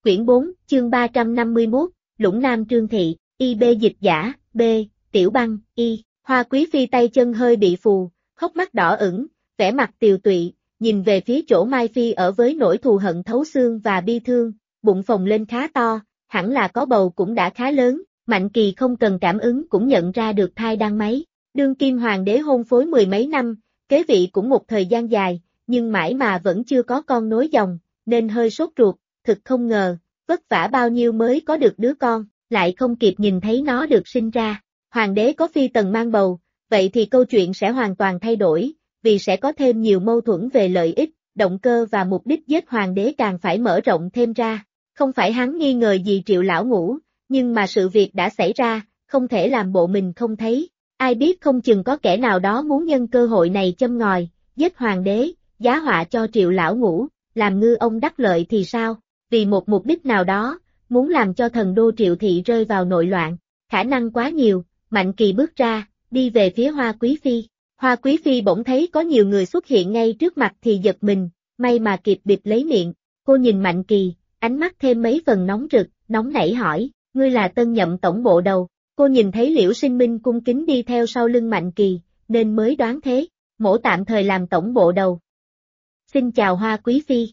Quyển 4, chương 351, Lũng Nam Trương Thị, IB dịch giả, B, Tiểu Băng, Y, Hoa Quý Phi tay chân hơi bị phù, hốc mắt đỏ ửng, vẻ mặt tiều tụy, nhìn về phía chỗ Mai Phi ở với nỗi thù hận thấu xương và bi thương, bụng phồng lên khá to, hẳn là có bầu cũng đã khá lớn, Mạnh Kỳ không cần cảm ứng cũng nhận ra được thai đang mấy. Đương kim hoàng đế hôn phối mười mấy năm, kế vị cũng một thời gian dài, nhưng mãi mà vẫn chưa có con nối dòng, nên hơi sốt ruột, thực không ngờ, vất vả bao nhiêu mới có được đứa con, lại không kịp nhìn thấy nó được sinh ra. Hoàng đế có phi tần mang bầu, vậy thì câu chuyện sẽ hoàn toàn thay đổi, vì sẽ có thêm nhiều mâu thuẫn về lợi ích, động cơ và mục đích giết hoàng đế càng phải mở rộng thêm ra. Không phải hắn nghi ngờ gì Triệu Lão Ngũ, nhưng mà sự việc đã xảy ra, không thể làm bộ mình không thấy. Ai biết không chừng có kẻ nào đó muốn nhân cơ hội này châm ngòi, giết hoàng đế, giá họa cho Triệu Lão Ngũ, làm ngư ông đắc lợi thì sao? Vì một mục đích nào đó, muốn làm cho thần đô Triệu Thị rơi vào nội loạn, khả năng quá nhiều. Mạnh Kỳ bước ra, đi về phía Hoa Quý Phi. Hoa Quý Phi bỗng thấy có nhiều người xuất hiện ngay trước mặt thì giật mình, may mà kịp bịt lấy miệng. Cô nhìn Mạnh Kỳ, ánh mắt thêm mấy phần nóng rực, nóng nảy hỏi, ngươi là tân nhậm tổng bộ đầu. Cô nhìn thấy Liễu Sinh Minh cung kính đi theo sau lưng Mạnh Kỳ, nên mới đoán thế, mỗ tạm thời làm tổng bộ đầu. Xin chào Hoa Quý Phi.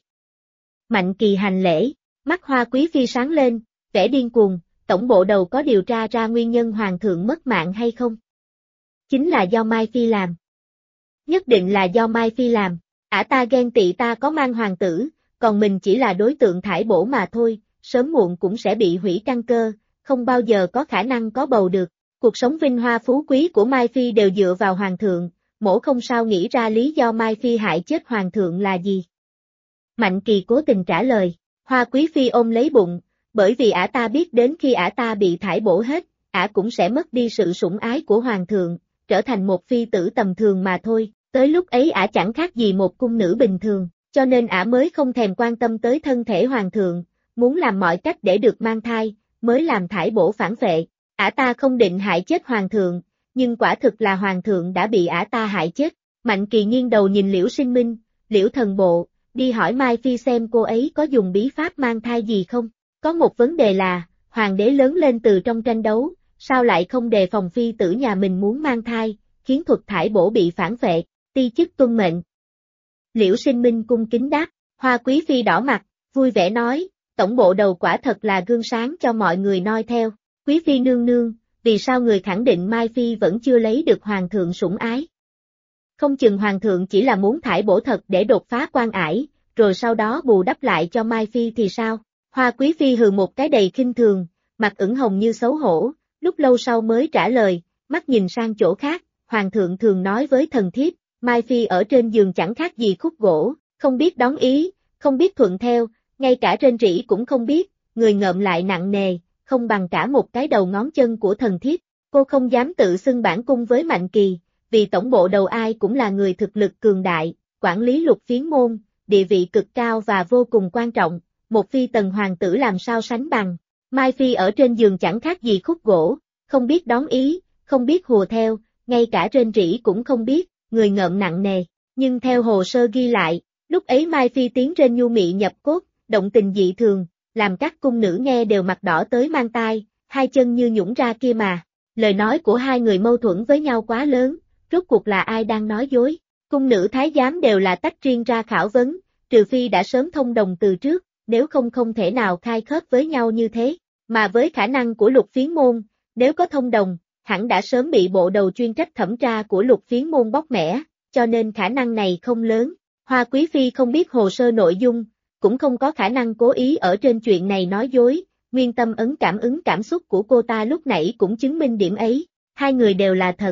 Mạnh Kỳ hành lễ, mắt Hoa Quý Phi sáng lên, vẻ điên cuồng, tổng bộ đầu có điều tra ra nguyên nhân hoàng thượng mất mạng hay không? Chính là do Mai Phi làm. Nhất định là do Mai Phi làm, ả ta ghen tị ta có mang hoàng tử, còn mình chỉ là đối tượng thải bổ mà thôi, sớm muộn cũng sẽ bị hủy căn cơ, không bao giờ có khả năng có bầu được. Cuộc sống vinh hoa phú quý của Mai Phi đều dựa vào hoàng thượng, mỗ không sao nghĩ ra lý do Mai Phi hại chết hoàng thượng là gì. Mạnh Kỳ cố tình trả lời, Hoa Quý Phi ôm lấy bụng, bởi vì ả ta biết đến khi ả ta bị thải bổ hết, ả cũng sẽ mất đi sự sủng ái của hoàng thượng, trở thành một phi tử tầm thường mà thôi, tới lúc ấy ả chẳng khác gì một cung nữ bình thường, cho nên ả mới không thèm quan tâm tới thân thể hoàng thượng, muốn làm mọi cách để được mang thai, mới làm thải bổ phản vệ. Ả ta không định hại chết hoàng thượng, nhưng quả thực là hoàng thượng đã bị ả ta hại chết. Mạnh Kỳ nghiêng đầu nhìn Liễu Sinh Minh, Liễu thần bộ, đi hỏi Mai Phi xem cô ấy có dùng bí pháp mang thai gì không. Có một vấn đề là, hoàng đế lớn lên từ trong tranh đấu, sao lại không đề phòng phi tử nhà mình muốn mang thai, khiến thuật thải bổ bị phản vệ, ti chức tuân mệnh. Liễu Sinh Minh cung kính đáp, Hoa Quý Phi đỏ mặt, vui vẻ nói, tổng bộ đầu quả thật là gương sáng cho mọi người noi theo. Quý Phi nương nương, vì sao người khẳng định Mai Phi vẫn chưa lấy được hoàng thượng sủng ái? Không chừng hoàng thượng chỉ là muốn thải bổ thật để đột phá quan ải, rồi sau đó bù đắp lại cho Mai Phi thì sao? Hoa Quý Phi hừ một cái đầy khinh thường, mặt ửng hồng như xấu hổ, lúc lâu sau mới trả lời, mắt nhìn sang chỗ khác, hoàng thượng thường nói với thần thiếp, Mai Phi ở trên giường chẳng khác gì khúc gỗ, không biết đón ý, không biết thuận theo, ngay cả rên rỉ cũng không biết, người ngợm lại nặng nề, không bằng cả một cái đầu ngón chân của thần thiếp. Cô không dám tự xưng bản cung với Mạnh Kỳ, vì tổng bộ đầu ai cũng là người thực lực cường đại, quản lý Lục Phiến môn, địa vị cực cao và vô cùng quan trọng, một phi tần hoàng tử làm sao sánh bằng. Mai Phi ở trên giường chẳng khác gì khúc gỗ, không biết đón ý, không biết hùa theo, ngay cả rên rỉ cũng không biết, người ngợm nặng nề. Nhưng theo hồ sơ ghi lại, lúc ấy Mai Phi tiếng rên nhu mị nhập cốt, động tình dị thường, làm các cung nữ nghe đều mặt đỏ tới mang tai, hai chân như nhũn ra kia mà. Lời nói của hai người mâu thuẫn với nhau quá lớn, rốt cuộc là ai đang nói dối. Cung nữ thái giám đều là tách riêng ra khảo vấn, trừ phi đã sớm thông đồng từ trước, nếu không không thể nào khai khớp với nhau như thế. Mà với khả năng của Lục Phiến môn, nếu có thông đồng, hẳn đã sớm bị bộ đầu chuyên trách thẩm tra của Lục Phiến môn bóc mẽ, cho nên khả năng này không lớn. Hoa Quý Phi không biết hồ sơ nội dung, cũng không có khả năng cố ý ở trên chuyện này nói dối, nguyên tâm ấn cảm ứng cảm xúc của cô ta lúc nãy cũng chứng minh điểm ấy, hai người đều là thật.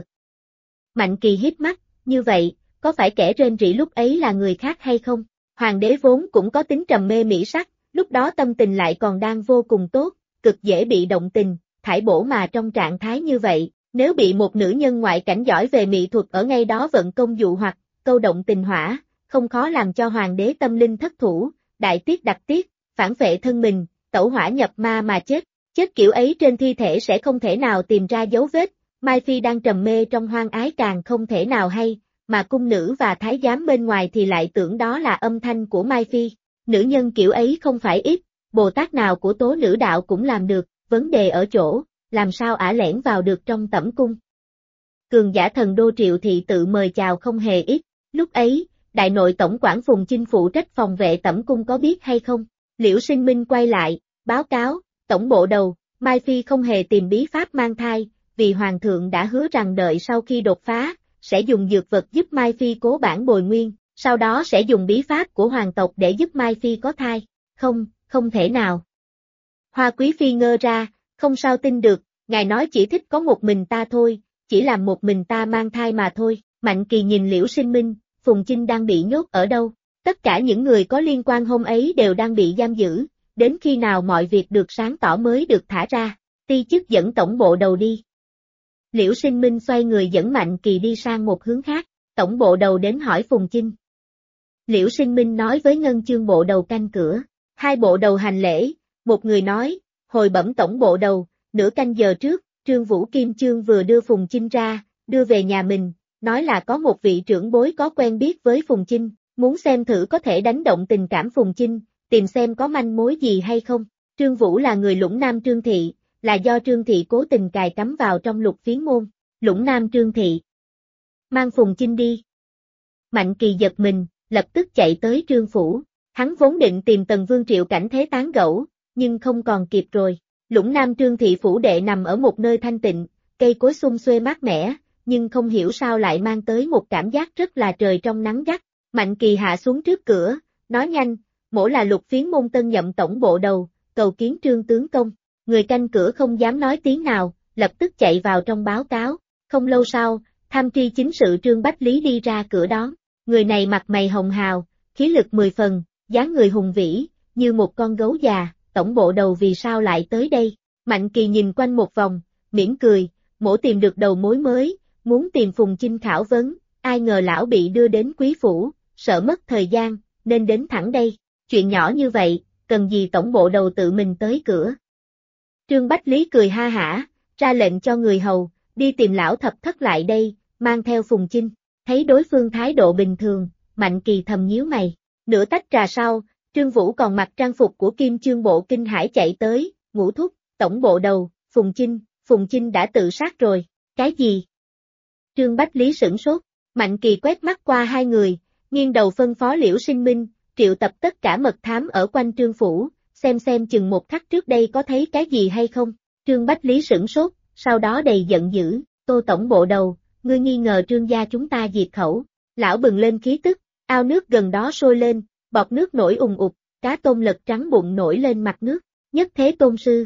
Mạnh Kỳ híp mắt, như vậy, có phải kẻ rên rỉ lúc ấy là người khác hay không? Hoàng đế vốn cũng có tính trầm mê mỹ sắc, lúc đó tâm tình lại còn đang vô cùng tốt, cực dễ bị động tình, thải bổ mà trong trạng thái như vậy, nếu bị một nữ nhân ngoại cảnh giỏi về mỹ thuật ở ngay đó vận công dụ hoặc, câu động tình hỏa, không khó làm cho hoàng đế tâm linh thất thủ, đại tiết đặc tiết, phản vệ thân mình, tẩu hỏa nhập ma mà chết. Chết kiểu ấy trên thi thể sẽ không thể nào tìm ra dấu vết, Mai Phi đang trầm mê trong hoang ái càng không thể nào hay, mà cung nữ và thái giám bên ngoài thì lại tưởng đó là âm thanh của Mai Phi. Nữ nhân kiểu ấy không phải ít, Bồ Tát nào của Tố Nữ đạo cũng làm được, vấn đề ở chỗ, làm sao ả lẻn vào được trong tẩm cung. Cường giả thần đô Triệu Thị tự mời chào không hề ít, lúc ấy, đại nội tổng quản Phùng Chinh phụ trách phòng vệ tẩm cung có biết hay không? Liễu Sinh Minh quay lại, báo cáo, tổng bộ đầu, Mai Phi không hề tìm bí pháp mang thai, vì Hoàng thượng đã hứa rằng đợi sau khi đột phá, sẽ dùng dược vật giúp Mai Phi cố bản bồi nguyên, sau đó sẽ dùng bí pháp của hoàng tộc để giúp Mai Phi có thai. Không, không thể nào. Hoa Quý Phi ngơ ra, không sao tin được, ngài nói chỉ thích có một mình ta thôi, chỉ làm một mình ta mang thai mà thôi. Mạnh Kỳ nhìn Liễu Sinh Minh, Phùng Chinh đang bị nhốt ở đâu? Tất cả những người có liên quan hôm ấy đều đang bị giam giữ, đến khi nào mọi việc được sáng tỏ mới được thả ra. Ti chức dẫn tổng bộ đầu đi. Liễu Sinh Minh xoay người dẫn Mạnh Kỳ đi sang một hướng khác, tổng bộ đầu đến hỏi Phùng Chinh. Liễu Sinh Minh nói với Ngân Chương bộ đầu canh cửa, hai bộ đầu hành lễ, một người nói, hồi bẩm tổng bộ đầu, nửa canh giờ trước, Trương Vũ Kim Chương vừa đưa Phùng Chinh ra, đưa về nhà mình, nói là có một vị trưởng bối có quen biết với Phùng Chinh, muốn xem thử có thể đánh động tình cảm Phùng Chinh, tìm xem có manh mối gì hay không. Trương Vũ là người Lũng Nam Trương Thị, là do Trương Thị cố tình cài cắm vào trong Lục Phiến môn. Lũng Nam Trương Thị. Mang Phùng Chinh đi. Mạnh Kỳ giật mình, lập tức chạy tới Trương Phủ. Hắn vốn định tìm Tần Vương Triệu Cảnh Thế tán gẫu, nhưng không còn kịp rồi. Lũng Nam Trương Thị phủ đệ nằm ở một nơi thanh tịnh, cây cối xum xuê mát mẻ, nhưng không hiểu sao lại mang tới một cảm giác rất là trời trong nắng gắt. Mạnh Kỳ hạ xuống trước cửa, nói nhanh, mỗ là Lục Phiến môn tân nhậm tổng bộ đầu, cầu kiến Trương tướng công. Người canh cửa không dám nói tiếng nào, lập tức chạy vào trong báo cáo. Không lâu sau, tham tri chính sự Trương Bách Lý đi ra cửa đón. Người này mặt mày hồng hào, khí lực 10 phần, dáng người hùng vĩ, như một con gấu già. Tổng bộ đầu vì sao lại tới đây? Mạnh Kỳ nhìn quanh một vòng, mỉm cười, mỗ tìm được đầu mối mới, muốn tìm Phùng Chinh khảo vấn, ai ngờ lão bị đưa đến quý phủ, sợ mất thời gian, nên đến thẳng đây. Chuyện nhỏ như vậy, cần gì tổng bộ đầu tự mình tới cửa? Trương Bách Lý cười ha hả, ra lệnh cho người hầu, đi tìm lão thập thất lại đây, mang theo Phùng Chinh. Thấy đối phương thái độ bình thường, Mạnh Kỳ thầm nhíu mày. Nửa tách trà sau, Trương Vũ còn mặc trang phục của Kim Chương bộ kinh hải chạy tới, Ngũ thúc, tổng bộ đầu, Phùng Chinh đã tự sát rồi. Cái gì? Trương Bách Lý sửng sốt, Mạnh Kỳ quét mắt qua hai người, nghiêng đầu phân phó Liễu Sinh Minh, triệu tập tất cả mật thám ở quanh Trương Phủ, xem chừng một khắc trước đây có thấy cái gì hay không. Trương Bách Lý sửng sốt, sau đó đầy giận dữ, Tô tổng bộ đầu, ngươi nghi ngờ Trương gia chúng ta diệt khẩu. Lão bừng lên khí tức, ao nước gần đó sôi lên, bọt nước nổi ùng ục, cá tôm lật trắng bụng nổi lên mặt nước. Nhất Thế Tôn Sư.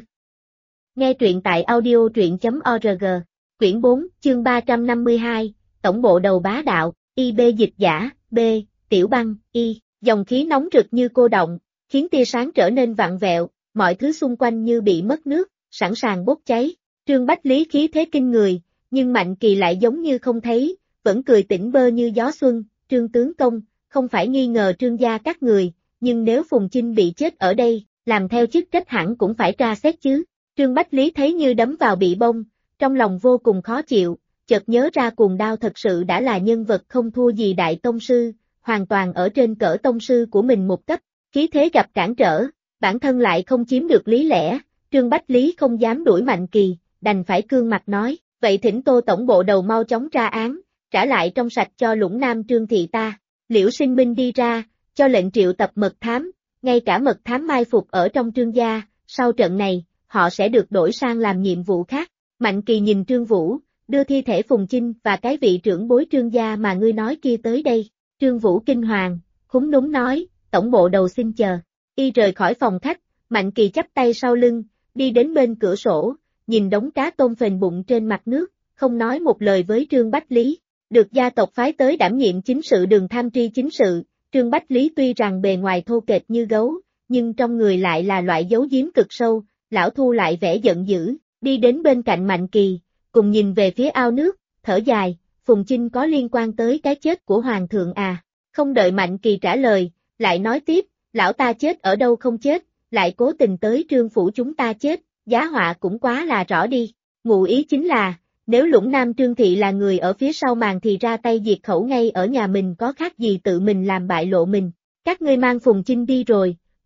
Nghe truyện tại audio.org, quyển 4, chương 352, tổng bộ đầu bá đạo, IB dịch giả, B, Tiểu Băng, Y, dòng khí nóng rực như cô động, khiến tia sáng trở nên vặn vẹo, mọi thứ xung quanh như bị mất nước, sẵn sàng bốc cháy. Trương Bách Lý khí thế kinh người, nhưng Mạnh Kỳ lại giống như không thấy, vẫn cười tỉnh bơ như gió xuân. Trương tướng công, không phải nghi ngờ Trương gia các người, nhưng nếu Phùng Chinh bị chết ở đây, làm theo chức trách hẳn cũng phải tra xét chứ. Trương Bách Lý thấy như đấm vào bị bông, trong lòng vô cùng khó chịu, chợt nhớ ra Cuồng Đao thật sự đã là nhân vật không thua gì đại tông sư, hoàn toàn ở trên cỡ tông sư của mình một cấp, khí thế gặp cản trở, bản thân lại không chiếm được lý lẽ, Trương Bách Lý không dám đuổi Mạnh Kỳ, đành phải cương mặt nói, vậy thỉnh Tô tổng bộ đầu mau chóng tra án, trả lại trong sạch cho Lũng Nam Trương Thị ta. Liễu Sinh Minh đi ra, cho lệnh triệu tập mật thám, ngay cả mật thám mai phục ở trong Trương gia, sau trận này, họ sẽ được đổi sang làm nhiệm vụ khác. Mạnh Kỳ nhìn Trương Vũ, đưa thi thể Phùng Chinh và cái vị trưởng bối Trương gia mà ngươi nói kia tới đây. Trương Vũ kinh hoàng, khúm núm nói, tổng bộ đầu xin chờ. Y rời khỏi phòng khách, Mạnh Kỳ chắp tay sau lưng, đi đến bên cửa sổ, nhìn đống cá tôm phền bụng trên mặt nước, không nói một lời với Trương Bách Lý. Được gia tộc phái tới đảm nhiệm chính sự Đường tham tri chính sự, Trương Bách Lý tuy rằng bề ngoài thô kệch như gấu, nhưng trong người lại là loại giấu giếm cực sâu. Lão thu lại vẻ giận dữ, đi đến bên cạnh Mạnh Kỳ, cùng nhìn về phía ao nước, thở dài, Phùng Chinh có liên quan tới cái chết của Hoàng thượng à? Không đợi Mạnh Kỳ trả lời, lại nói tiếp, lão ta chết ở đâu không chết, lại cố tình tới Trương Phủ chúng ta chết, giá họa cũng quá là rõ đi. Ngụ ý chính là, nếu Lũng Nam Trương Thị là người ở phía sau màn thì ra tay diệt khẩu ngay ở nhà mình có khác gì tự mình làm bại lộ mình. Các ngươi mang Phùng Chinh đi rồi,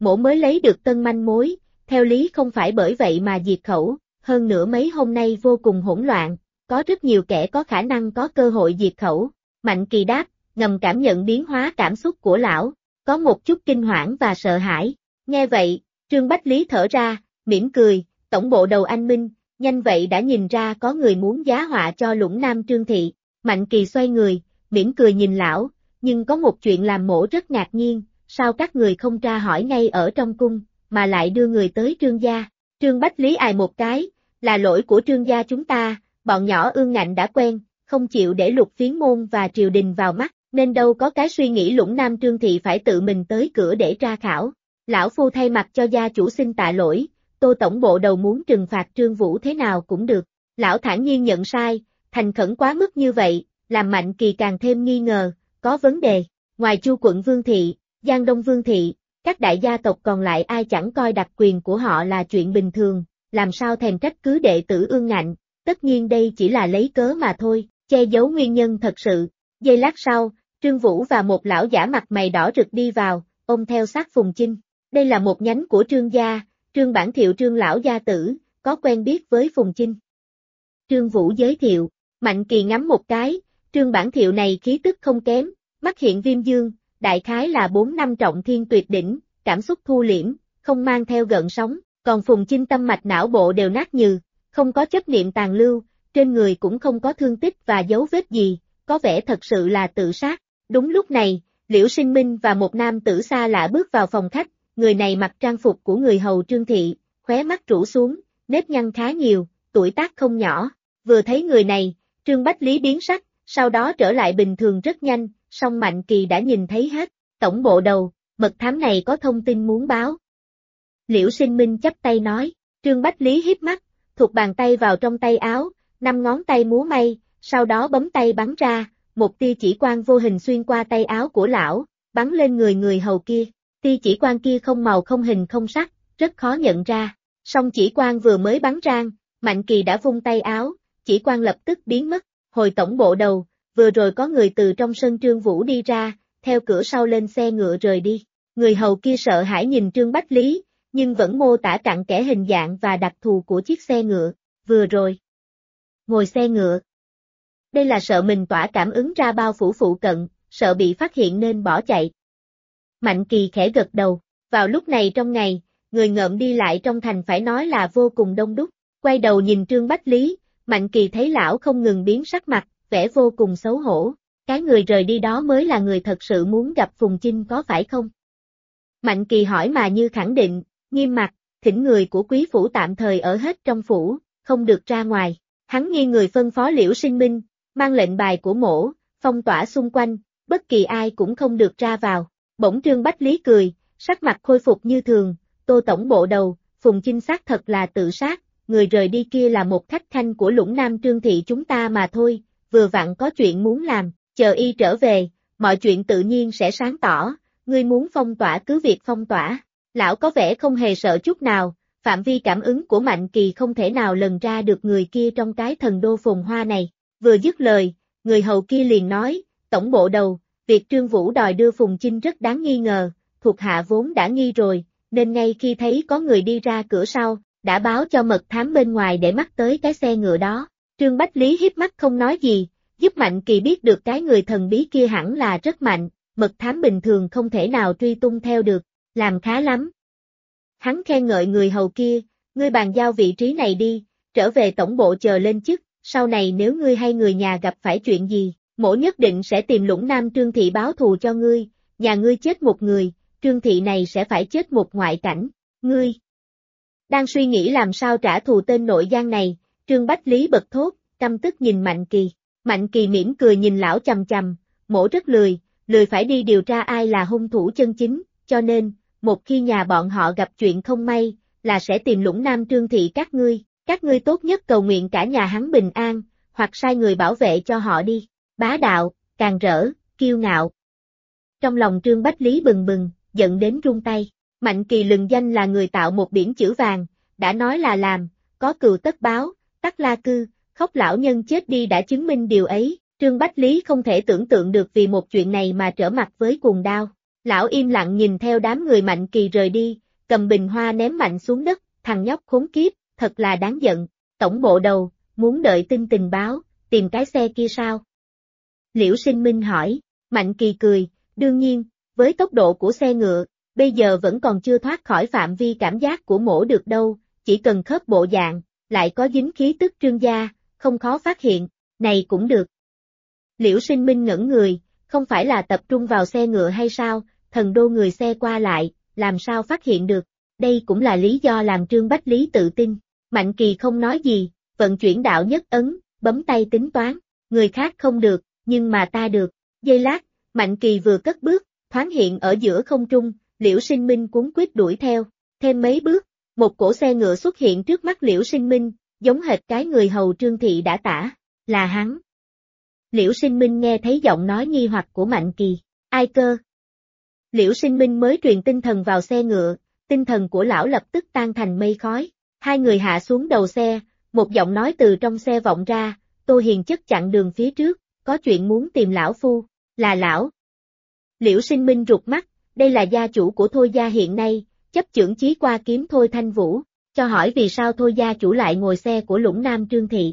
Mỗ mới lấy được tân manh mối, theo lý không phải bởi vậy mà diệt khẩu, hơn nữa mấy hôm nay vô cùng hỗn loạn, có rất nhiều kẻ có khả năng có cơ hội diệt khẩu. Mạnh Kỳ đáp, ngầm cảm nhận biến hóa cảm xúc của lão, có một chút kinh hoảng và sợ hãi. Nghe vậy, Trương Bách Lý thở ra, mỉm cười, tổng bộ đầu anh Minh, nhanh vậy đã nhìn ra có người muốn giá họa cho Lũng Nam Trương Thị. Mạnh Kỳ xoay người, mỉm cười nhìn lão, nhưng có một chuyện làm mỗ rất ngạc nhiên, sao các người không tra hỏi ngay ở trong cung, mà lại đưa người tới Trương gia. Trương Bách Lý ài một cái, là lỗi của Trương gia chúng ta, bọn nhỏ ương ngạnh đã quen, không chịu để Lục Phiến môn và triều đình vào mắt, nên đâu có cái suy nghĩ Lũng Nam Trương Thị phải tự mình tới cửa để tra khảo. Lão phu thay mặt cho gia chủ xin tạ lỗi, Tô tổng bộ đầu muốn trừng phạt Trương Vũ thế nào cũng được. Lão thản nhiên nhận sai, thành khẩn quá mức như vậy, làm Mạnh Kỳ càng thêm nghi ngờ, có vấn đề. Ngoài Chu quận Vương Thị, Giang Đông Vương Thị, các đại gia tộc còn lại ai chẳng coi đặc quyền của họ là chuyện bình thường, làm sao thèm trách cứ đệ tử ương ngạnh, tất nhiên đây chỉ là lấy cớ mà thôi, che giấu nguyên nhân thật sự. Giây lát sau, Trương Vũ và một lão giả mặt mày đỏ rực đi vào, ôm theo sát Phùng Chinh. Đây là một nhánh của Trương gia, Trương Bản Thiệu Trương lão gia tử, có quen biết với Phùng Chinh. Trương Vũ giới thiệu, Mạnh Kỳ ngắm một cái, Trương Bản Thiệu này khí tức không kém, mắt hiện viêm dương, đại khái là 4 năm trọng thiên tuyệt đỉnh, cảm xúc thu liễm, không mang theo gợn sóng, còn Phùng Chinh tâm mạch não bộ đều nát nhừ, không có chấp niệm tàn lưu, trên người cũng không có thương tích và dấu vết gì, có vẻ thật sự là tự sát. Đúng lúc này, Liễu Sinh Minh và một nam tử xa lạ bước vào phòng khách, người này mặc trang phục của người hầu Trương Thị, khóe mắt rũ xuống, nếp nhăn khá nhiều, tuổi tác không nhỏ. Vừa thấy người này, Trương Bách Lý biến sắc, sau đó trở lại bình thường rất nhanh, song Mạnh Kỳ đã nhìn thấy hết. Tổng bộ đầu, mật thám này có thông tin muốn báo. Liễu Sinh Minh chắp tay nói, Trương Bách Lý híp mắt, thuộc bàn tay vào trong tay áo, 5 ngón tay múa may, sau đó bấm tay bắn ra, một tia chỉ quang vô hình xuyên qua tay áo của lão, bắn lên người hầu kia. Tia chỉ quang kia không màu không hình không sắc, rất khó nhận ra. Song chỉ quang vừa mới bắn ra, Mạnh Kỳ đã vung tay áo, chỉ quang lập tức biến mất. Hồi tổng bộ đầu, vừa rồi có người từ trong sân Trương Vũ đi ra, theo cửa sau lên xe ngựa rời đi. Người hầu kia sợ hãi nhìn Trương Bách Lý, nhưng vẫn mô tả cặn kẽ hình dạng và đặc thù của chiếc xe ngựa. Vừa rồi, ngồi xe ngựa. Đây là sợ mình tỏa cảm ứng ra bao phủ phụ cận, sợ bị phát hiện nên bỏ chạy. Mạnh Kỳ khẽ gật đầu, vào lúc này trong ngày, người ngợm đi lại trong thành phải nói là vô cùng đông đúc. Quay đầu nhìn Trương Bách Lý, Mạnh Kỳ thấy lão không ngừng biến sắc mặt, vẻ vô cùng xấu hổ. Cái người rời đi đó mới là người thật sự muốn gặp Phùng Chinh có phải không? Mạnh Kỳ hỏi mà như khẳng định, nghiêm mặt, thỉnh người của quý phủ tạm thời ở hết trong phủ, không được ra ngoài. Hắn nghi người phân phó Liễu Sinh Minh, mang lệnh bài của mỗ, phong tỏa xung quanh, bất kỳ ai cũng không được ra vào. Bỗng Trương Bách Lý cười, sắc mặt khôi phục như thường, Tô tổng bộ đầu, Phùng Chinh xác thật là tự sát, người rời đi kia là một khách khanh của Lũng Nam Trương Thị chúng ta mà thôi, vừa vặn có chuyện muốn làm, chờ y trở về, mọi chuyện tự nhiên sẽ sáng tỏ, ngươi muốn phong tỏa cứ việc phong tỏa. Lão có vẻ không hề sợ chút nào, phạm vi cảm ứng của Mạnh Kỳ không thể nào lần ra được người kia trong cái thần đô phồn hoa này. Vừa dứt lời, người hầu kia liền nói, tổng bộ đầu, việc Trương Vũ đòi đưa Phùng Chinh rất đáng nghi ngờ, thuộc hạ vốn đã nghi rồi, nên ngay khi thấy có người đi ra cửa sau, đã báo cho mật thám bên ngoài để mắt tới cái xe ngựa đó. Trương Bách Lý híp mắt không nói gì, giúp Mạnh Kỳ biết được cái người thần bí kia hẳn là rất mạnh, mật thám bình thường không thể nào truy tung theo được, làm khá lắm. Hắn khen ngợi người hầu kia, ngươi bàn giao vị trí này đi, trở về tổng bộ chờ lên chức, sau này nếu ngươi hay người nhà gặp phải chuyện gì, mỗ nhất định sẽ tìm Lũng Nam Trương Thị báo thù cho ngươi, nhà ngươi chết một người, Trương Thị này sẽ phải chết một ngoại cảnh, ngươi. Đang suy nghĩ làm sao trả thù tên nội gian này, Trương Bách Lý bật thốt, căm tức nhìn Mạnh Kỳ. Mạnh Kỳ mỉm cười nhìn lão chằm chằm, mỗ rất lười phải đi điều tra ai là hung thủ chân chính, cho nên, một khi nhà bọn họ gặp chuyện không may, là sẽ tìm Lũng Nam Trương Thị các ngươi tốt nhất cầu nguyện cả nhà hắn bình an, hoặc sai người bảo vệ cho họ đi. Bá đạo, càng rỡ, kiêu ngạo. Trong lòng Trương Bách Lý bừng bừng, giận đến run tay. Mạnh Kỳ lừng danh là người tạo một biển chữ vàng, đã nói là làm, có cừu tất báo, tắc la cư, khóc lão nhân chết đi đã chứng minh điều ấy. Trương Bách Lý không thể tưởng tượng được vì một chuyện này mà trở mặt với cuồng đao. Lão im lặng nhìn theo đám người Mạnh Kỳ rời đi, cầm bình hoa ném mạnh xuống đất, thằng nhóc khốn kiếp, thật là đáng giận. Tổng bộ đầu, muốn đợi tin tình báo, tìm cái xe kia sao? Liễu Sinh Minh hỏi, Mạnh Kỳ cười, đương nhiên, với tốc độ của xe ngựa, bây giờ vẫn còn chưa thoát khỏi phạm vi cảm giác của mổ được đâu, chỉ cần khớp bộ dạng, lại có dính khí tức Trương gia, không khó phát hiện, này cũng được. Liễu Sinh Minh ngẩn người, không phải là tập trung vào xe ngựa hay sao, thần đô người xe qua lại, làm sao phát hiện được, đây cũng là lý do làm Trương Bách Lý tự tin. Mạnh Kỳ không nói gì, vận chuyển đạo nhất ấn, bấm tay tính toán, người khác không được, nhưng mà ta được. Giây lát, Mạnh Kỳ vừa cất bước, thoáng hiện ở giữa không trung, Liễu Sinh Minh cuống quýt đuổi theo, thêm mấy bước, một cỗ xe ngựa xuất hiện trước mắt Liễu Sinh Minh, giống hệt cái người hầu Trương Thị đã tả, là hắn. Liễu Sinh Minh nghe thấy giọng nói nghi hoặc của Mạnh Kỳ, ai cơ? Liễu Sinh Minh mới truyền tinh thần vào xe ngựa, tinh thần của lão lập tức tan thành mây khói, hai người hạ xuống đầu xe, một giọng nói từ trong xe vọng ra, Tô Hiền chất chặn đường phía trước, có chuyện muốn tìm lão phu, là lão. Liễu Sinh Minh rụt mắt, đây là gia chủ của Thôi gia hiện nay, chấp chưởng chí qua kiếm Thôi Thanh Vũ, cho hỏi vì sao Thôi gia chủ lại ngồi xe của Lũng Nam Trương Thị.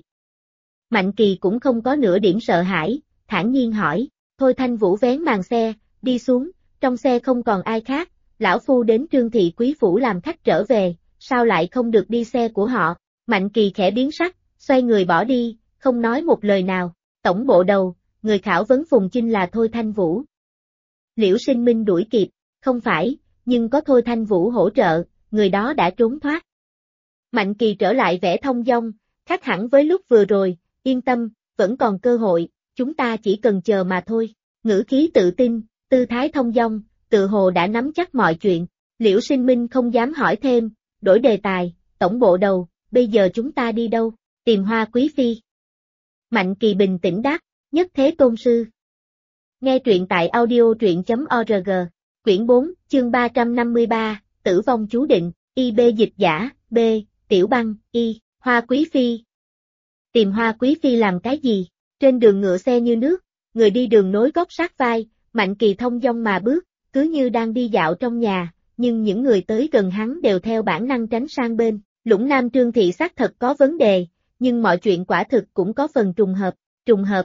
Mạnh Kỳ cũng không có nửa điểm sợ hãi, thản nhiên hỏi, Thôi Thanh Vũ vén màn xe, đi xuống, trong xe không còn ai khác, lão phu đến Trương Thị quý phủ làm khách trở về, sao lại không được đi xe của họ? Mạnh Kỳ khẽ biến sắc, xoay người bỏ đi, không nói một lời nào, tổng bộ đầu, người khảo vấn Phùng Chinh là Thôi Thanh Vũ. Liễu Sinh Minh đuổi kịp, không phải, nhưng có Thôi Thanh Vũ hỗ trợ, người đó đã trốn thoát. Mạnh Kỳ trở lại vẻ thông dong, khác hẳn với lúc vừa rồi, yên tâm, vẫn còn cơ hội, chúng ta chỉ cần chờ mà thôi. Ngữ khí tự tin, tư thái thông dong, tự hồ đã nắm chắc mọi chuyện. Liễu Sinh Minh không dám hỏi thêm, đổi đề tài, tổng bộ đầu, bây giờ chúng ta đi đâu? Tìm Hoa Quý Phi. Mạnh Kỳ bình tĩnh đáp, nhất thế tôn sư. Nghe truyện tại audio truyện.org, quyển 4, chương 353, tử vong chú định, IB dịch giả, B, tiểu băng, Y, Hoa Quý Phi. Tìm Hoa Quý Phi làm cái gì? Trên đường ngựa xe như nước, người đi đường nối gót sát vai, Mạnh Kỳ thông dong mà bước, cứ như đang đi dạo trong nhà, nhưng những người tới gần hắn đều theo bản năng tránh sang bên. Lũng Nam Trương Thị xác thật có vấn đề, nhưng mọi chuyện quả thực cũng có phần trùng hợp. Trùng hợp.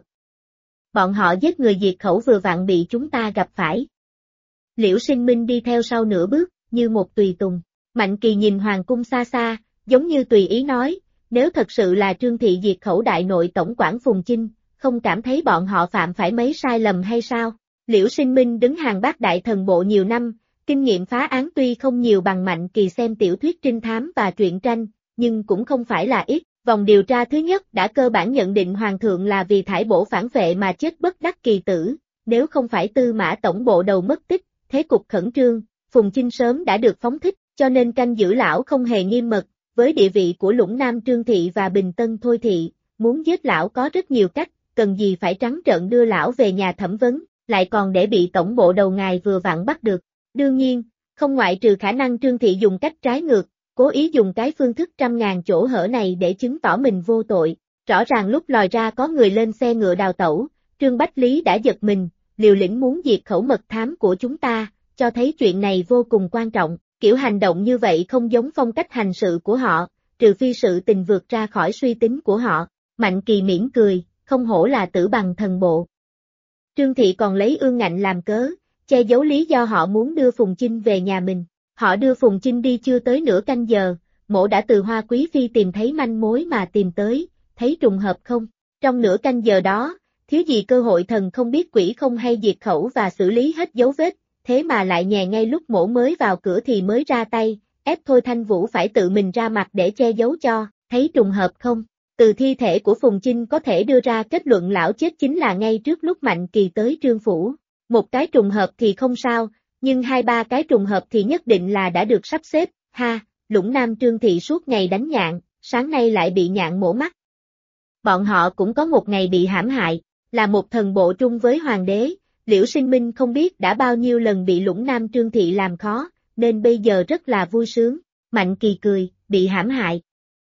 Bọn họ giết người diệt khẩu vừa vặn bị chúng ta gặp phải. Liễu Sinh Minh đi theo sau nửa bước, như một tùy tùng. Mạnh Kỳ nhìn hoàng cung xa xa, giống như tùy ý nói, nếu thật sự là Trương Thị diệt khẩu đại nội tổng quản Phùng Chinh, không cảm thấy bọn họ phạm phải mấy sai lầm hay sao? Liễu Sinh Minh đứng hàng bát đại thần bộ nhiều năm, kinh nghiệm phá án tuy không nhiều bằng Mạnh Kỳ xem tiểu thuyết trinh thám và truyện tranh, nhưng cũng không phải là ít. Vòng điều tra thứ nhất đã cơ bản nhận định Hoàng thượng là vì thải bổ phản vệ mà chết bất đắc kỳ tử, nếu không phải Tư Mã tổng bộ đầu mất tích, thế cục khẩn trương, Phùng Chinh sớm đã được phóng thích, cho nên canh giữ lão không hề nghiêm mật, với địa vị của Lũng Nam Trương Thị và Bình Tân Thôi Thị, muốn giết lão có rất nhiều cách, cần gì phải trắng trợn đưa lão về nhà thẩm vấn, lại còn để bị tổng bộ đầu ngài vừa vặn bắt được. Đương nhiên, không ngoại trừ khả năng Trương Thị dùng cách trái ngược, cố ý dùng cái phương thức trăm ngàn chỗ hở này để chứng tỏ mình vô tội. Rõ ràng lúc lòi ra có người lên xe ngựa đào tẩu, Trương Bách Lý đã giật mình, liều lĩnh muốn diệt khẩu mật thám của chúng ta, cho thấy chuyện này vô cùng quan trọng. Kiểu hành động như vậy không giống phong cách hành sự của họ, trừ phi sự tình vượt ra khỏi suy tính của họ. Mạnh Kỳ mỉm cười, không hổ là tử bằng thần bộ. Trương Thị còn lấy ương ngạnh làm cớ, che giấu lý do họ muốn đưa Phùng Chinh về nhà mình. Họ đưa Phùng Chinh đi chưa tới nửa canh giờ, mổ đã từ Hoa Quý Phi tìm thấy manh mối mà tìm tới, thấy trùng hợp không? Trong nửa canh giờ đó, thiếu gì cơ hội thần không biết quỷ không hay diệt khẩu và xử lý hết dấu vết, thế mà lại nhè ngay lúc mổ mới vào cửa thì mới ra tay, ép Thôi Thanh Vũ phải tự mình ra mặt để che giấu cho, thấy trùng hợp không? Từ thi thể của Phùng Chinh có thể đưa ra kết luận lão chết chính là ngay trước lúc Mạnh Kỳ tới Trương Phủ. Một cái trùng hợp thì không sao, nhưng hai ba cái trùng hợp thì nhất định là đã được sắp xếp, ha, Lũng Nam Trương Thị suốt ngày đánh nhạn, sáng nay lại bị nhạn mổ mắt. Bọn họ cũng có một ngày bị hãm hại, là một thần bộ trung với hoàng đế, Liễu Sinh Minh không biết đã bao nhiêu lần bị Lũng Nam Trương Thị làm khó, nên bây giờ rất là vui sướng. Mạnh Kỳ cười, bị hãm hại.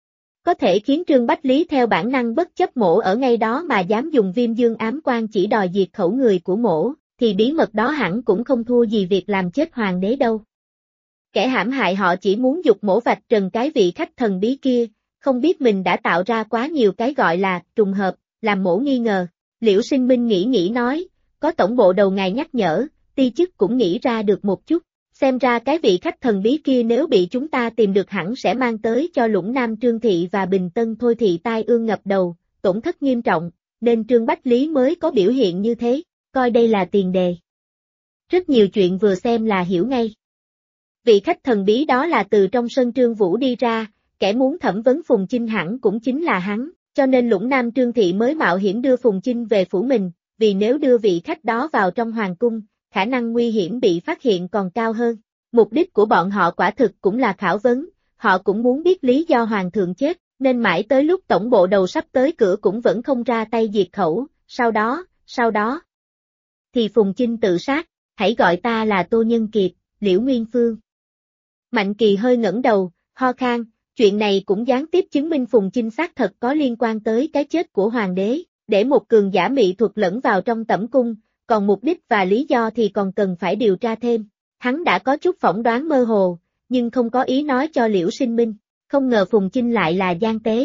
Có thể khiến Trương Bách Lý theo bản năng bất chấp mổ ở ngay đó mà dám dùng Viêm Dương ám quan chỉ đòi diệt khẩu người của mổ, thì bí mật đó hẳn cũng không thua gì việc làm chết hoàng đế đâu. Kẻ hãm hại họ chỉ muốn giục mổ vạch trần cái vị khách thần bí kia, không biết mình đã tạo ra quá nhiều cái gọi là trùng hợp, làm mổ nghi ngờ. Liễu Sinh Minh nghĩ nói, có tổng bộ đầu ngài nhắc nhở, ti chức cũng nghĩ ra được một chút. Xem ra cái vị khách thần bí kia nếu bị chúng ta tìm được hẳn sẽ mang tới cho Lũng Nam Trương Thị và Bình Tân Thôi Thị tai ương ngập đầu, tổn thất nghiêm trọng, nên Trương Bách Lý mới có biểu hiện như thế, coi đây là tiền đề. Rất nhiều chuyện vừa xem là hiểu ngay. Vị khách thần bí đó là từ trong sân Trương Vũ đi ra, kẻ muốn thẩm vấn Phùng Chinh hẳn cũng chính là hắn, cho nên Lũng Nam Trương Thị mới mạo hiểm đưa Phùng Chinh về phủ mình, vì nếu đưa vị khách đó vào trong hoàng cung, khả năng nguy hiểm bị phát hiện còn cao hơn. Mục đích của bọn họ quả thực cũng là khảo vấn, họ cũng muốn biết lý do hoàng thượng chết, nên mãi tới lúc tổng bộ đầu sắp tới cửa cũng vẫn không ra tay diệt khẩu, sau đó, thì Phùng Chinh tự sát, hãy gọi ta là Tô Nhân Kiệt, Liễu Nguyên Phương. Mạnh Kỳ hơi ngẩng đầu, ho khan, chuyện này cũng gián tiếp chứng minh Phùng Chinh xác thật có liên quan tới cái chết của hoàng đế, để một cường giả mỹ thuật lẫn vào trong tẩm cung, còn mục đích và lý do thì còn cần phải điều tra thêm. Hắn đã có chút phỏng đoán mơ hồ, nhưng không có ý nói cho Liễu Sinh Minh, không ngờ Phùng Chinh lại là gian tế.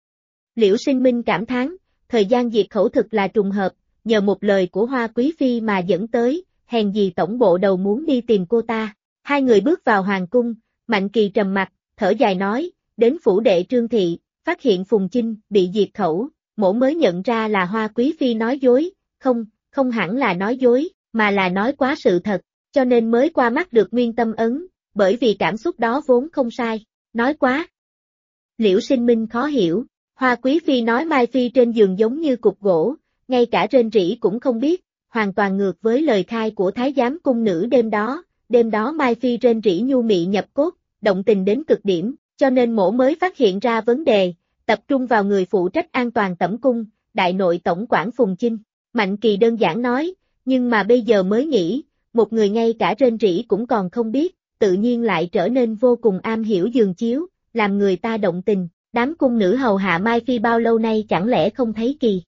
Liễu Sinh Minh cảm thán, thời gian diệt khẩu thực là trùng hợp, nhờ một lời của Hoa Quý Phi mà dẫn tới, hèn gì tổng bộ đầu muốn đi tìm cô ta. Hai người bước vào hoàng cung, Mạnh Kỳ trầm mặt, thở dài nói, đến phủ đệ Trương Thị, phát hiện Phùng Chinh bị diệt khẩu, mổ mới nhận ra là Hoa Quý Phi nói dối, không hẳn là nói dối, mà là nói quá sự thật, cho nên mới qua mắt được Nguyên Tâm Ấn, bởi vì cảm xúc đó vốn không sai, nói quá. Liễu Sinh Minh khó hiểu, Hoa Quý Phi nói Mai Phi trên giường giống như cục gỗ, ngay cả rên rỉ cũng không biết, hoàn toàn ngược với lời khai của Thái giám cung nữ đêm đó Mai Phi rên rỉ nhu mị nhập cốt, động tình đến cực điểm, cho nên mổ mới phát hiện ra vấn đề, tập trung vào người phụ trách an toàn tẩm cung, đại nội tổng quản Phùng Chinh. Mạnh Kỳ đơn giản nói, nhưng mà bây giờ mới nghĩ, một người ngay cả rên rỉ cũng còn không biết, tự nhiên lại trở nên vô cùng am hiểu giường chiếu, làm người ta động tình, đám cung nữ hầu hạ Mai Phi bao lâu nay chẳng lẽ không thấy kỳ.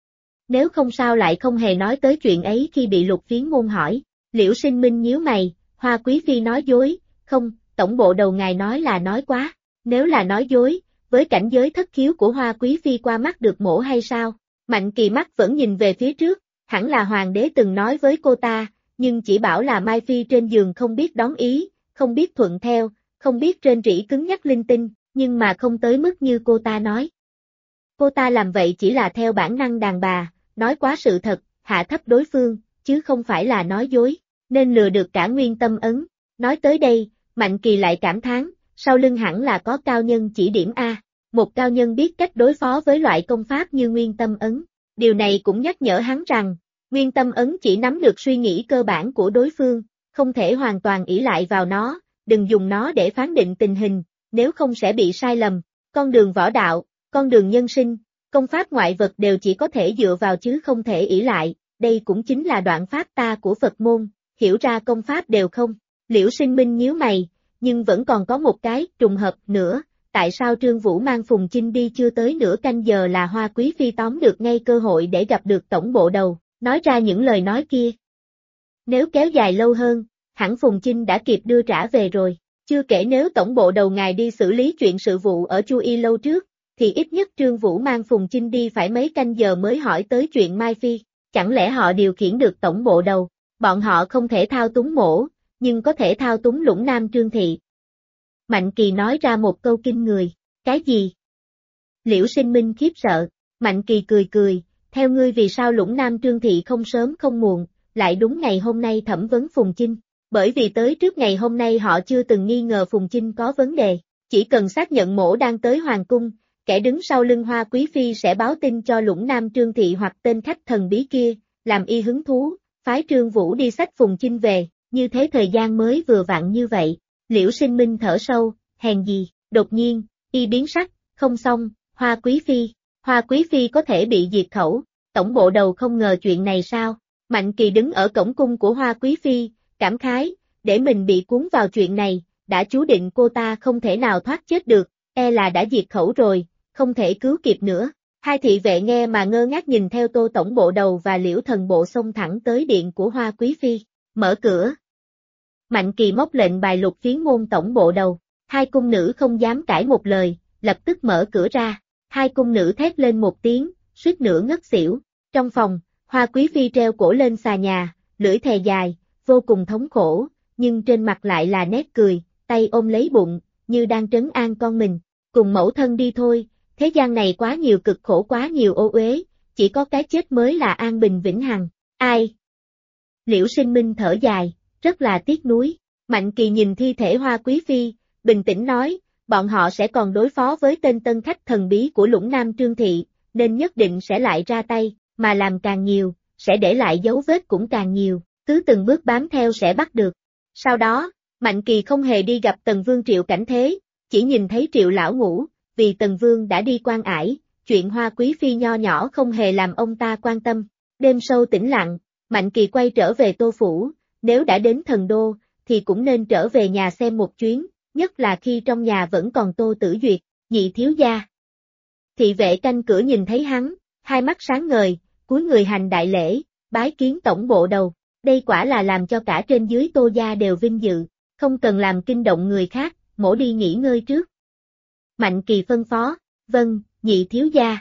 Nếu không sao lại không hề nói tới chuyện ấy khi bị Lục Phiến Ngôn hỏi. Liễu Sinh Minh nhíu mày, Hoa Quý Phi nói dối, không, tổng bộ đầu ngài nói là nói quá, nếu là nói dối, với cảnh giới thất khiếu của Hoa Quý Phi qua mắt được mổ hay sao? Mạnh Kỳ mắt vẫn nhìn về phía trước, hẳn là hoàng đế từng nói với cô ta, nhưng chỉ bảo là Mai Phi trên giường không biết đón ý, không biết thuận theo, không biết rên rỉ cứng nhắc linh tinh, nhưng mà không tới mức như cô ta nói. Cô ta làm vậy chỉ là theo bản năng đàn bà, nói quá sự thật, hạ thấp đối phương, chứ không phải là nói dối, nên lừa được cả Nguyên Tâm Ấn. Nói tới đây, Mạnh Kỳ lại cảm thán, sau lưng hẳn là có cao nhân chỉ điểm A, một cao nhân biết cách đối phó với loại công pháp như Nguyên Tâm Ấn. Điều này cũng nhắc nhở hắn rằng, Nguyên Tâm Ấn chỉ nắm được suy nghĩ cơ bản của đối phương, không thể hoàn toàn ỷ lại vào nó, đừng dùng nó để phán định tình hình, nếu không sẽ bị sai lầm. Con đường võ đạo, con đường nhân sinh, công pháp ngoại vật đều chỉ có thể dựa vào chứ không thể ỷ lại, đây cũng chính là đoạn pháp ta của Phật môn, hiểu ra công pháp đều không. Liễu Sinh Minh nhíu mày, nhưng vẫn còn có một cái trùng hợp nữa, tại sao Trương Vũ mang Phùng Chinh đi chưa tới nửa canh giờ là Hoa Quý Phi tóm được ngay cơ hội để gặp được tổng bộ đầu, nói ra những lời nói kia. Nếu kéo dài lâu hơn, hẳn Phùng Chinh đã kịp đưa trả về rồi, chưa kể nếu tổng bộ đầu ngài đi xử lý chuyện sự vụ ở Chu Y lâu trước, thì ít nhất Trương Vũ mang Phùng Chinh đi phải mấy canh giờ mới hỏi tới chuyện Mai Phi, chẳng lẽ họ điều khiển được tổng bộ đầu, bọn họ không thể thao túng mổ, nhưng có thể thao túng Lũng Nam Trương Thị. Mạnh Kỳ nói ra một câu kinh người, cái gì? Liễu Sinh Minh khiếp sợ, Mạnh Kỳ cười, theo ngươi vì sao Lũng Nam Trương Thị không sớm không muộn, lại đúng ngày hôm nay thẩm vấn Phùng Chinh, bởi vì tới trước ngày hôm nay họ chưa từng nghi ngờ Phùng Chinh có vấn đề, chỉ cần xác nhận mổ đang tới Hoàng Cung, kẻ đứng sau lưng Hoa Quý Phi sẽ báo tin cho Lũng Nam Trương Thị hoặc tên khách thần bí kia, làm y hứng thú, phái Trương Vũ đi xách Phùng Chinh về, như thế thời gian mới vừa vặn như vậy. Liễu Sinh Minh thở sâu, hèn gì, đột nhiên, y biến sắc, không xong, Hoa Quý Phi có thể bị diệt khẩu, tổng bộ đầu không ngờ chuyện này sao? Mạnh Kỳ đứng ở cổng cung của Hoa Quý Phi, cảm khái, để mình bị cuốn vào chuyện này, đã chú định cô ta không thể nào thoát chết được, e là đã diệt khẩu rồi, không thể cứu kịp nữa. Hai thị vệ nghe mà ngơ ngác nhìn theo Tô tổng bộ đầu và Liễu thần bộ xông thẳng tới điện của Hoa Quý Phi. Mở cửa. Mạnh Kỳ móc lệnh bài Lục Phiến môn tổng bộ đầu. Hai cung nữ không dám cãi một lời, lập tức mở cửa ra. Hai cung nữ thét lên một tiếng, suýt nữa ngất xỉu. Trong phòng, Hoa Quý Phi treo cổ lên xà nhà, lưỡi thè dài, vô cùng thống khổ, nhưng trên mặt lại là nét cười, tay ôm lấy bụng, như đang trấn an con mình. Cùng mẫu thân đi thôi, thế gian này quá nhiều cực khổ, quá nhiều ô uế, chỉ có cái chết mới là an bình vĩnh hằng. Ai? Liễu Sinh Minh thở dài, rất là tiếc nuối. Mạnh Kỳ nhìn thi thể Hoa Quý Phi, bình tĩnh nói, bọn họ sẽ còn đối phó với tên tân khách thần bí của Lũng Nam Trương Thị, nên nhất định sẽ lại ra tay, mà làm càng nhiều, sẽ để lại dấu vết cũng càng nhiều, cứ từng bước bám theo sẽ bắt được. Sau đó, Mạnh Kỳ không hề đi gặp Tần Vương Triệu Cảnh Thế, chỉ nhìn thấy Triệu lão ngủ, vì Tần Vương đã đi quan ải, chuyện Hoa Quý Phi nho nhỏ không hề làm ông ta quan tâm. Đêm sâu tĩnh lặng, Mạnh Kỳ quay trở về Tô Phủ, nếu đã đến Thần Đô, thì cũng nên trở về nhà xem một chuyến, nhất là khi trong nhà vẫn còn Tô Tử Duyệt, nhị thiếu gia. Thị vệ canh cửa nhìn thấy hắn, hai mắt sáng ngời, cúi người hành đại lễ, bái kiến tổng bộ đầu. Đây quả là làm cho cả trên dưới Tô gia đều vinh dự, không cần làm kinh động người khác, mổ đi nghỉ ngơi trước. Mạnh Kỳ phân phó, vâng, nhị thiếu gia.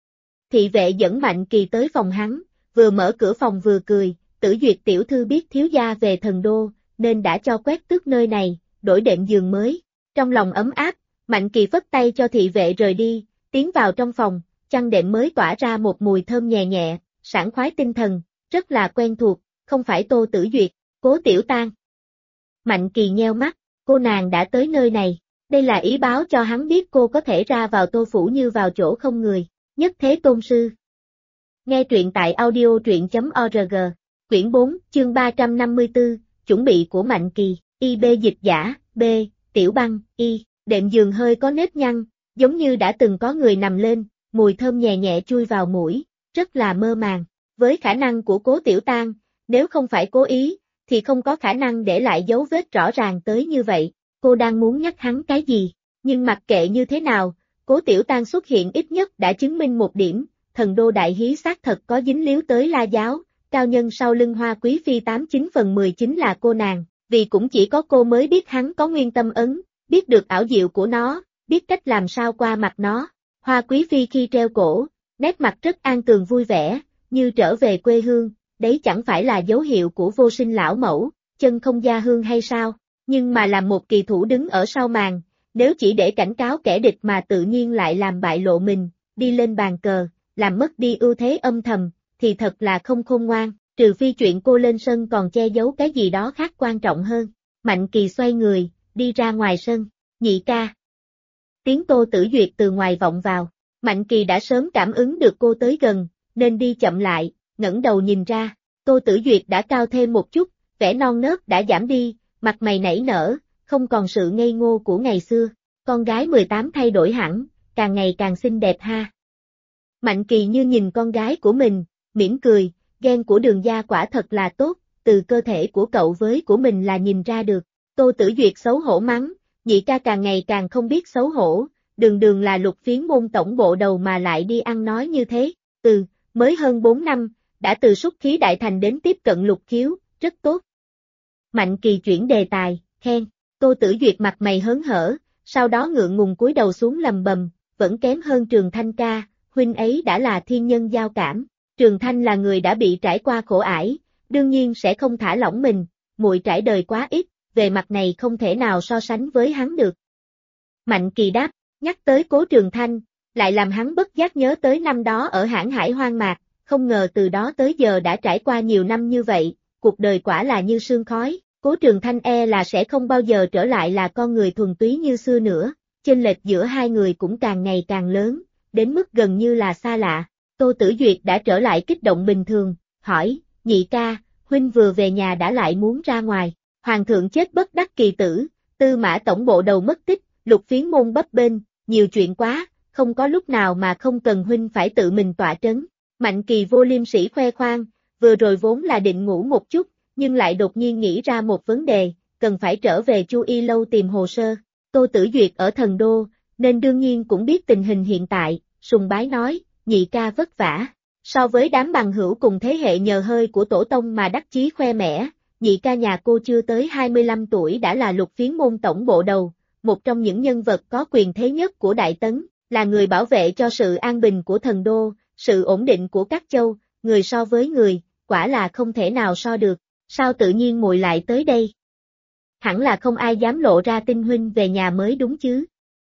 Thị vệ dẫn Mạnh Kỳ tới phòng hắn, vừa mở cửa phòng vừa cười, Tử Duyệt tiểu thư biết thiếu gia về Thần Đô, nên đã cho quét tước nơi này, đổi đệm giường mới. Trong lòng ấm áp, Mạnh Kỳ phất tay cho thị vệ rời đi, tiến vào trong phòng, chăn đệm mới tỏa ra một mùi thơm nhẹ nhẹ, sảng khoái tinh thần, rất là quen thuộc, không phải Tô Tử Duyệt, Cố Tiểu Tang. Mạnh Kỳ nheo mắt, cô nàng đã tới nơi này, đây là ý báo cho hắn biết cô có thể ra vào Tô Phủ như vào chỗ không người, nhất thế tôn sư. Nghe truyện tại audio truyện.org, quyển 4, chương 354, chuẩn bị của Mạnh Kỳ, IB dịch giả, B, Tiểu Băng, Y, đệm giường hơi có nếp nhăn, giống như đã từng có người nằm lên, mùi thơm nhẹ nhẹ chui vào mũi, rất là mơ màng. Với khả năng của Cố Tiểu Tang, nếu không phải cố ý, thì không có khả năng để lại dấu vết rõ ràng tới như vậy. Cô đang muốn nhắc hắn cái gì, nhưng mặc kệ như thế nào, Cố Tiểu Tang xuất hiện ít nhất đã chứng minh một điểm, Thần Đô đại hí xác thật có dính líu tới La giáo, cao nhân sau lưng Hoa Quý Phi 89/10 chính là cô nàng, vì cũng chỉ có cô mới biết hắn có nguyên tâm ấn, biết được ảo diệu của nó, biết cách làm sao qua mặt nó. Hoa Quý Phi khi treo cổ, nét mặt rất an tường vui vẻ, như trở về quê hương, đấy chẳng phải là dấu hiệu của vô sinh lão mẫu, chân không gia hương hay sao? Nhưng mà làm một kỳ thủ đứng ở sau màn, nếu chỉ để cảnh cáo kẻ địch mà tự nhiên lại làm bại lộ mình, đi lên bàn cờ, làm mất đi ưu thế âm thầm, thì thật là không khôn ngoan, trừ phi chuyện cô lên sân còn che giấu cái gì đó khác quan trọng hơn. Mạnh Kỳ xoay người, đi ra ngoài sân, nhị ca. Tiếng Tô Tử Duyệt từ ngoài vọng vào, Mạnh Kỳ đã sớm cảm ứng được cô tới gần, nên đi chậm lại, ngẩng đầu nhìn ra, Tô Tử Duyệt đã cao thêm một chút, vẻ non nớt đã giảm đi, mặt mày nảy nở, không còn sự ngây ngô của ngày xưa, con gái 18 thay đổi hẳn, càng ngày càng xinh đẹp ha. Mạnh Kỳ như nhìn con gái của mình, mỉm cười, gen của Đường gia quả thật là tốt, từ cơ thể của cậu với của mình là nhìn ra được. Tô Tử Duyệt xấu hổ mắng, nhị ca càng ngày càng không biết xấu hổ, đường là Lục Phiến môn tổng bộ đầu mà lại đi ăn nói như thế, mới hơn 4 năm, đã từ xuất khí đại thành đến tiếp cận lục khiếu, rất tốt. Mạnh Kỳ chuyển đề tài, khen, Tô Tử Duyệt mặt mày hớn hở, sau đó ngượng ngùng cúi đầu xuống lầm bầm, vẫn kém hơn Trường Thanh ca, huynh ấy đã là thiên nhân giao cảm, Trường Thanh là người đã bị trải qua khổ ải, đương nhiên sẽ không thả lỏng mình, muội trải đời quá ít, về mặt này không thể nào so sánh với hắn được. Mạnh Kỳ đáp, nhắc tới Cố Trường Thanh, lại làm hắn bất giác nhớ tới năm đó ở hãn hải hoang mạc, không ngờ từ đó tới giờ đã trải qua nhiều năm như vậy, cuộc đời quả là như sương khói, Cố Trường Thanh là sẽ không bao giờ trở lại là con người thuần túy như xưa nữa, chênh lệch giữa hai người cũng càng ngày càng lớn, đến mức gần như là xa lạ. Tô Tử Duyệt đã trở lại kích động bình thường, hỏi, nhị ca, huynh vừa về nhà đã lại muốn ra ngoài, hoàng thượng chết bất đắc kỳ tử, Tư Mã tổng bộ đầu mất tích, Lục Phiến môn bấp bênh, nhiều chuyện quá, không có lúc nào mà không cần huynh phải tự mình tọa trấn. Mạnh Kỳ vô liêm sỉ khoe khoang, vừa rồi vốn là định ngủ một chút, nhưng lại đột nhiên nghĩ ra một vấn đề, cần phải trở về Chu Y lâu tìm hồ sơ. Tô Tử Duyệt ở Thần Đô, nên đương nhiên cũng biết tình hình hiện tại, sùng bái nói, nhị ca vất vả. So với đám bằng hữu cùng thế hệ nhờ hơi của tổ tông mà đắc chí khoe mẽ, nhị ca nhà cô chưa tới 25 tuổi đã là Lục Phiến môn tổng bộ đầu, một trong những nhân vật có quyền thế nhất của Đại Tấn, là người bảo vệ cho sự an bình của thần đô, sự ổn định của các châu, người so với người, quả là không thể nào so được, sao tự nhiên muội lại tới đây? Hẳn là không ai dám lộ ra tin huynh về nhà mới đúng chứ.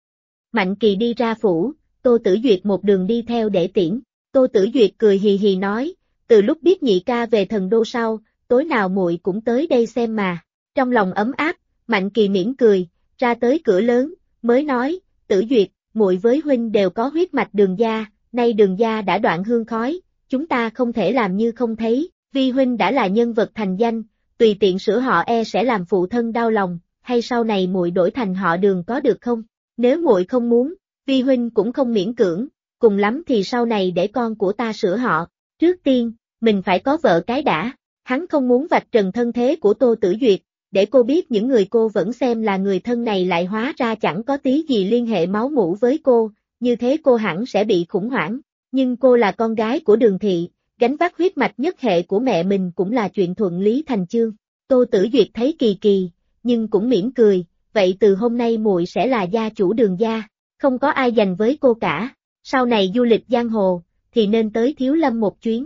Mạnh Kỳ đi ra phủ, Tô Tử Duyệt một đường đi theo để tiễn. Tô Tử Duyệt cười hì hì nói, từ lúc biết nhị ca về thần đô sau, tối nào muội cũng tới đây xem mà. Trong lòng ấm áp, Mạnh Kỳ mỉm cười, ra tới cửa lớn, mới nói, Tử Duyệt, muội với huynh đều có huyết mạch Đường gia, nay Đường gia đã đoạn hương khói, chúng ta không thể làm như không thấy, vì huynh đã là nhân vật thành danh, tùy tiện sửa họ e sẽ làm phụ thân đau lòng, hay sau này muội đổi thành họ Đường có được không? Nếu muội không muốn, vi huynh cũng không miễn cưỡng, cùng lắm thì sau này để con của ta sửa họ. Trước tiên, mình phải có vợ cái đã. Hắn không muốn vạch trần thân thế của Tô Tử Duyệt, để cô biết những người cô vẫn xem là người thân này lại hóa ra chẳng có tí gì liên hệ máu mủ với cô, như thế cô hẳn sẽ bị khủng hoảng. Nhưng cô là con gái của Đường thị, gánh vác huyết mạch nhất hệ của mẹ mình cũng là chuyện thuận lý thành chương. Tô Tử Duyệt thấy kỳ kỳ, nhưng cũng mỉm cười, vậy từ hôm nay muội sẽ là gia chủ Đường gia, không có ai giành với cô cả, sau này du lịch giang hồ, thì nên tới Thiếu Lâm một chuyến.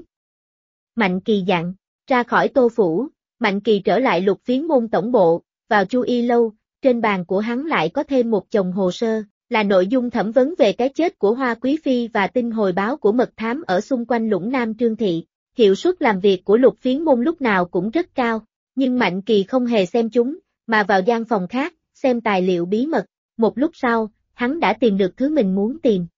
Mạnh Kỳ dặn, ra khỏi Tô phủ, Mạnh Kỳ trở lại Lục Phiến môn tổng bộ, vào Chu Y lâu, trên bàn của hắn lại có thêm một chồng hồ sơ, là nội dung thẩm vấn về cái chết của Hoa Quý Phi và tin hồi báo của mật thám ở xung quanh Lũng Nam Trương Thị. Hiệu suất làm việc của Lục Phiến môn lúc nào cũng rất cao, nhưng Mạnh Kỳ không hề xem chúng, mà vào gian phòng khác, xem tài liệu bí mật. Một lúc sau, hắn đã tìm được thứ mình muốn tìm.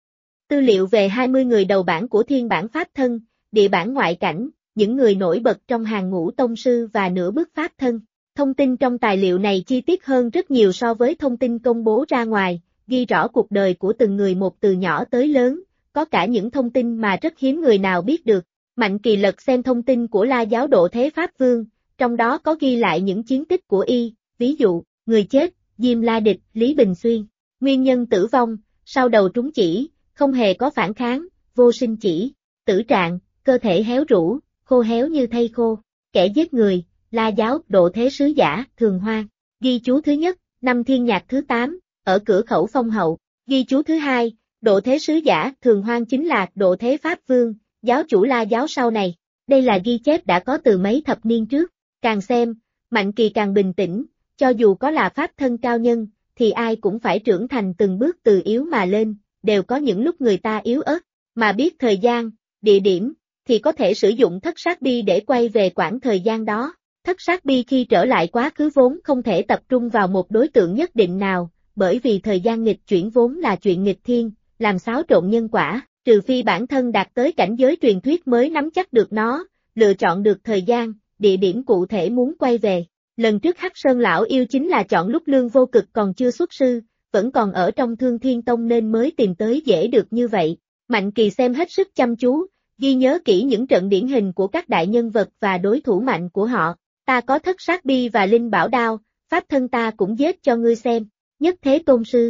Tư liệu về 20 người đầu bảng của Thiên bản Pháp thân, địa bản ngoại cảnh, những người nổi bật trong hàng ngũ tông sư và nửa bước Pháp thân. Thông tin trong tài liệu này chi tiết hơn rất nhiều so với thông tin công bố ra ngoài, ghi rõ cuộc đời của từng người một từ nhỏ tới lớn, có cả những thông tin mà rất hiếm người nào biết được. Mạnh Kỳ lật xem thông tin của La giáo Độ Thế Pháp Vương, trong đó có ghi lại những chiến tích của y, ví dụ, người chết, Diêm La Địch, Lý Bình Xuyên, nguyên nhân tử vong, sau đầu trúng chỉ, không hề có phản kháng, vô sinh chỉ, tử trạng, cơ thể héo rũ, khô héo như thây khô, kẻ giết người, La giáo Độ Thế Sứ Giả, Thường Hoan, ghi chú thứ nhất, năm Thiên Nhạc thứ 8, ở cửa khẩu Phong Hậu, ghi chú thứ hai, Độ Thế Sứ Giả, Thường Hoan chính là Độ Thế Pháp Vương, giáo chủ La giáo sau này, đây là ghi chép đã có từ mấy thập niên trước, càng xem, Mạnh Kỳ càng bình tĩnh, cho dù có là Pháp thân cao nhân, thì ai cũng phải trưởng thành từng bước từ yếu mà lên, đều có những lúc người ta yếu ớt, mà biết thời gian, địa điểm, thì có thể sử dụng thất sát bi để quay về quãng thời gian đó. Thất sát bi khi trở lại quá khứ vốn không thể tập trung vào một đối tượng nhất định nào, bởi vì thời gian nghịch chuyển vốn là chuyện nghịch thiên, làm xáo trộn nhân quả, trừ phi bản thân đạt tới cảnh giới truyền thuyết mới nắm chắc được nó, lựa chọn được thời gian, địa điểm cụ thể muốn quay về. Lần trước Hắc Sơn lão yêu chính là chọn lúc Lương Vô Cực còn chưa xuất sư, vẫn còn ở trong Thương Thiên Tông nên mới tìm tới dễ được như vậy. Mạnh Kỳ xem hết sức chăm chú, ghi nhớ kỹ những trận điển hình của các đại nhân vật và đối thủ mạnh của họ. Ta có thất sát bi và linh bảo đao, pháp thân ta cũng giết cho ngươi xem. Nhất Thế Tôn Sư.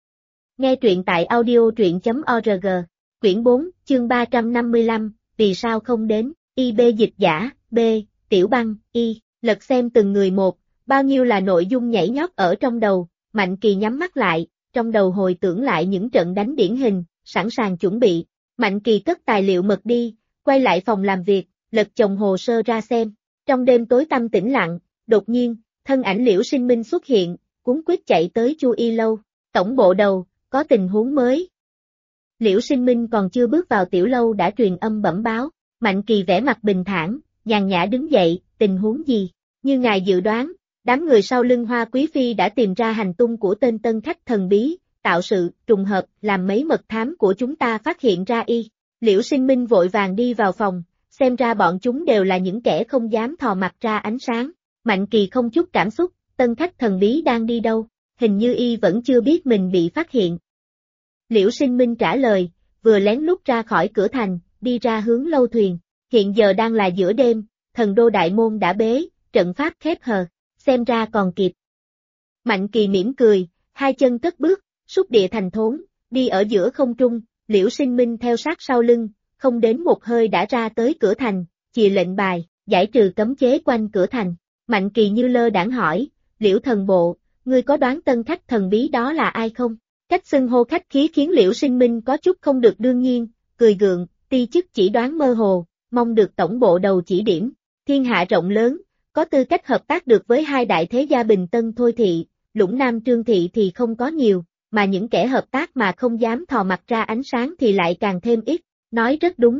Nghe truyện tại audio.org, quyển 4, chương 355, vì sao không đến, IB dịch giả, B, Tiểu Băng, Y, lật xem từng người một, bao nhiêu là nội dung nhảy nhót ở trong đầu, Mạnh Kỳ nhắm mắt lại, trong đầu hồi tưởng lại những trận đánh điển hình, sẵn sàng chuẩn bị. Mạnh Kỳ cất tài liệu mật đi, quay lại phòng làm việc, lật chồng hồ sơ ra xem. Trong đêm tối tăm tĩnh lặng, đột nhiên, thân ảnh Liễu Sinh Minh xuất hiện, cuống quýt chạy tới Chu Y lâu. Tổng bộ đầu, có tình huống mới. Liễu Sinh Minh còn chưa bước vào tiểu lâu đã truyền âm bẩm báo. Mạnh Kỳ vẻ mặt bình thản, nhàn nhã đứng dậy, tình huống gì? Như ngài dự đoán, đám người sau lưng Hoa Quý Phi đã tìm ra hành tung của tên tân khách thần bí, tạo sự trùng hợp làm mấy mật thám của chúng ta phát hiện ra y. Liễu Sinh Minh vội vàng đi vào phòng, xem ra bọn chúng đều là những kẻ không dám thò mặt ra ánh sáng. Mạnh Kỳ không chút cảm xúc, tân khách thần bí đang đi đâu, hình như y vẫn chưa biết mình bị phát hiện. Liễu Sinh Minh trả lời, vừa lén lút ra khỏi cửa thành, đi ra hướng lâu thuyền, hiện giờ đang là giữa đêm, thần đô đại môn đã bế, trận pháp khép hờ, xem ra còn kịp. Mạnh Kỳ mỉm cười, hai chân cất bước, xúc địa thành thốn, đi ở giữa không trung, Liễu Sinh Minh theo sát sau lưng, không đến một hơi đã ra tới cửa thành, chìa lệnh bài, giải trừ cấm chế quanh cửa thành. Mạnh Kỳ như lơ đãng hỏi, Liễu thần bộ, ngươi có đoán tân khách thần bí đó là ai không? Cách xưng hô khách khí khiến Liễu Sinh Minh có chút không được đương nhiên, cười gượng, ti chức chỉ đoán mơ hồ, mong được tổng bộ đầu chỉ điểm. Thiên hạ rộng lớn, có tư cách hợp tác được với hai đại thế gia Bình Tân Thôi Thị, Lũng Nam Trương Thị thì không có nhiều, mà những kẻ hợp tác mà không dám thò mặt ra ánh sáng thì lại càng thêm ít, nói rất đúng.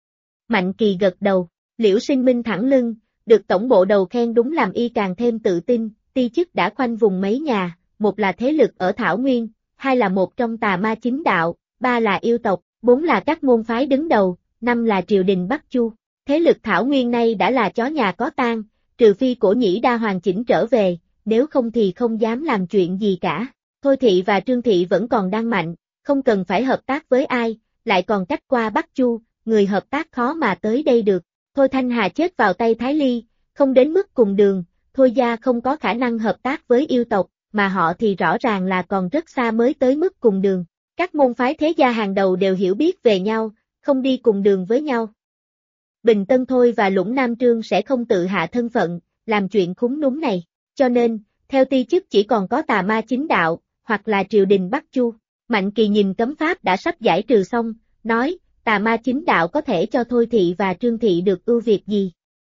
Mạnh Kỳ gật đầu, Liễu Sinh Minh thẳng lưng, được tổng bộ đầu khen đúng làm y càng thêm tự tin, ti chức đã khoanh vùng mấy nhà, một là thế lực ở Thảo Nguyên, hai là một trong tà ma chính đạo, ba là yêu tộc, bốn là các môn phái đứng đầu, năm là triều đình Bắc Chu. Thế lực Thảo Nguyên nay đã là chó nhà có tang, trừ phi Cổ Nhĩ Đa hoàn chỉnh trở về, nếu không thì không dám làm chuyện gì cả. Thôi Thị và Trương Thị vẫn còn đang mạnh, không cần phải hợp tác với ai, lại còn cách qua Bắc Chu, người hợp tác khó mà tới đây được. Thôi Thanh Hà chết vào tay Thái Ly, không đến mức cùng đường, Thôi gia không có khả năng hợp tác với yêu tộc, mà họ thì rõ ràng là còn rất xa mới tới mức cùng đường. Các môn phái thế gia hàng đầu đều hiểu biết về nhau, không đi cùng đường với nhau. Bình Tân Thôi và Lũng Nam Trương sẽ không tự hạ thân phận, làm chuyện khúng núm này, cho nên, theo ti chức chỉ còn có tà ma chính đạo, hoặc là triều đình Bắc Chu. Mạnh Kỳ nhìn cấm pháp đã sắp giải trừ xong, nói, tà ma chính đạo có thể cho Thôi Thị và Trương Thị được ưu việt gì?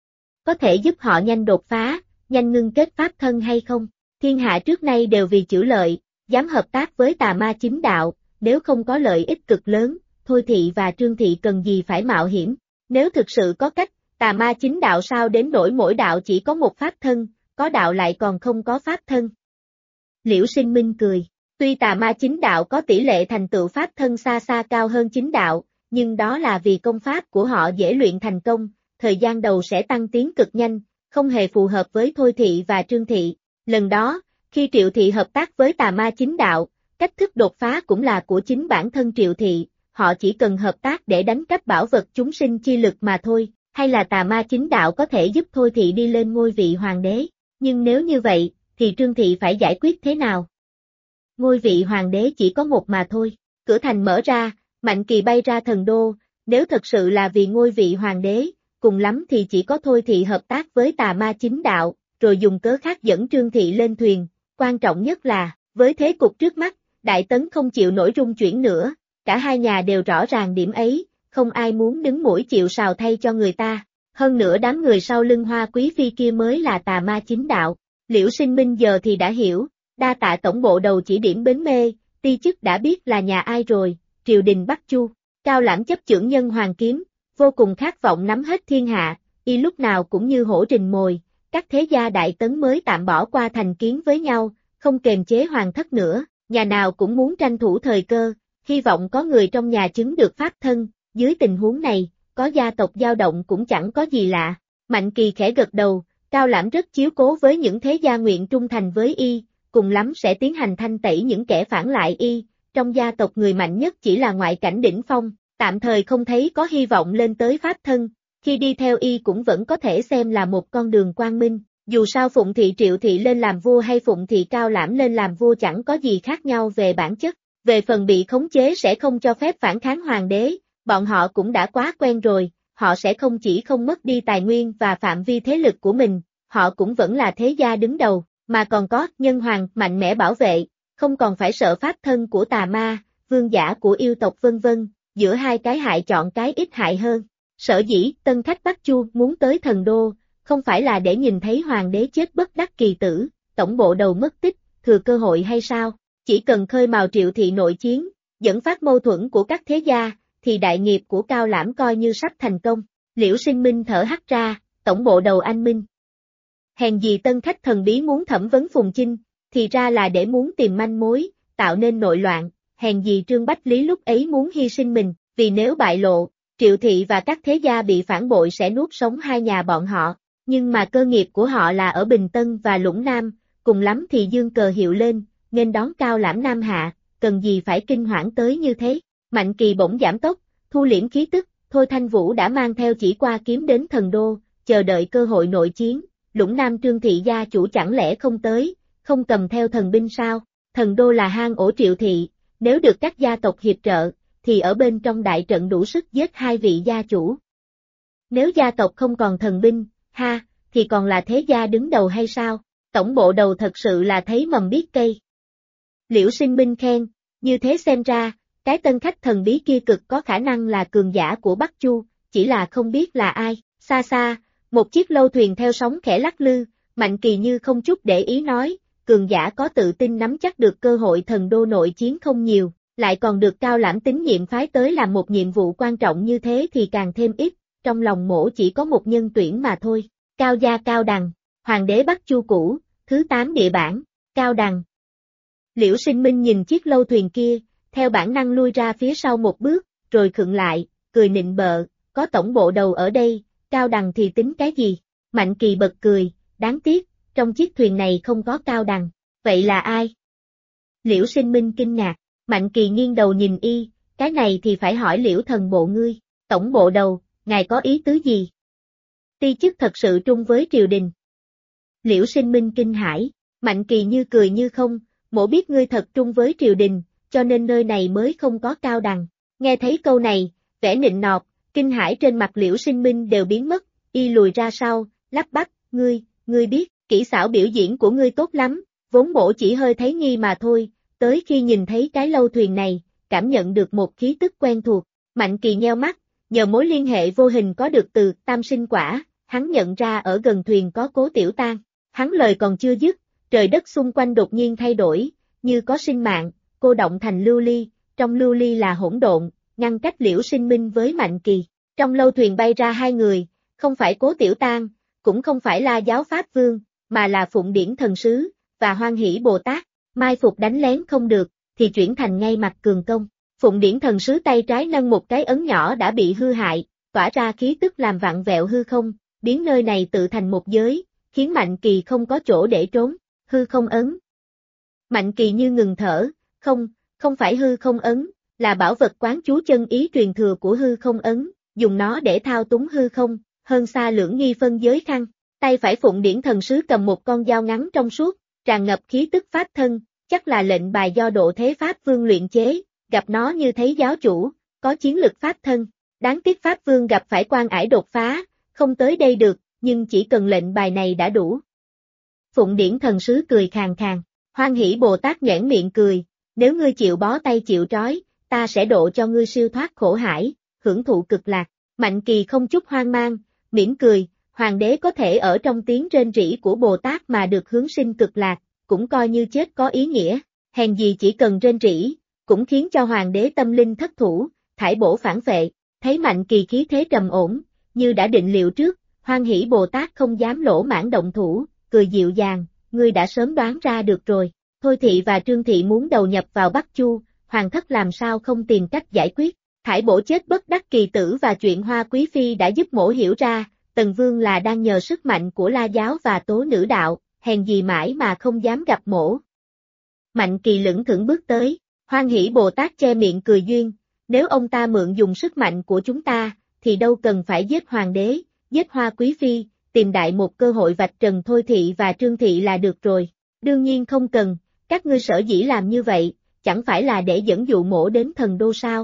Có thể giúp họ nhanh đột phá, nhanh ngưng kết pháp thân hay không? Thiên hạ trước nay đều vì chữ lợi, dám hợp tác với tà ma chính đạo, nếu không có lợi ích cực lớn, Thôi Thị và Trương Thị cần gì phải mạo hiểm? Nếu thực sự có cách, tà ma chính đạo sao đến nỗi mỗi đạo chỉ có một pháp thân, có đạo lại còn không có pháp thân? Liễu Sinh Minh cười, tuy tà ma chính đạo có tỷ lệ thành tựu pháp thân xa xa cao hơn chính đạo, nhưng đó là vì công pháp của họ dễ luyện thành công, thời gian đầu sẽ tăng tiến cực nhanh, không hề phù hợp với Thôi Thị và Trương Thị. Lần đó, khi Triệu Thị hợp tác với tà ma chính đạo, cách thức đột phá cũng là của chính bản thân Triệu Thị, họ chỉ cần hợp tác để đánh cắp bảo vật chúng sinh chi lực mà thôi, hay là tà ma chính đạo có thể giúp Thôi Thị đi lên ngôi vị hoàng đế, nhưng nếu như vậy, thì Trương Thị phải giải quyết thế nào? Ngôi vị hoàng đế chỉ có một mà thôi, cửa thành mở ra, Mạnh Kỳ bay ra thần đô, nếu thật sự là vì ngôi vị hoàng đế, cùng lắm thì chỉ có Thôi Thị hợp tác với tà ma chính đạo, rồi dùng cớ khác dẫn Trương Thị lên thuyền, quan trọng nhất là, với thế cục trước mắt, Đại Tấn không chịu nổi rung chuyển nữa, cả hai nhà đều rõ ràng điểm ấy, không ai muốn đứng mũi chịu sào thay cho người ta, hơn nữa đám người sau lưng Hoa Quý Phi kia mới là tà ma chính đạo. Liễu Sinh Minh giờ thì đã hiểu, đa tạ tổng bộ đầu chỉ điểm bến mê, ti chức đã biết là nhà ai rồi, triều đình Bắc Chu, Cao Lãm chấp chưởng nhân hoàng kiếm, vô cùng khát vọng nắm hết thiên hạ, y lúc nào cũng như hổ rình mồi, các thế gia Đại Tấn mới tạm bỏ qua thành kiến với nhau, không kềm chế hoàng thất nữa, nhà nào cũng muốn tranh thủ thời cơ, hy vọng có người trong nhà chứng được pháp thân, dưới tình huống này, có gia tộc dao động cũng chẳng có gì lạ. Mạnh Kỳ khẽ gật đầu, Cao Lãm rất chiếu cố với những thế gia nguyện trung thành với y, cùng lắm sẽ tiến hành thanh tẩy những kẻ phản lại y, trong gia tộc người mạnh nhất chỉ là ngoại cảnh đỉnh phong, tạm thời không thấy có hy vọng lên tới pháp thân, khi đi theo y cũng vẫn có thể xem là một con đường quang minh, dù sao Phụng Thị Triệu Thị lên làm vua hay Phụng Thị Cao Lãm lên làm vua chẳng có gì khác nhau về bản chất, về phần bị khống chế sẽ không cho phép phản kháng hoàng đế, bọn họ cũng đã quá quen rồi, họ sẽ không chỉ không mất đi tài nguyên và phạm vi thế lực của mình, họ cũng vẫn là thế gia đứng đầu, mà còn có nhân hoàng mạnh mẽ bảo vệ, không còn phải sợ pháp thân của tà ma, vương giả của yêu tộc vân vân, giữa hai cái hại chọn cái ít hại hơn. Sở dĩ tân khách Bắc Chu muốn tới thần đô, không phải là để nhìn thấy hoàng đế chết bất đắc kỳ tử, tổng bộ đầu mất tích, thừa cơ hội hay sao, chỉ cần khơi mào Triệu Thị nội chiến, dẫn phát mâu thuẫn của các thế gia, thì đại nghiệp của Cao Lãm coi như sắp thành công. Liễu Sinh Minh thở hắt ra, tổng bộ đầu anh minh. Hèn gì tân khách thần bí muốn thẩm vấn Phùng Chinh, thì ra là để muốn tìm manh mối, tạo nên nội loạn, hèn gì Trương Bách Lý lúc ấy muốn hy sinh mình, vì nếu bại lộ, Triệu Thị và các thế gia bị phản bội sẽ nuốt sống hai nhà bọn họ, nhưng mà cơ nghiệp của họ là ở Bình Tân và Lũng Nam, cùng lắm thì dương cờ hiệu lên, nên đón Cao Lãm Nam hạ, cần gì phải kinh hoảng tới như thế. Mạnh Kỳ bỗng giảm tốc, thu liễm khí tức, Thôi Thanh Vũ đã mang theo chỉ qua kiếm đến thần đô, chờ đợi cơ hội nội chiến, Lũng Nam Trương Thị gia chủ chẳng lẽ không tới, không cầm theo thần binh sao, thần đô là hang ổ Triệu Thị, nếu được các gia tộc hiệp trợ, thì ở bên trong đại trận đủ sức giết 2 vị gia chủ. Nếu gia tộc không còn thần binh, thì còn là thế gia đứng đầu hay sao? Tổng bộ đầu thật sự là thấy mầm biết cây. Liễu Sinh Minh khen, như thế xem ra, cái tân khách thần bí kia cực có khả năng là cường giả của Bắc Chu, chỉ là không biết là ai. Xa xa, một chiếc lâu thuyền theo sóng khẽ lắc lư, Mạnh Kỳ như không chút để ý nói, cường giả có tự tin nắm chắc được cơ hội thần đô nội chiến không nhiều, lại còn được Cao Lãm tín nhiệm phái tới làm một nhiệm vụ quan trọng như thế thì càng thêm ít, trong lòng mỗ chỉ có một nhân tuyển mà thôi. Cao gia Cao Đằng, Hoàng đế Bắc Chu cũ, thứ 8 địa bản, Cao Đằng. Liễu Sinh Minh nhìn chiếc lâu thuyền kia, theo bản năng lui ra phía sau một bước, rồi khựng lại, cười nịnh bợ, có tổng bộ đầu ở đây, Cao Đằng thì tính cái gì? Mạnh Kỳ bật cười, đáng tiếc, trong chiếc thuyền này không có Cao Đằng, vậy là ai? Liễu Sinh Minh kinh ngạc, Mạnh Kỳ nghiêng đầu nhìn y, cái này thì phải hỏi Liễu thần bộ ngươi, tổng bộ đầu, ngài có ý tứ gì? Ti chức thật sự trung với triều đình. Liễu Sinh Minh kinh hãi, Mạnh Kỳ như cười như không, mỗ biết ngươi thật trung với triều đình, cho nên nơi này mới không có Cao Đằng. Nghe thấy câu này, vẻ nịnh nọt, kinh hãi trên mặt Liễu Sinh Minh đều biến mất, y lùi ra sau, lắp bắp, ngươi biết, kỹ xảo biểu diễn của ngươi tốt lắm, vốn mỗ chỉ hơi thấy nghi mà thôi, tới khi nhìn thấy cái lâu thuyền này, cảm nhận được một khí tức quen thuộc, Mạnh Kỳ nheo mắt, nhờ mối liên hệ vô hình có được từ tam sinh quả, hắn nhận ra ở gần thuyền có Cố Tiểu Tang, hắn lời còn chưa dứt, trời đất xung quanh đột nhiên thay đổi, như có sinh mạng, cô động thành lưu ly, trong lưu ly là hỗn độn, ngăn cách Liễu Sinh Minh với Mạnh Kỳ. Trong lâu thuyền bay ra 2 người, không phải Cố Tiểu Tang, cũng không phải La Giáo Pháp Vương, mà là Phụng Điển Thần Sứ, và Hoan Hỷ Bồ Tát, mai phục đánh lén không được, thì chuyển thành ngay mặt cường công. Phụng Điển Thần Sứ tay trái nâng một cái ấn nhỏ đã bị hư hại, tỏa ra khí tức làm vặn vẹo hư không, biến nơi này tự thành một giới, khiến Mạnh Kỳ không có chỗ để trốn, hư không ấn. Mạnh Kỳ như ngừng thở, không phải hư không ấn, là bảo vật quán chú chân ý truyền thừa của hư không ấn, dùng nó để thao túng hư không, hơn xa lưỡng nghi phân giới khăn. Tay phải Phụng Điển Thần Sứ cầm một con dao ngắn trong suốt, tràn ngập khí tức pháp thân, chắc là lệnh bài do Độ Thế Pháp Vương luyện chế, gặp nó như thấy giáo chủ, có chiến lực pháp thân. Đáng tiếc Pháp Vương gặp phải quan ải đột phá, không tới đây được, nhưng chỉ cần lệnh bài này đã đủ. Phụng Điển Thần Sứ cười khàn khàn, Hoan Hỷ Bồ Tát nhoẻn miệng cười, nếu ngươi chịu bó tay chịu trói, ta sẽ độ cho ngươi siêu thoát khổ hải, hưởng thụ cực lạc. Mạnh Kỳ không chút hoang mang, mỉm cười, hoàng đế có thể ở trong tiếng rên rỉ của Bồ Tát mà được hướng sinh cực lạc, cũng coi như chết có ý nghĩa, hèn gì chỉ cần rên rỉ, cũng khiến cho hoàng đế tâm linh thất thủ, thải bổ phản vệ. Thấy Mạnh Kỳ khí thế trầm ổn, như đã định liệu trước, Hoan Hỷ Bồ Tát không dám lỗ mãng động thủ, cười dịu dàng, ngươi đã sớm đoán ra được rồi. Thôi Thị và Trương Thị muốn đầu nhập vào Bắc Chu, hoàng thất làm sao không tìm cách giải quyết. Thải bổ chết bất đắc kỳ tử và chuyện Hoa Quý Phi đã giúp mỗ hiểu ra, Tần Vương là đang nhờ sức mạnh của La Giáo và Tố Nữ Đạo, hèn gì mãi mà không dám gặp mỗ. Mạnh Kỳ lững thững bước tới, Hoan Hỷ Bồ Tát che miệng cười duyên, nếu ông ta mượn dùng sức mạnh của chúng ta, thì đâu cần phải giết hoàng đế, giết Hoa Quý Phi, tìm đại một cơ hội vạch trần Thôi Thị và Trương Thị là được rồi. Đương nhiên không cần, các ngươi sở dĩ làm như vậy, chẳng phải là để dẫn dụ mỗ đến thần đô sao?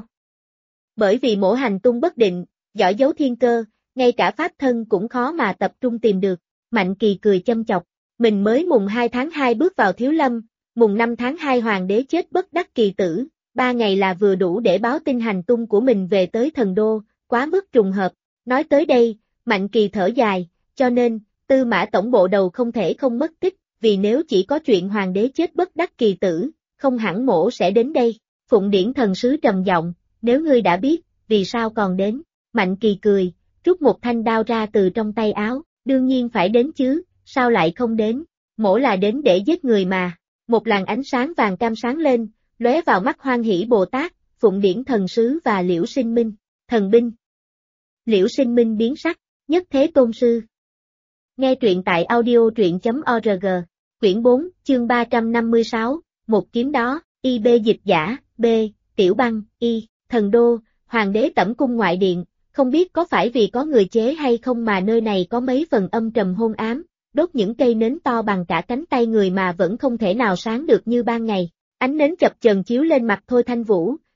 Bởi vì mỗ hành tung bất định, giỏi giấu thiên cơ, ngay cả pháp thân cũng khó mà tập trung tìm được. Mạnh Kỳ cười châm chọc, mình mới mùng 2 tháng 2 bước vào Thiếu Lâm, mùng 5 tháng 2 hoàng đế chết bất đắc kỳ tử, 3 ngày là vừa đủ để báo tin hành tung của mình về tới thần đô, quá mức trùng hợp. Nói tới đây, Mạnh Kỳ thở dài, cho nên, Tư Mã tổng bộ đầu không thể không mất tích, vì nếu chỉ có chuyện hoàng đế chết bất đắc kỳ tử, không hẳn mỗ sẽ đến đây. Phụng Điển Thần Sứ trầm giọng, nếu ngươi đã biết, vì sao còn đến? Mạnh Kỳ cười, rút một thanh đao ra từ trong tay áo, đương nhiên phải đến chứ, sao lại không đến? Mỗ là đến để giết người mà. Một làn ánh sáng vàng cam sáng lên, lóe vào mắt Hoan Hỷ Bồ Tát, Phụng Điển Thần Sứ và Liễu Sinh Minh. Thần binh. Liễu Sinh Minh biến sắc, nhất thế tôn sư. Nghe truyện tại audio.org, quyển 4, chương 356, một kiếm đó, IB dịch giả, B, Tiểu Băng, Y, thần đô, hoàng đế tẩm cung ngoại điện, không biết có phải vì có người chế hay không mà nơi này có mấy phần âm trầm hôn ám, đốt những cây nến to bằng cả cánh tay người mà vẫn không thể nào sáng được như ban ngày. Ánh nến chập chờn chiếu lên mặt Thôi Thanh Vũ,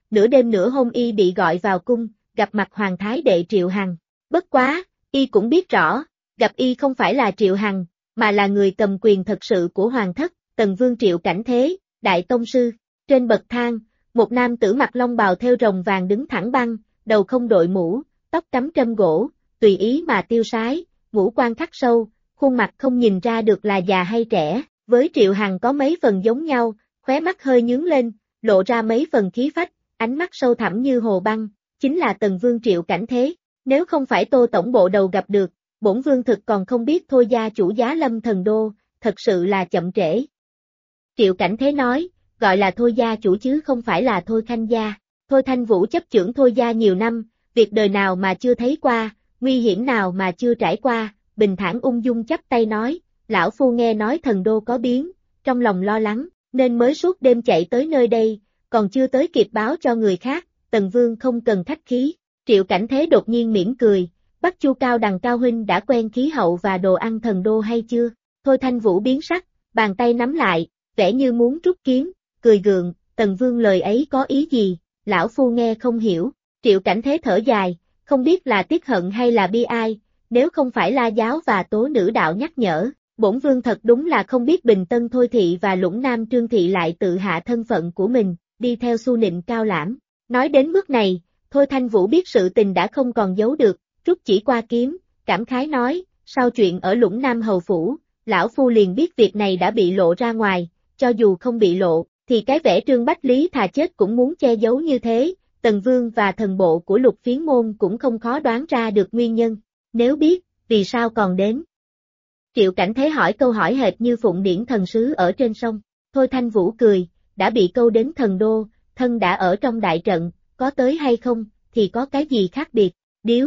nửa đêm nửa hôm y bị gọi vào cung, gặp mặt Hoàng Thái Đệ Triệu Hằng. Bất quá, y cũng biết rõ, gặp y không phải là Triệu Hằng, mà là người cầm quyền thật sự của Hoàng thất, Tần Vương Triệu Cảnh Thế, Đại Tông Sư. Trên bậc thang, một nam tử mặc long bào thêu rồng vàng đứng thẳng băng, đầu không đội mũ, tóc cắm trâm gỗ, tùy ý mà tiêu sái, ngũ quan khắc sâu, khuôn mặt không nhìn ra được là già hay trẻ, với Triệu Hằng có mấy phần giống nhau, khóe mắt hơi nhướng lên, lộ ra mấy phần khí phách, ánh mắt sâu thẳm như hồ băng, chính là Tần Vương Triệu Cảnh Thế. Nếu không phải Tô tổng bộ đầu gặp được, bổn vương thực còn không biết thôi gia chủ giá lâm thần đô, thật sự là chậm trễ. Triệu Cảnh Thế nói, gọi là thôi gia chủ chứ không phải là thôi khanh gia. Thôi Thanh Vũ chấp chưởng thôi gia nhiều năm, việc đời nào mà chưa thấy qua, nguy hiểm nào mà chưa trải qua, bình thản ung dung chắp tay nói, lão phu nghe nói thần đô có biến, trong lòng lo lắng, nên mới suốt đêm chạy tới nơi đây, còn chưa tới kịp báo cho người khác, Tần Vương không cần khách khí. Triệu Cảnh Thế đột nhiên mỉm cười, Bắc Chu Cao Đằng Cao huynh đã quen khí hậu và đồ ăn thần đô hay chưa? Thôi Thanh Vũ biến sắc, bàn tay nắm lại, vẻ như muốn rút kiếm, cười gượng, Tần Vương lời ấy có ý gì, lão phu nghe không hiểu. Triệu Cảnh Thế thở dài, không biết là tiếc hận hay là bi ai, nếu không phải La Giáo và Tố Nữ Đạo nhắc nhở, bổn vương thật đúng là không biết Bình Tân Thôi Thị và Lũng Nam Trương Thị lại tự hạ thân phận của mình, đi theo xu nịnh cao lãm. Nói đến mức này, Thôi Thanh Vũ biết sự tình đã không còn giấu được, rút chỉ qua kiếm, cảm khái nói, sau chuyện ở Lũng Nam Hầu Phủ, lão phu liền biết việc này đã bị lộ ra ngoài, cho dù không bị lộ, thì cái vẻ Trương Bách Lý thà chết cũng muốn che giấu như thế, Tần Vương và thần bộ của Lục Phiến Môn cũng không khó đoán ra được nguyên nhân, nếu biết, vì sao còn đến. Triệu Cảnh Thế hỏi câu hỏi hệt như phụng điển thần sứ ở trên sông, Thôi Thanh Vũ cười, đã bị câu đến thần đô, thân đã ở trong đại trận, có tới hay không, thì có cái gì khác biệt, điếu.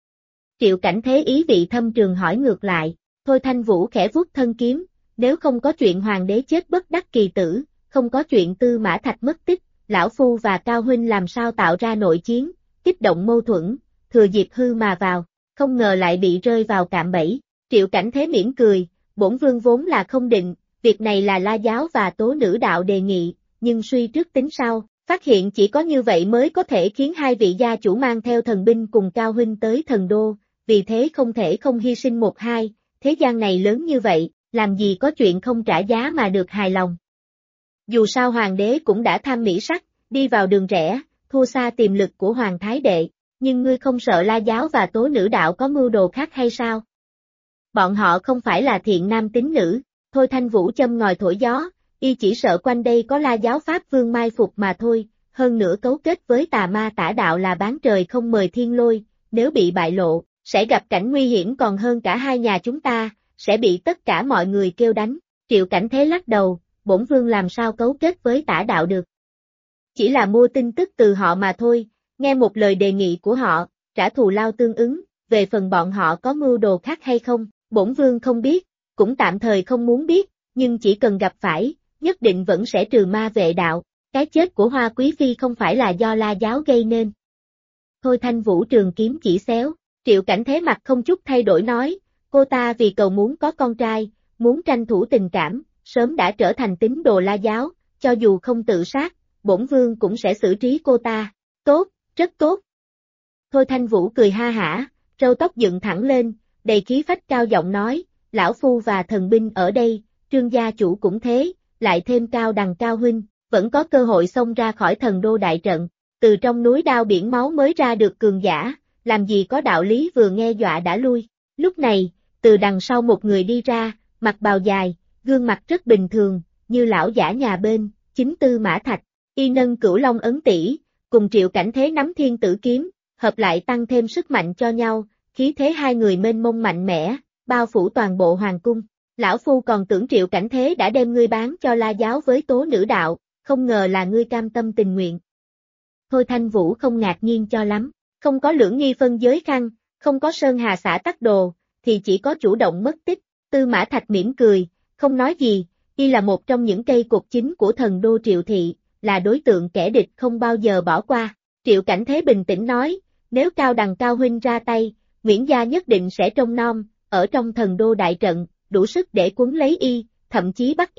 Triệu Cảnh Thế ý vị thâm trường hỏi ngược lại, Thôi Thanh Vũ khẽ vuốt thân kiếm, nếu không có chuyện hoàng đế chết bất đắc kỳ tử, không có chuyện Tư Mã Thạch mất tích, lão phu và Cao huynh làm sao tạo ra nội chiến, kích động mâu thuẫn, thừa dịp hư mà vào, không ngờ lại bị rơi vào cạm bẫy. Triệu Cảnh Thế mỉm cười, bổn vương vốn là không định, việc này là La Giáo và Tố Nữ Đạo đề nghị, nhưng suy trước tính sau, phát hiện chỉ có như vậy mới có thể khiến hai vị gia chủ mang theo thần binh cùng Cao huynh tới thần đô, vì thế không thể không hy sinh một hai, thế gian này lớn như vậy, làm gì có chuyện không trả giá mà được hài lòng. Dù sao hoàng đế cũng đã tham mỹ sắc, đi vào đường rẽ, thua xa tiềm lực của Hoàng Thái Đệ, nhưng ngươi không sợ La Giáo và Tố Nữ Đạo có mưu đồ khác hay sao? Bọn họ không phải là thiện nam tín nữ, Thôi Thanh Vũ châm ngòi thổi gió, y chỉ sợ quanh đây có La Giáo Pháp Vương mai phục mà thôi, hơn nữa cấu kết với tà ma tả đạo là bán trời không mời thiên lôi, nếu bị bại lộ, sẽ gặp cảnh nguy hiểm còn hơn cả hai nhà chúng ta, sẽ bị tất cả mọi người kêu đánh. Triệu Cảnh Thế lắc đầu, bổn vương làm sao cấu kết với tả đạo được. Chỉ là mua tin tức từ họ mà thôi, nghe một lời đề nghị của họ, trả thù lao tương ứng, về phần bọn họ có mưu đồ khác hay không, bổn vương không biết, cũng tạm thời không muốn biết, nhưng chỉ cần gặp phải, nhất định vẫn sẽ trừ ma vệ đạo, cái chết của Hoa Quý Phi không phải là do La Giáo gây nên. Thôi Thanh Vũ trường kiếm chỉ xéo, Triệu Cảnh Thế mặt không chút thay đổi nói, cô ta vì cầu muốn có con trai, muốn tranh thủ tình cảm, sớm đã trở thành tín đồ La Giáo, cho dù không tự sát, bổn vương cũng sẽ xử trí cô ta, tốt, rất tốt. Thôi Thanh Vũ cười ha hả, râu tóc dựng thẳng lên, đầy khí phách cao giọng nói, lão phu và thần binh ở đây, Trương gia chủ cũng thế, lại thêm Cao Đằng Cao huynh, vẫn có cơ hội xông ra khỏi thần đô đại trận, từ trong núi đao biển máu mới ra được cường giả, làm gì có đạo lý vừa nghe dọa đã lui. Lúc này, từ đằng sau một người đi ra, mặc bào dài, gương mặt rất bình thường, như lão giả nhà bên, chính Tư Mã Thạch, y nâng Cửu Long ấn tỷ, cùng Triệu Cảnh Thế nắm Thiên Tử kiếm, hợp lại tăng thêm sức mạnh cho nhau, khí thế hai người mênh mông mạnh mẽ, bao phủ toàn bộ hoàng cung. Lão phu còn tưởng Triệu Cảnh Thế đã đem ngươi bán cho La Giáo với Tố Nữ Đạo, không ngờ là ngươi cam tâm tình nguyện. Thôi Thanh Vũ không ngạc nhiên cho lắm, không có lưỡng nghi phân giới khăn, không có sơn hà xã tắc đồ, thì chỉ có chủ động mất tích. Tư Mã Thạch mỉm cười, không nói gì, y là một trong những cây cột chính của thần đô Triệu Thị, là đối tượng kẻ địch không bao giờ bỏ qua. Triệu Cảnh Thế bình tĩnh nói, nếu Cao Đằng Cao huynh ra tay, Nguyễn gia nhất định sẽ trông nom, ở trong thần đô đại trận, đủ sức để quấn lấy y, thậm chí bắt y,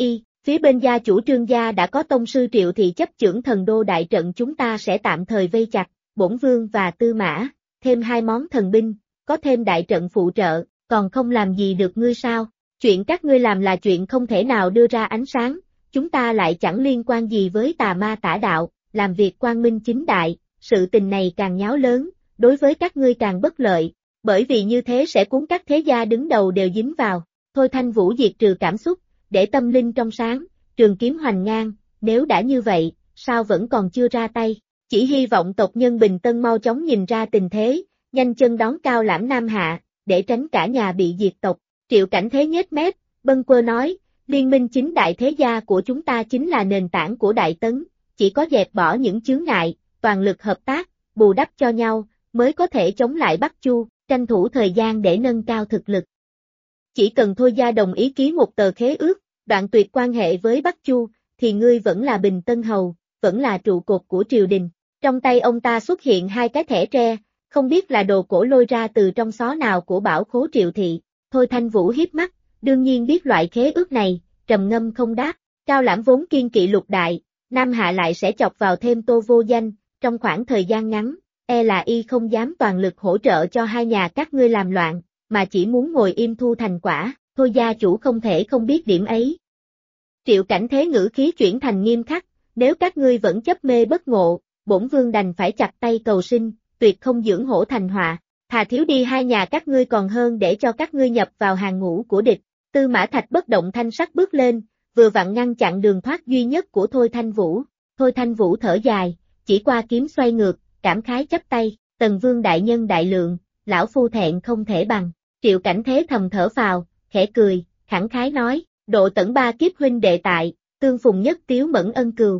Phía bên gia chủ Trương gia đã có tông sư Triệu Thị chấp chưởng thần đô đại trận, chúng ta sẽ tạm thời vây chặt Bổn Vương và Tư Mã, thêm 2 món thần binh, có thêm đại trận phụ trợ, còn không làm gì được ngươi sao? Chuyện các ngươi làm là chuyện không thể nào đưa ra ánh sáng, chúng ta lại chẳng liên quan gì với tà ma tả đạo, làm việc quang minh chính đại, sự tình này càng nháo lớn, đối với các ngươi càng bất lợi, bởi vì như thế sẽ cuốn các thế gia đứng đầu đều dính vào. Thôi Thanh Vũ diệt trừ cảm xúc, để tâm linh trong sáng, trường kiếm hoành ngang, nếu đã như vậy, sao vẫn còn chưa ra tay? Chỉ hy vọng tộc nhân Bình Tân mau chóng nhìn ra tình thế, nhanh chân đón Cao Lãm Nam hạ, để tránh cả nhà bị diệt tộc. Triệu Cảnh Thế nhếch mép, bâng quơ nói, liên minh chính đại thế gia của chúng ta chính là nền tảng của Đại Tấn, chỉ có dẹp bỏ những chướng ngại, toàn lực hợp tác, bù đắp cho nhau, mới có thể chống lại Bắc Chu, tranh thủ thời gian để nâng cao thực lực. Chỉ cần Thôi gia đồng ý ký một tờ khế ước, đoạn tuyệt quan hệ với Bắc Chu, thì ngươi vẫn là Bình Tân Hầu, vẫn là trụ cột của triều đình. Trong tay ông ta xuất hiện 2 cái thẻ tre, không biết là đồ cổ lôi ra từ trong xó nào của bảo khố Triệu Thị. Thôi Thanh Vũ hiếp mắt, đương nhiên biết loại khế ước này, trầm ngâm không đáp. Cao Lãm vốn kiên kỵ Lục đại, Nam hạ lại sẽ chọc vào thêm Tô Vô Danh, trong khoảng thời gian ngắn, là y không dám toàn lực hỗ trợ cho 2 nhà các ngươi làm loạn, mà chỉ muốn ngồi im thu thành quả. Thôi gia chủ không thể không biết điểm ấy. Triệu Cảnh Thế ngữ khí chuyển thành nghiêm khắc, nếu các ngươi vẫn chấp mê bất ngộ, Bổn Vương đành phải chặt tay cầu sinh, tuyệt không dưỡng hổ thành họa, thà thiếu đi 2 nhà các ngươi còn hơn để cho các ngươi nhập vào hàng ngũ của địch. Tư Mã Thạch bất động thanh sắc bước lên, vừa vặn ngăn chặn đường thoát duy nhất của Thôi Thanh Vũ. Thôi Thanh Vũ thở dài, chỉ qua kiếm xoay ngược, cảm khái chắp tay, Tần Vương đại nhân đại lượng, lão phu thẹn không thể bằng. Triệu Cảnh Thế thầm thở phào, khẽ cười, khẳng khái nói, độ tẩn 3 kiếp huynh đệ tại, tương phùng nhất tiếu mẫn ân cừu.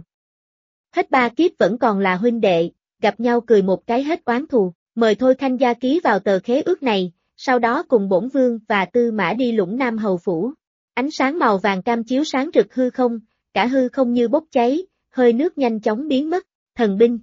Hết 3 kiếp vẫn còn là huynh đệ, gặp nhau cười một cái hết oán thù, mời Thôi Khanh gia ký vào tờ khế ước này, sau đó cùng Bổn Vương và Tư Mã đi Lũng Nam Hầu Phủ. Ánh sáng màu vàng cam chiếu sáng rực hư không, cả hư không như bốc cháy, hơi nước nhanh chóng biến mất, thần binh.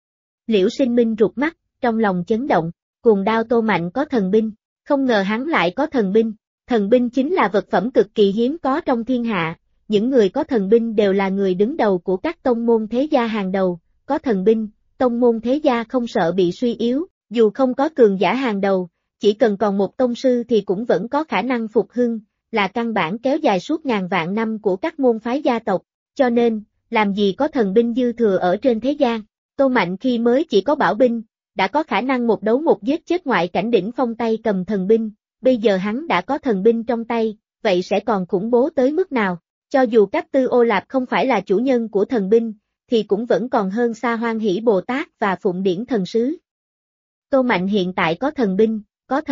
Liễu Sinh Minh rụt mắt, trong lòng chấn động, Cuồng Đao Tô Mạnh có thần binh, không ngờ hắn lại có thần binh. Thần binh chính là vật phẩm cực kỳ hiếm có trong thiên hạ, những người có thần binh đều là người đứng đầu của các tông môn thế gia hàng đầu, có thần binh, tông môn thế gia không sợ bị suy yếu, dù không có cường giả hàng đầu, chỉ cần còn một tông sư thì cũng vẫn có khả năng phục hưng, là căn bản kéo dài suốt ngàn vạn năm của các môn phái gia tộc, cho nên, làm gì có thần binh dư thừa ở trên thế gian. Tô Mạnh khi mới chỉ có bảo binh, đã có khả năng một đấu một giết chết ngoại cảnh đỉnh phong tay cầm thần binh, bây giờ hắn đã có thần binh trong tay, vậy sẽ còn khủng bố tới mức nào? Cho dù Cáp Tư Ô Lạp không phải là chủ nhân của thần binh, thì cũng vẫn còn hơn xa Hoan Hỷ Bồ Tát và Phụng Điển Thần Sứ. Tô Mạnh hiện tại có thần binh,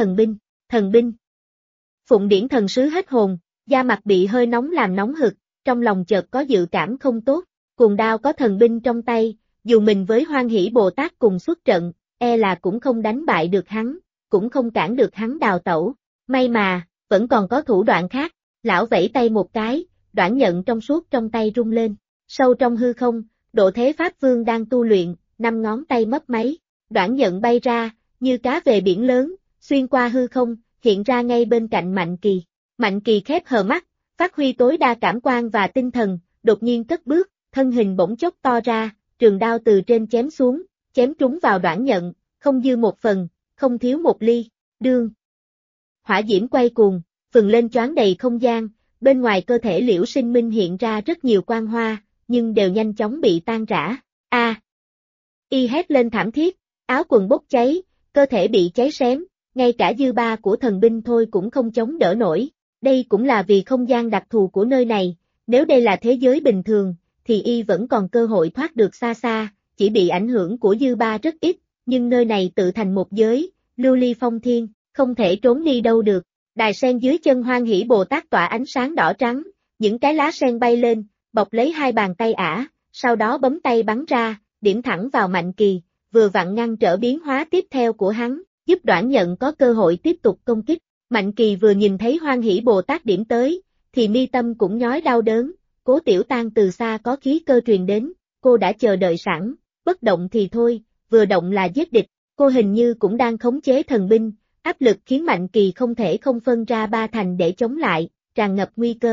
thần binh. Phụng Điển Thần Sứ hết hồn, da mặt bị hơi nóng làm nóng hực, trong lòng chợt có dự cảm không tốt, Cuồng Đao có thần binh trong tay, dù mình với Hoan Hỷ Bồ Tát cùng xuất trận, là cũng không đánh bại được hắn, cũng không cản được hắn đào tẩu, may mà, vẫn còn có thủ đoạn khác, lão vẫy tay một cái, đoản nhận trong suốt trong tay rung lên, sâu trong hư không, Độ Thế Pháp Vương đang tu luyện, 5 ngón tay mấp máy, đoản nhận bay ra, như cá về biển lớn, xuyên qua hư không, hiện ra ngay bên cạnh Mạnh Kỳ. Mạnh Kỳ khép hờ mắt, phát huy tối đa cảm quan và tinh thần, đột nhiên cất bước, thân hình bỗng chốc to ra, trường đao từ trên chém xuống, chém trúng vào đoản nhận, không dư một phần, không thiếu một ly, đương. Hỏa diễm quay cuồng, phừng lên choáng đầy không gian, bên ngoài cơ thể Liễu Sinh Minh hiện ra rất nhiều quang hoa, nhưng đều nhanh chóng bị tan rã. Y hét lên thảm thiết, áo quần bốc cháy, cơ thể bị cháy xém, ngay cả dư ba của thần binh thôi cũng không chống đỡ nổi. Đây cũng là vì không gian đặc thù của nơi này, nếu đây là thế giới bình thường, thì Y vẫn còn cơ hội thoát được xa xa, chỉ bị ảnh hưởng của dư ba rất ít, nhưng nơi này tự thành một giới, lưu ly phong thiên, không thể trốn đi đâu được. Đài sen dưới chân Hoan Hỷ Bồ Tát tỏa ánh sáng đỏ trắng, những cái lá sen bay lên, bọc lấy 2 bàn tay ả, sau đó bấm tay bắn ra, điểm thẳng vào Mạnh Kỳ, vừa vặn ngăn trở biến hóa tiếp theo của hắn, giúp Đoản Nhận có cơ hội tiếp tục công kích. Mạnh Kỳ vừa nhìn thấy Hoan Hỷ Bồ Tát điểm tới, thì mi tâm cũng nhói đau đớn, Cố Tiểu Tan từ xa có khí cơ truyền đến, cô đã chờ đợi sẵn, bất động thì thôi, vừa động là giết địch, cô hình như cũng đang khống chế thần binh, áp lực khiến Mạnh Kỳ không thể không phân ra 3 thành để chống lại, tràn ngập nguy cơ.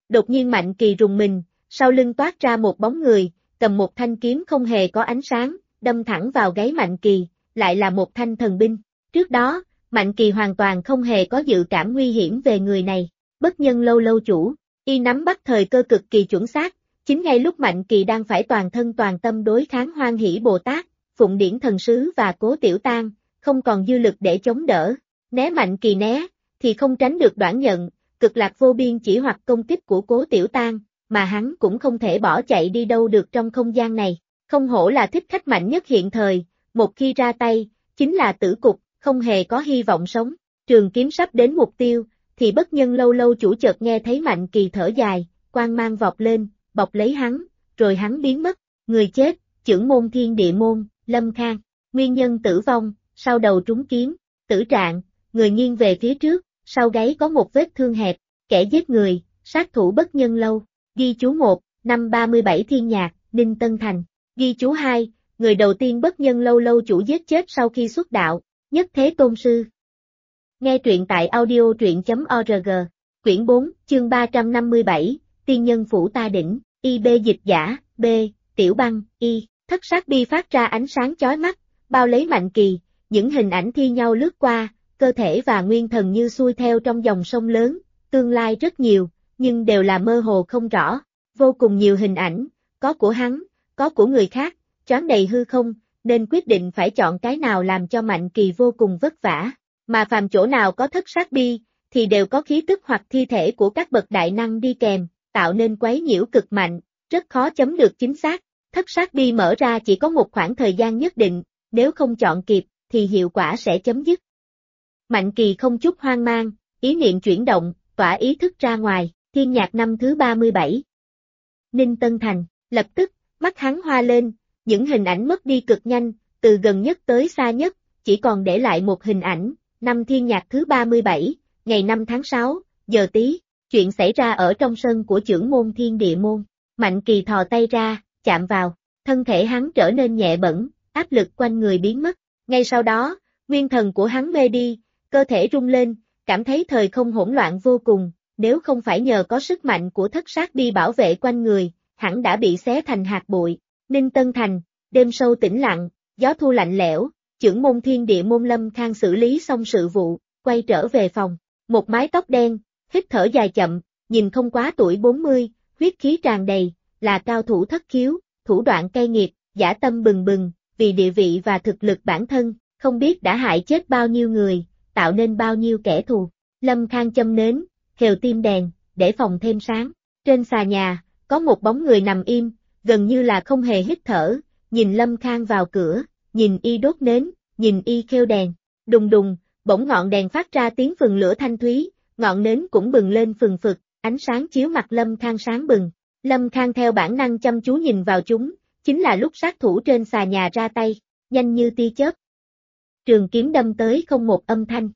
Đột nhiên Mạnh Kỳ rùng mình, sau lưng toát ra một bóng người, cầm một thanh kiếm không hề có ánh sáng, đâm thẳng vào gáy Mạnh Kỳ, lại là một thanh thần binh. Trước đó, Mạnh Kỳ hoàn toàn không hề có dự cảm nguy hiểm về người này. Bất Nhân Lâu lâu chủ, y nắm bắt thời cơ cực kỳ chuẩn xác, chính ngay lúc Mạnh Kỳ đang phải toàn thân toàn tâm đối kháng Hoan Hỷ Bồ Tát, Phụng Điển Thần Sứ và Cố Tiểu Tang, không còn dư lực để chống đỡ. Né Mạnh Kỳ né, thì không tránh được Đoản Nhận, Cực Lạc Vô Biên chỉ hoặc công kích của Cố Tiểu Tang, mà hắn cũng không thể bỏ chạy đi đâu được trong không gian này. Không hổ là thích khách mạnh nhất hiện thời, một khi ra tay, chính là tử cục, không hề có hy vọng sống. Trường kiếm sắp đến mục tiêu, thì Bất Nhân Lâu lâu chủ chợt nghe thấy Mạnh Kỳ thở dài, quang mang vọt lên, bọc lấy hắn, rồi hắn biến mất. Người chết, Chưởng Môn Thiên Địa Môn, Lâm Khang. Nguyên nhân tử vong, sau đầu trúng kiếm, tử trạng, người nghiêng về phía trước, sau gáy có một vết thương hẹp, kẻ giết người, sát thủ Bất Nhân Lâu. Ghi chú 1, năm 37 Thiên Nhạc, Ninh Tân Thành. Ghi chú 2, người đầu tiên Bất Nhân Lâu lâu chủ giết chết sau khi xuất đạo, Nhất Thế Tôn Sư. Nghe truyện tại audio.org, quyển 4, chương 357, Tiên Nhân Phủ Ta Đỉnh, IB dịch giả, B, Tiểu Băng, Y, thất sát bi phát ra ánh sáng chói mắt, bao lấy Mạnh Kỳ, những hình ảnh thi nhau lướt qua, cơ thể và nguyên thần như xuôi theo trong dòng sông lớn, tương lai rất nhiều, nhưng đều là mơ hồ không rõ, vô cùng nhiều hình ảnh, có của hắn, có của người khác, choáng đầy hư không, nên quyết định phải chọn cái nào làm cho Mạnh Kỳ vô cùng vất vả. Mà phàm chỗ nào có thất sát bi, thì đều có khí tức hoặc thi thể của các bậc đại năng đi kèm, tạo nên quấy nhiễu cực mạnh, rất khó chấm được chính xác. Thất sát bi mở ra chỉ có một khoảng thời gian nhất định, nếu không chọn kịp, thì hiệu quả sẽ chấm dứt. Mạnh Kỳ không chút hoang mang, ý niệm chuyển động, tỏa ý thức ra ngoài, Thiên Nhạc năm thứ 37. Ninh Tân Thành, lập tức, mắt hắn hoa lên, những hình ảnh mất đi cực nhanh, từ gần nhất tới xa nhất, chỉ còn để lại một hình ảnh. Năm Thiên Nhạc thứ 37, ngày 5 tháng 6, giờ Tý, chuyện xảy ra ở trong sân của Chưởng Môn Thiên Địa Môn. Mạnh Kỳ thò tay ra, chạm vào, thân thể hắn trở nên nhẹ bẫng, áp lực quanh người biến mất. Ngay sau đó, nguyên thần của hắn mê đi, cơ thể rung lên, cảm thấy thời không hỗn loạn vô cùng, nếu không phải nhờ có sức mạnh của thất sát bi bảo vệ quanh người, hẳn đã bị xé thành hạt bụi. Ninh Tân Thành, đêm sâu tĩnh lặng, gió thu lạnh lẽo. Chưởng Môn Thiên Địa Môn Lâm Khang xử lý xong sự vụ, quay trở về phòng, một mái tóc đen, hít thở dài chậm, nhìn không quá tuổi 40, huyết khí tràn đầy, là cao thủ thất khiếu, thủ đoạn cay nghiệt, dã tâm bừng bừng, vì địa vị và thực lực bản thân, không biết đã hại chết bao nhiêu người, tạo nên bao nhiêu kẻ thù. Lâm Khang châm nến, khều tim đèn, để phòng thêm sáng. Trên xà nhà, có một bóng người nằm im, gần như là không hề hít thở, nhìn Lâm Khang vào cửa. Nhìn y đốt nến, nhìn y khêu đèn, đùng đùng, bỗng ngọn đèn phát ra tiếng phừng lửa thanh thúy, ngọn nến cũng bừng lên phừng phực, ánh sáng chiếu mặt Lâm Khang sáng bừng. Lâm Khang theo bản năng chăm chú nhìn vào chúng, chính là lúc sát thủ trên xà nhà ra tay, nhanh như tia chớp. Trường kiếm đâm tới không một âm thanh.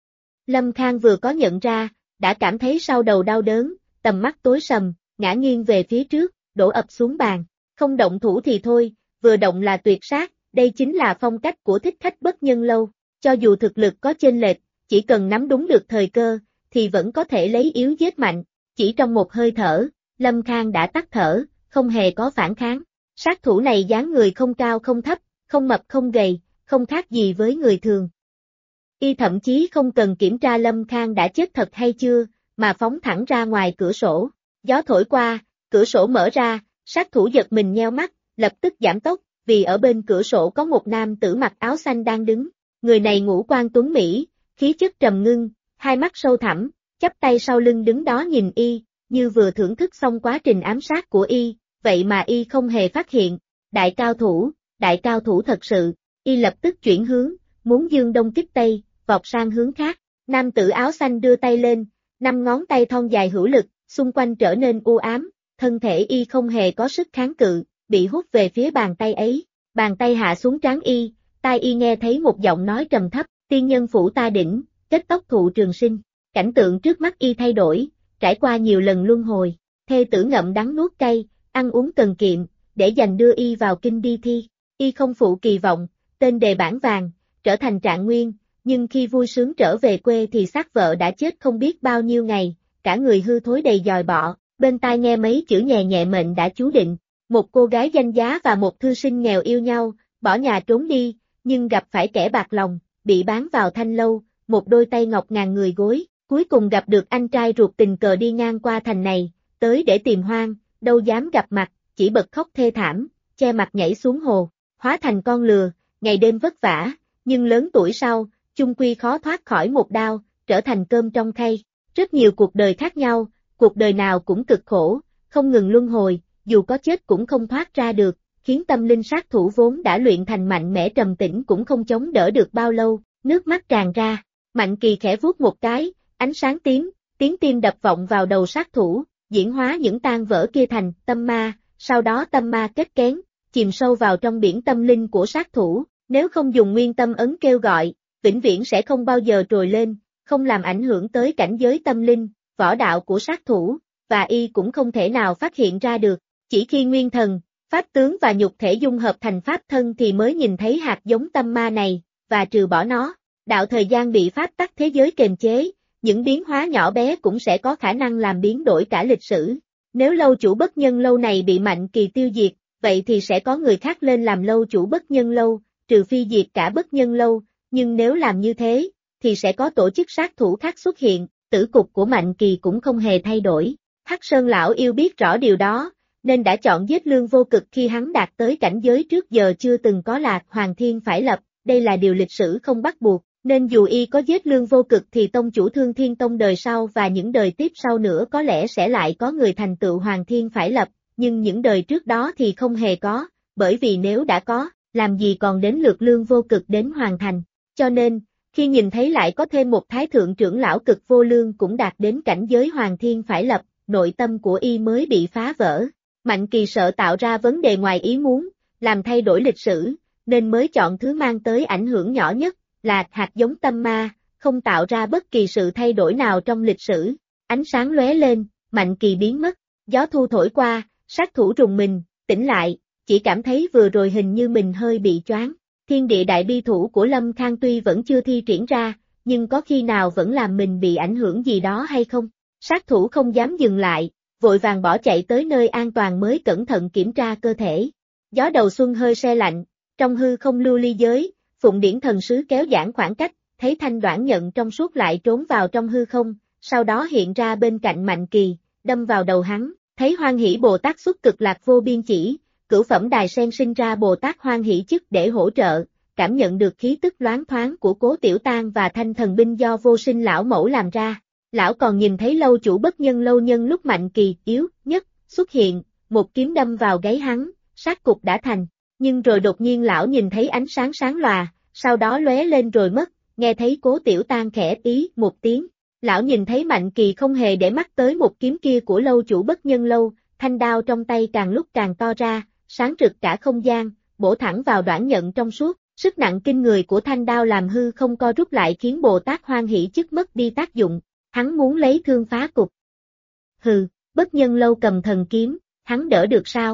Lâm Khang vừa có nhận ra, đã cảm thấy sau đầu đau đớn, tầm mắt tối sầm, ngã nghiêng về phía trước, đổ ập xuống bàn. Không động thủ thì thôi, vừa động là tuyệt sát. Đây chính là phong cách của thích khách Bất Nhân Lâu, cho dù thực lực có chênh lệch, chỉ cần nắm đúng được thời cơ, thì vẫn có thể lấy yếu giết mạnh, chỉ trong một hơi thở, Lâm Khang đã tắt thở, không hề có phản kháng. Sát thủ này dáng người không cao không thấp, không mập không gầy, không khác gì với người thường. Y thậm chí không cần kiểm tra Lâm Khang đã chết thật hay chưa, mà phóng thẳng ra ngoài cửa sổ. Gió thổi qua, cửa sổ mở ra, sát thủ giật mình nheo mắt, lập tức giảm tốc. Vì ở bên cửa sổ có một nam tử mặc áo xanh đang đứng, người này ngũ quan tuấn mỹ, khí chất trầm ngưng, hai mắt sâu thẳm, chắp tay sau lưng đứng đó nhìn y, như vừa thưởng thức xong quá trình ám sát của y, vậy mà y không hề phát hiện. Đại cao thủ thật sự, y lập tức chuyển hướng, muốn dương đông kích tây, vọt sang hướng khác. Nam tử áo xanh đưa tay lên, 5 ngón tay thon dài hữu lực, xung quanh trở nên u ám, thân thể y không hề có sức kháng cự. Bị hút về phía bàn tay ấy, bàn tay hạ xuống trán y, tai y nghe thấy một giọng nói trầm thấp, tiên nhân phủ ta đỉnh, kết tóc thụ trường sinh. Cảnh tượng trước mắt y thay đổi, trải qua nhiều lần luân hồi, thê tử ngậm đắng nuốt cay, ăn uống cần kiệm, để dành đưa y vào kinh đi thi. Y không phụ kỳ vọng, tên đề bảng vàng, trở thành trạng nguyên, nhưng khi vui sướng trở về quê thì xác vợ đã chết không biết bao nhiêu ngày, cả người hư thối đầy dòi bọ, bên tai nghe mấy chữ nhẹ nhẹ mệnh đã chú định. Một cô gái danh giá và một thư sinh nghèo yêu nhau, bỏ nhà trốn đi, nhưng gặp phải kẻ bạc lòng, bị bán vào thanh lâu, một đôi tay ngọc ngàn người gối, cuối cùng gặp được anh trai ruột tình cờ đi ngang qua thành này, tới để tìm Hoang, đâu dám gặp mặt, chỉ bật khóc thê thảm, che mặt nhảy xuống hồ, hóa thành con lừa, ngày đêm vất vả, nhưng lớn tuổi sau, chung quy khó thoát khỏi một đao, trở thành cơm trong khay. Rất nhiều cuộc đời khác nhau, cuộc đời nào cũng cực khổ, không ngừng luân hồi, dù có chết cũng không thoát ra được, khiến tâm linh sát thủ vốn đã luyện thành mạnh mẽ trầm tĩnh cũng không chống đỡ được bao lâu, nước mắt tràn ra. Mạnh Kỳ khẽ vuốt một cái, ánh sáng tím, tiếng tim đập vọng vào đầu sát thủ, diễn hóa những tan vỡ kia thành tâm ma, sau đó tâm ma kết kén, chìm sâu vào trong biển tâm linh của sát thủ, nếu không dùng nguyên tâm ấn kêu gọi, vĩnh viễn sẽ không bao giờ trồi lên, không làm ảnh hưởng tới cảnh giới tâm linh, võ đạo của sát thủ, và y cũng không thể nào phát hiện ra được, chỉ khi nguyên thần, pháp tướng và nhục thể dung hợp thành pháp thân thì mới nhìn thấy hạt giống tâm ma này, và trừ bỏ nó, đạo thời gian bị pháp tắc thế giới kềm chế, những biến hóa nhỏ bé cũng sẽ có khả năng làm biến đổi cả lịch sử. Nếu lâu chủ bất nhân lâu này bị Mạnh Kỳ tiêu diệt, vậy thì sẽ có người khác lên làm lâu chủ bất nhân lâu, trừ phi diệt cả bất nhân lâu, nhưng nếu làm như thế, thì sẽ có tổ chức sát thủ khác xuất hiện, tử cục của Mạnh Kỳ cũng không hề thay đổi. Hắc Sơn lão yêu biết rõ điều đó, nên đã chọn giết Lương Vô Cực khi hắn đạt tới cảnh giới trước giờ chưa từng có là Hoàng Thiên phải lập, đây là điều lịch sử không bắt buộc, nên dù y có giết Lương Vô Cực thì tông chủ Thương Thiên Tông đời sau và những đời tiếp sau nữa có lẽ sẽ lại có người thành tựu Hoàng Thiên phải lập, nhưng những đời trước đó thì không hề có, bởi vì nếu đã có, làm gì còn đến lượt Lương Vô Cực đến hoàn thành, cho nên, khi nhìn thấy lại có thêm một thái thượng trưởng lão Cực Vô Lương cũng đạt đến cảnh giới Hoàng Thiên phải lập, nội tâm của y mới bị phá vỡ. Mạnh Kỳ sợ tạo ra vấn đề ngoài ý muốn, làm thay đổi lịch sử, nên mới chọn thứ mang tới ảnh hưởng nhỏ nhất, là hạt giống tâm ma, không tạo ra bất kỳ sự thay đổi nào trong lịch sử. Ánh sáng lóe lên, Mạnh Kỳ biến mất, gió thu thổi qua, sát thủ rùng mình, tỉnh lại, chỉ cảm thấy vừa rồi hình như mình hơi bị choáng. Thiên địa đại bi thủ của Lâm Khang tuy vẫn chưa thi triển ra, nhưng có khi nào vẫn làm mình bị ảnh hưởng gì đó hay không? Sát thủ không dám dừng lại, vội vàng bỏ chạy tới nơi an toàn mới cẩn thận kiểm tra cơ thể. Gió đầu xuân hơi se lạnh, trong hư không lưu ly giới, Phụng Điển thần sứ kéo giãn khoảng cách, thấy Thanh Đoản Nhận trong suốt lại trốn vào trong hư không, sau đó hiện ra bên cạnh Mạnh Kỳ, đâm vào đầu hắn, thấy Hoan Hỷ Bồ Tát xuất cực lạc vô biên chỉ, cửu phẩm đài sen sinh ra Bồ Tát Hoan Hỷ chức để hỗ trợ, cảm nhận được khí tức loáng thoáng của Cố Tiểu Tang và thanh thần binh do Vô Sinh lão mẫu làm ra. Lão còn nhìn thấy lâu chủ bất nhân lâu nhân lúc Mạnh Kỳ yếu nhất xuất hiện, một kiếm đâm vào gáy hắn, sát cục đã thành, nhưng rồi đột nhiên lão nhìn thấy ánh sáng sáng lòa, sau đó lóe lên rồi mất, nghe thấy Cố Tiểu Tang khẽ ý một tiếng. Lão nhìn thấy Mạnh Kỳ không hề để mắt tới một kiếm kia của lâu chủ bất nhân lâu, thanh đao trong tay càng lúc càng to ra, sáng rực cả không gian, bổ thẳng vào Đoản Nhận trong suốt, sức nặng kinh người của thanh đao làm hư không co rút lại khiến Bồ Tát Hoan Hỷ chức mất đi tác dụng, hắn muốn lấy thương phá cục. Hừ, bất nhân lâu cầm thần kiếm, hắn đỡ được sao?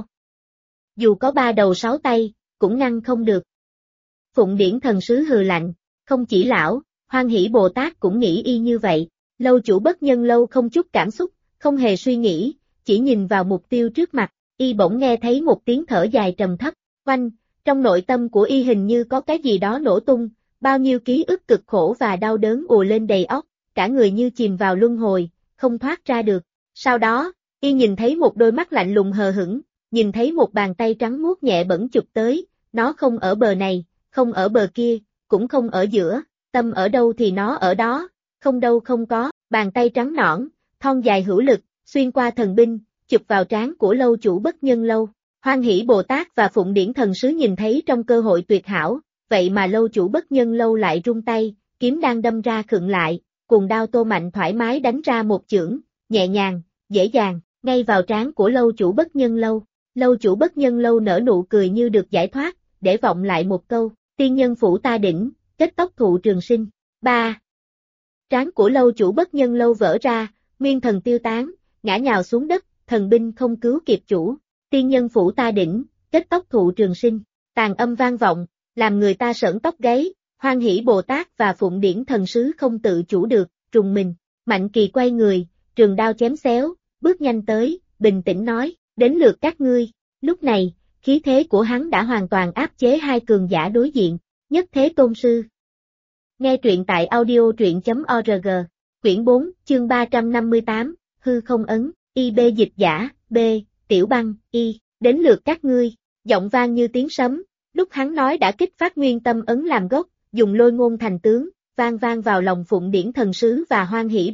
Dù có 3 đầu 6 tay, cũng ngăn không được. Phụng Điển thần sứ hừ lạnh, không chỉ lão, Hoan Hỷ Bồ Tát cũng nghĩ y như vậy, lâu chủ bất nhân lâu không chút cảm xúc, không hề suy nghĩ, chỉ nhìn vào mục tiêu trước mặt, y bỗng nghe thấy một tiếng thở dài trầm thấp, oanh, trong nội tâm của y hình như có cái gì đó nổ tung, bao nhiêu ký ức cực khổ và đau đớn ùa lên đầy óc, cả người như chìm vào luân hồi, không thoát ra được. Sau đó, y nhìn thấy một đôi mắt lạnh lùng hờ hững, nhìn thấy một bàn tay trắng muốt nhẹ bẩn chụp tới, nó không ở bờ này, không ở bờ kia, cũng không ở giữa, tâm ở đâu thì nó ở đó, không đâu không có, bàn tay trắng nõn, thon dài hữu lực, xuyên qua thần binh, chụp vào trán của lâu chủ bất nhân lâu. Hoan Hỷ Bồ Tát và Phụng Điển thần sứ nhìn thấy trong cơ hội tuyệt hảo, vậy mà lâu chủ bất nhân lâu lại rung tay, kiếm đang đâm ra khựng lại, cuồng đao Tô Mạnh thoải mái đánh ra một chưởng, nhẹ nhàng, dễ dàng, ngay vào trán của lâu chủ bất nhân lâu. Lâu chủ bất nhân lâu nở nụ cười như được giải thoát, để vọng lại một câu, tiên nhân phủ ta đỉnh, kết tóc thụ trường sinh. 3. Trán của lâu chủ bất nhân lâu vỡ ra, nguyên thần tiêu tán, ngã nhào xuống đất, thần binh không cứu kịp chủ. Tiên nhân phủ ta đỉnh, kết tóc thụ trường sinh, tàn âm vang vọng, làm người ta sởn tóc gáy, Hoan Hỷ Bồ Tát và Phụng Điển thần sứ không tự chủ được, trùng mình, Mạnh Kỳ quay người, trường đao chém xéo, bước nhanh tới, bình tĩnh nói, đến lượt các ngươi. Lúc này, khí thế của hắn đã hoàn toàn áp chế hai cường giả đối diện, Nhất Thế Tôn Sư. Nghe truyện tại audio.org, quyển 4, chương 358, hư không ấn, IB dịch giả, B, Tiểu Băng, Y, đến lượt các ngươi, giọng vang như tiếng sấm, lúc hắn nói đã kích phát nguyên tâm ấn làm gốc, dùng lôi ngôn thành tướng, vang vang vào lòng Phụng Điển Thần Sứ và Hoan Hỷ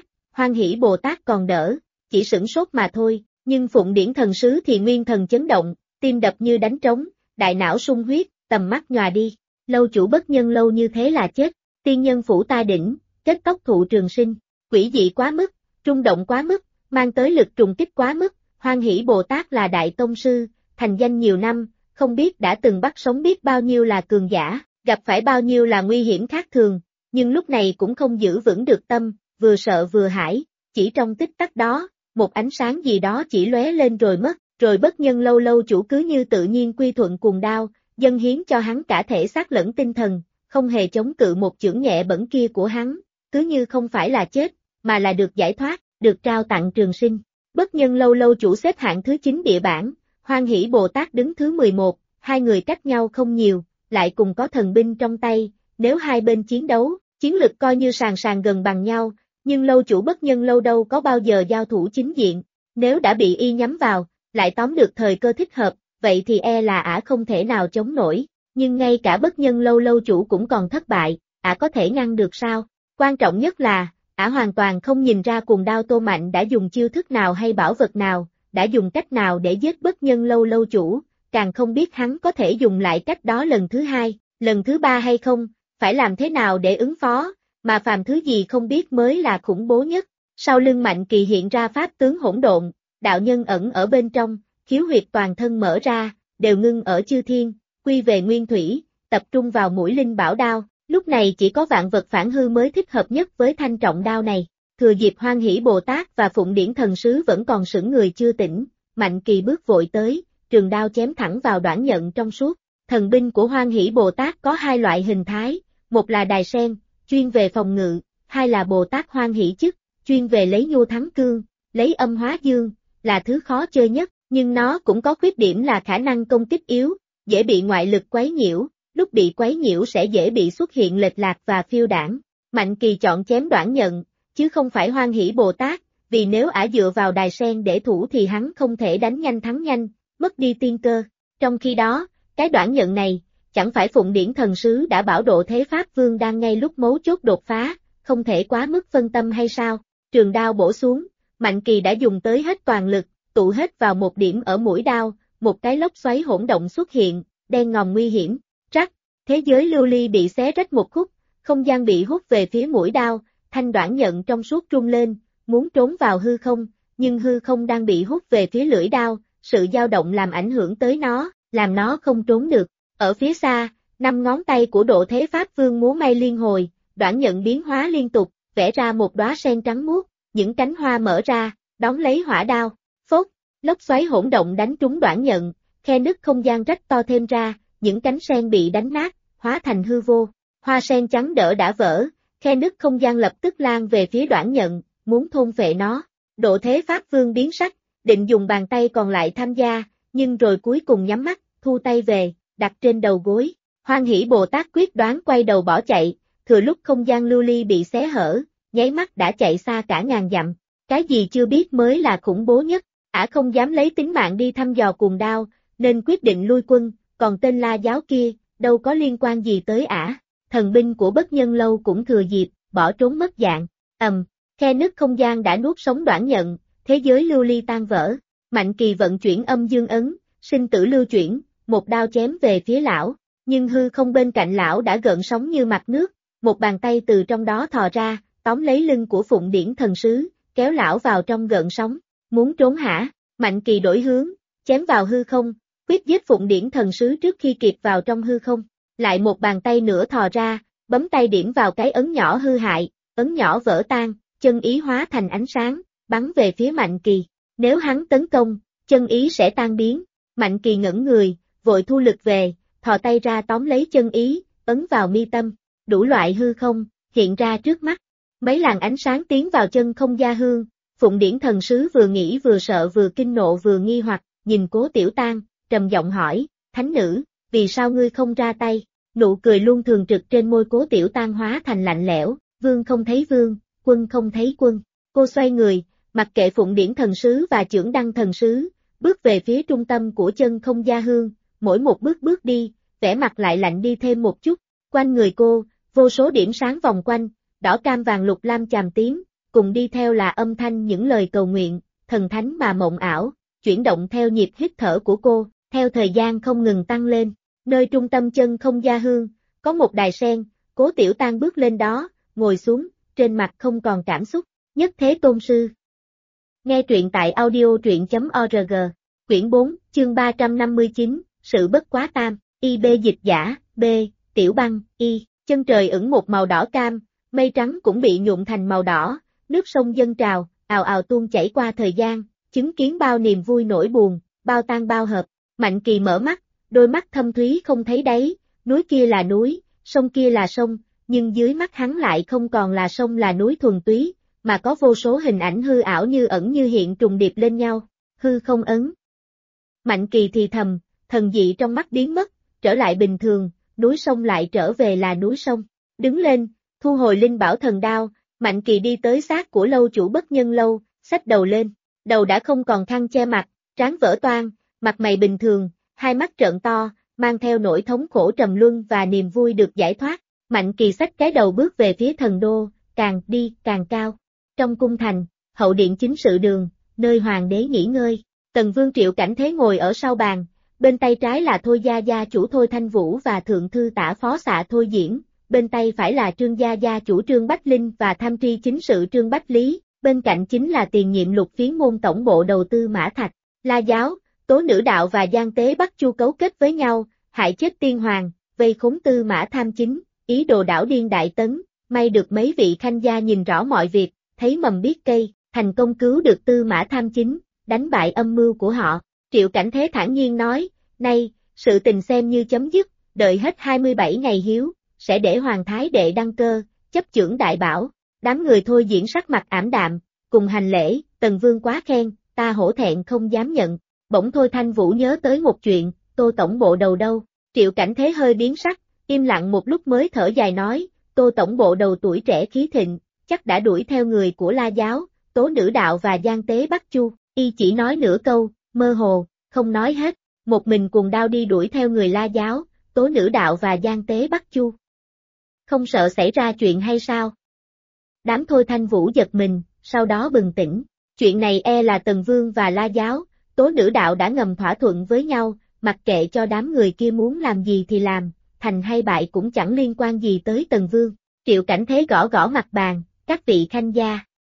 Bồ Tát còn đỡ, chỉ sửng sốt mà thôi, nhưng Phụng Điển Thần Sứ thì nguyên thần chấn động, tim đập như đánh trống, đại não sung huyết, tầm mắt nhòa đi, lâu chủ bất nhân lâu như thế là chết, tiên nhân phủ ta đỉnh, kết tóc thụ trường sinh, quỷ dị quá mức, trung động quá mức, mang tới lực trùng kích quá mức, Hoan Hỷ Bồ Tát là đại tông sư, thành danh nhiều năm, không biết đã từng bắt sống biết bao nhiêu là cường giả, gặp phải bao nhiêu là nguy hiểm khác thường, nhưng lúc này cũng không giữ vững được tâm, vừa sợ vừa hãi, chỉ trong tích tắc đó, một ánh sáng gì đó chỉ lóe lên rồi mất, rồi bất nhân lâu lâu chủ cứ như tự nhiên quy thuận cuồng đao, dâng hiến cho hắn cả thể xác lẫn tinh thần, không hề chống cự một chưởng nhẹ bẫng kia của hắn, cứ như không phải là chết, mà là được giải thoát, được trao tặng trường sinh. Bất nhân lâu lâu chủ xếp hạng thứ 9 địa bảng, Hoan Hỷ Bồ Tát đứng thứ 11, hai người cách nhau không nhiều, lại cùng có thần binh trong tay, nếu hai bên chiến đấu, chiến lực coi như sàn sàn gần bằng nhau, nhưng lâu chủ bất nhân lâu đâu có bao giờ giao thủ chính diện, nếu đã bị y nhắm vào, lại tóm được thời cơ thích hợp, vậy thì e là ả không thể nào chống nổi, nhưng ngay cả bất nhân lâu lâu chủ cũng còn thất bại, ả có thể ngăn được sao? Quan trọng nhất là, ả hoàn toàn không nhìn ra cuồng đao Tô Mạnh đã dùng chiêu thức nào hay bảo vật nào, đã dùng cách nào để giết bất nhân lâu lâu chủ, càng không biết hắn có thể dùng lại cách đó lần thứ hai, lần thứ ba hay không, phải làm thế nào để ứng phó, mà phàm thứ gì không biết mới là khủng bố nhất. Sau lưng Mạnh Kỳ hiện ra pháp tướng hỗn độn, đạo nhân ẩn ở bên trong, khiếu huyệt toàn thân mở ra, đều ngưng ở chư thiên, quy về nguyên thủy, tập trung vào mũi linh bảo đao, lúc này chỉ có vạn vật phản hư mới thích hợp nhất với thanh trọng đao này. Thừa dịp Hoan Hỷ Bồ Tát và Phụng Điển Thần Sứ vẫn còn sững người chưa tỉnh, Mạnh Kỳ bước vội tới, trường đao chém thẳng vào Đoản Nhận trong suốt. Thần binh của Hoan Hỷ Bồ Tát có hai loại hình thái, một là đài sen, chuyên về phòng ngự, hai là Bồ Tát Hoan Hỷ Chức, chuyên về lấy nhu thắng cương, lấy âm hóa dương, là thứ khó chơi nhất, nhưng nó cũng có khuyết điểm là khả năng công kích yếu, dễ bị ngoại lực quấy nhiễu, lúc bị quấy nhiễu sẽ dễ bị xuất hiện lệch lạc và phiêu đãng. Mạnh Kỳ chọn chém Đoản Nhận, chứ không phải Hoan Hỷ Bồ Tát, vì nếu ả dựa vào đài sen để thủ thì hắn không thể đánh nhanh thắng nhanh, mất đi tiên cơ. Trong khi đó, cái Đoản Nhận này, chẳng phải Phụng Điển Thần Sứ đã bảo Độ Thế Pháp Vương đang ngay lúc mấu chốt đột phá, không thể quá mức phân tâm hay sao? Trường đao bổ xuống, Mạnh Kỳ đã dùng tới hết toàn lực, tụ hết vào một điểm ở mũi đao, một cái lốc xoáy hỗn động xuất hiện, đen ngòm nguy hiểm, trắc, thế giới lưu ly bị xé rách một khúc, không gian bị hút về phía mũi đao, thanh Đoản Nhận trong suốt rung lên, muốn trốn vào hư không, nhưng hư không đang bị hút về phía lưỡi đao, sự dao động làm ảnh hưởng tới nó, làm nó không trốn được. Ở phía xa, 5 ngón tay của Độ Thế Pháp Vương múa may liên hồi, Đoản Nhận biến hóa liên tục, vẽ ra một đóa sen trắng muốt, những cánh hoa mở ra, đón lấy hỏa đao. Phốt, lốc xoáy hỗn động đánh trúng Đoản Nhận, khe nứt không gian rách to thêm ra, những cánh sen bị đánh nát, hóa thành hư vô. Hoa sen trắng đỡ đã vỡ, khe nứt không gian lập tức lan về phía Đoản Nhận, muốn thôn phệ nó. Độ Thế Pháp Vương biến sắc, định dùng bàn tay còn lại tham gia, nhưng rồi cuối cùng nhắm mắt, thu tay về, đặt trên đầu gối. Hoan Hỷ Bồ Tát quyết đoán quay đầu bỏ chạy, thừa lúc không gian lưu ly bị xé hở, nháy mắt đã chạy xa cả ngàn dặm. Cái gì chưa biết mới là khủng bố nhất, ả không dám lấy tính mạng đi thăm dò cuồng đao, nên quyết định lui quân, còn tên La Giáo kia, đâu có liên quan gì tới ả. Thần binh của bất nhân lâu cũng thừa dịp, bỏ trốn mất dạng. Khe nứt không gian đã nuốt sống Đoản Nhận, thế giới lưu ly tan vỡ. Mạnh Kỳ vận chuyển âm dương ấn, sinh tử lưu chuyển, một đao chém về phía lão, nhưng hư không bên cạnh lão đã gợn sóng như mặt nước, một bàn tay từ trong đó thò ra, tóm lấy lưng của Phụng Điển Thần Sứ, kéo lão vào trong gợn sóng. Muốn trốn hả? Mạnh Kỳ đổi hướng, chém vào hư không, quyết giết Phụng Điển Thần Sứ trước khi kịp vào trong hư không. Lại một bàn tay nữa thò ra, bấm tay điểm vào cái ấn nhỏ hư hại, ấn nhỏ vỡ tan, chân ý hóa thành ánh sáng, bắn về phía Mạnh Kỳ. Nếu hắn tấn công, chân ý sẽ tan biến. Mạnh Kỳ ngẩn người, vội thu lực về, thò tay ra tóm lấy chân ý, ấn vào mi tâm. Đủ loại hư không hiện ra trước mắt. Mấy làn ánh sáng tiến vào chân không gia hương, Phụng Điển thần sứ vừa nghĩ vừa sợ vừa kinh nộ vừa nghi hoặc, nhìn Cố Tiểu Tang, trầm giọng hỏi, thánh nữ, vì sao ngươi không ra tay? Nụ cười luôn thường trực trên môi Cố Tiểu Tang hóa thành lạnh lẽo, vương không thấy vương, quân không thấy quân. Cô xoay người, mặc kệ Phụng Điển thần sứ và Chưởng Đăng thần sứ, bước về phía trung tâm của chân không gia hương, mỗi một bước bước đi, vẻ mặt lại lạnh đi thêm một chút. Quanh người cô, vô số điểm sáng vòng quanh, đỏ cam vàng lục lam chàm tím, cùng đi theo là âm thanh những lời cầu nguyện, thần thánh mà mộng ảo, chuyển động theo nhịp hít thở của cô, theo thời gian không ngừng tăng lên. Nơi trung tâm chân không gia hương, có một đài sen, Cố Tiểu Tang bước lên đó, ngồi xuống, trên mặt không còn cảm xúc. Nhất Thế Tôn Sư. Nghe truyện tại audio.org, quyển 4, chương 359, Sự bất quá tam, IB dịch giả, B, Tiểu Băng, Y, chân trời ửng một màu đỏ cam, mây trắng cũng bị nhuộm thành màu đỏ, nước sông dâng trào, ào ào tuôn chảy qua thời gian, chứng kiến bao niềm vui nỗi buồn, bao tan bao hợp. Mạnh Kỳ mở mắt, đôi mắt thâm thúy không thấy đáy, núi kia là núi, sông kia là sông, nhưng dưới mắt hắn lại không còn là sông là núi thuần túy, mà có vô số hình ảnh hư ảo như ẩn như hiện trùng điệp lên nhau, hư không ấn. Mạnh Kỳ thì thầm, thần dị trong mắt biến mất, trở lại bình thường, núi sông lại trở về là núi sông. Đứng lên, thu hồi linh bảo thần đao, Mạnh Kỳ đi tới xác của lâu chủ Bất Nhân Lâu, xách đầu lên, đầu đã không còn khăn che mặt, trán vỡ toang, mặt mày bình thường, hai mắt trợn to, mang theo nỗi thống khổ trầm luân và niềm vui được giải thoát. Mạnh Kỳ xách cái đầu bước về phía thần đô, càng đi càng cao. Trong cung thành, hậu điện chính sự đường, nơi hoàng đế nghỉ ngơi, Tần Vương Triệu Cảnh Thế ngồi ở sau bàn, bên tay trái là Thôi gia gia chủ Thôi Thanh Vũ và thượng thư tả phó xạ Thôi Diễn, bên tay phải là Trương gia gia chủ Trương Bách Linh và tham tri chính sự Trương Bách Lý, bên cạnh chính là tiền nhiệm Lục Phiến môn tổng bộ đầu tư Mã Thạch. La giáo, Tố Nữ đạo và Giang Tế Bắc Chu cấu kết với nhau, hại chết tiên hoàng, vây khốn Tư Mã Tham Chính, ý đồ đảo điên đại tấn, may được mấy vị khanh gia nhìn rõ mọi việc, thấy mầm biết cây, thành công cứu được Tư Mã Tham Chính, đánh bại âm mưu của họ. Triệu Cảnh Thế thản nhiên nói, nay, sự tình xem như chấm dứt, đợi hết 27 ngày hiếu, sẽ để Hoàng Thái Đệ đăng cơ, chấp chưởng đại bảo. Đám người Thôi Diễn sắc mặt ảm đạm, cùng hành lễ, Tần Vương quá khen, ta hổ thẹn không dám nhận. Bỗng Thôi Thanh Vũ nhớ tới một chuyện, Tô tổng bộ đầu đâu? Triệu Cảnh Thế hơi biến sắc, im lặng một lúc mới thở dài nói, Tô tổng bộ đầu tuổi trẻ khí thịnh, chắc đã đuổi theo người của La giáo, Tố Nữ đạo và Giang Tế Bắc Chu. Y chỉ nói nửa câu, mơ hồ, không nói hết, một mình cuồng đao đi đuổi theo người La giáo, Tố Nữ đạo và Giang Tế Bắc Chu. Không sợ xảy ra chuyện hay sao? Đám Thôi Thanh Vũ giật mình, sau đó bừng tỉnh, chuyện này e là Tần Vương và La giáo, Tố Nữ đạo đã ngầm thỏa thuận với nhau, mặc kệ cho đám người kia muốn làm gì thì làm, thành hay bại cũng chẳng liên quan gì tới Tần Vương. Triệu Cảnh Thế gõ gõ mặt bàn, các vị khanh gia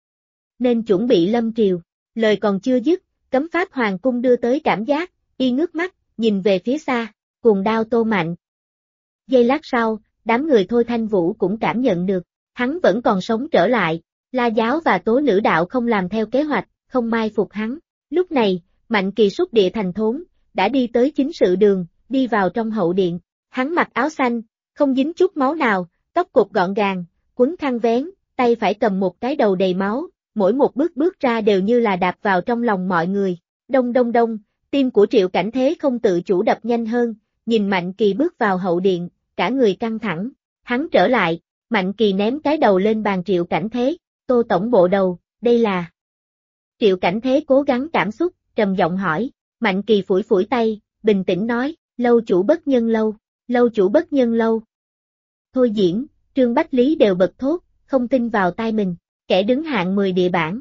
nên chuẩn bị lâm triều. Lời còn chưa dứt, cấm pháp hoàng cung đưa tới cảm giác, y ngước mắt, nhìn về phía xa, cuồng đao Tô Mạnh. Giây lát sau, đám người Thôi Thanh Vũ cũng cảm nhận được, hắn vẫn còn sống trở lại, La giáo và Tố Nữ đạo không làm theo kế hoạch, không mai phục hắn. Lúc này, Mạnh Kỳ xúc địa thành thốn, đã đi tới chính sự đường, đi vào trong hậu điện, hắn mặc áo xanh, không dính chút máu nào, tóc cột gọn gàng, quấn khăn vén, tay phải cầm một cái đầu đầy máu. Mỗi một bước bước ra đều như là đạp vào trong lòng mọi người. Đông đông đông, tim của Triệu Cảnh Thế không tự chủ đập nhanh hơn, nhìn Mạnh Kỳ bước vào hậu điện, cả người căng thẳng. Hắn trở lại, Mạnh Kỳ ném cái đầu lên bàn Triệu Cảnh Thế, Tô tổng bộ đầu, đây là... Triệu Cảnh Thế cố gắng cảm xúc, trầm giọng hỏi, Mạnh Kỳ phủi phủi tay, bình tĩnh nói, lâu chủ Bất Nhân Lâu, lâu chủ Bất Nhân Lâu. Thôi Diễn, Trương Bách Lý đều bật thốt, không tin vào tai mình. Kẻ đứng hạng 10 địa bảng.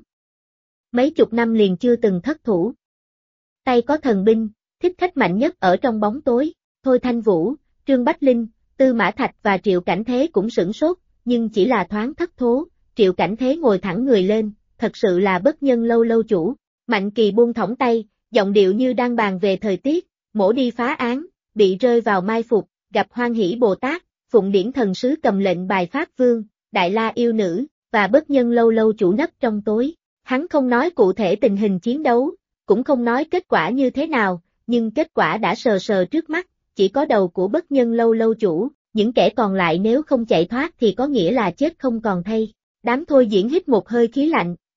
Mấy chục năm liền chưa từng thất thủ. Tay có thần binh, thích khách mạnh nhất ở trong bóng tối, Thôi Thanh Vũ, Trương Bách Linh, Tư Mã Thạch và Triệu Cảnh Thế cũng sửng sốt, nhưng chỉ là thoáng thất thố. Triệu Cảnh Thế ngồi thẳng người lên, thật sự là Bất Nhân Lâu lâu chủ. Mạnh Kỳ buông thõng tay, giọng điệu như đang bàn về thời tiết, mổ đi phá án, bị rơi vào mai phục, gặp Hoan Hỷ Bồ Tát, Phụng Điển thần sứ cầm lệnh bài Pháp Vương, Đại La yêu nữ. Và Bất Nhân Lâu lâu chủ nấp trong tối. Hắn không nói cụ thể tình hình chiến đấu, cũng không nói kết quả như thế nào, nhưng kết quả đã sờ sờ trước mắt, chỉ có đầu của Bất Nhân Lâu lâu chủ, những kẻ còn lại nếu không chạy thoát thì có nghĩa là chết không còn thay. Đám Thôi Diễn hít một hơi khí lạnh,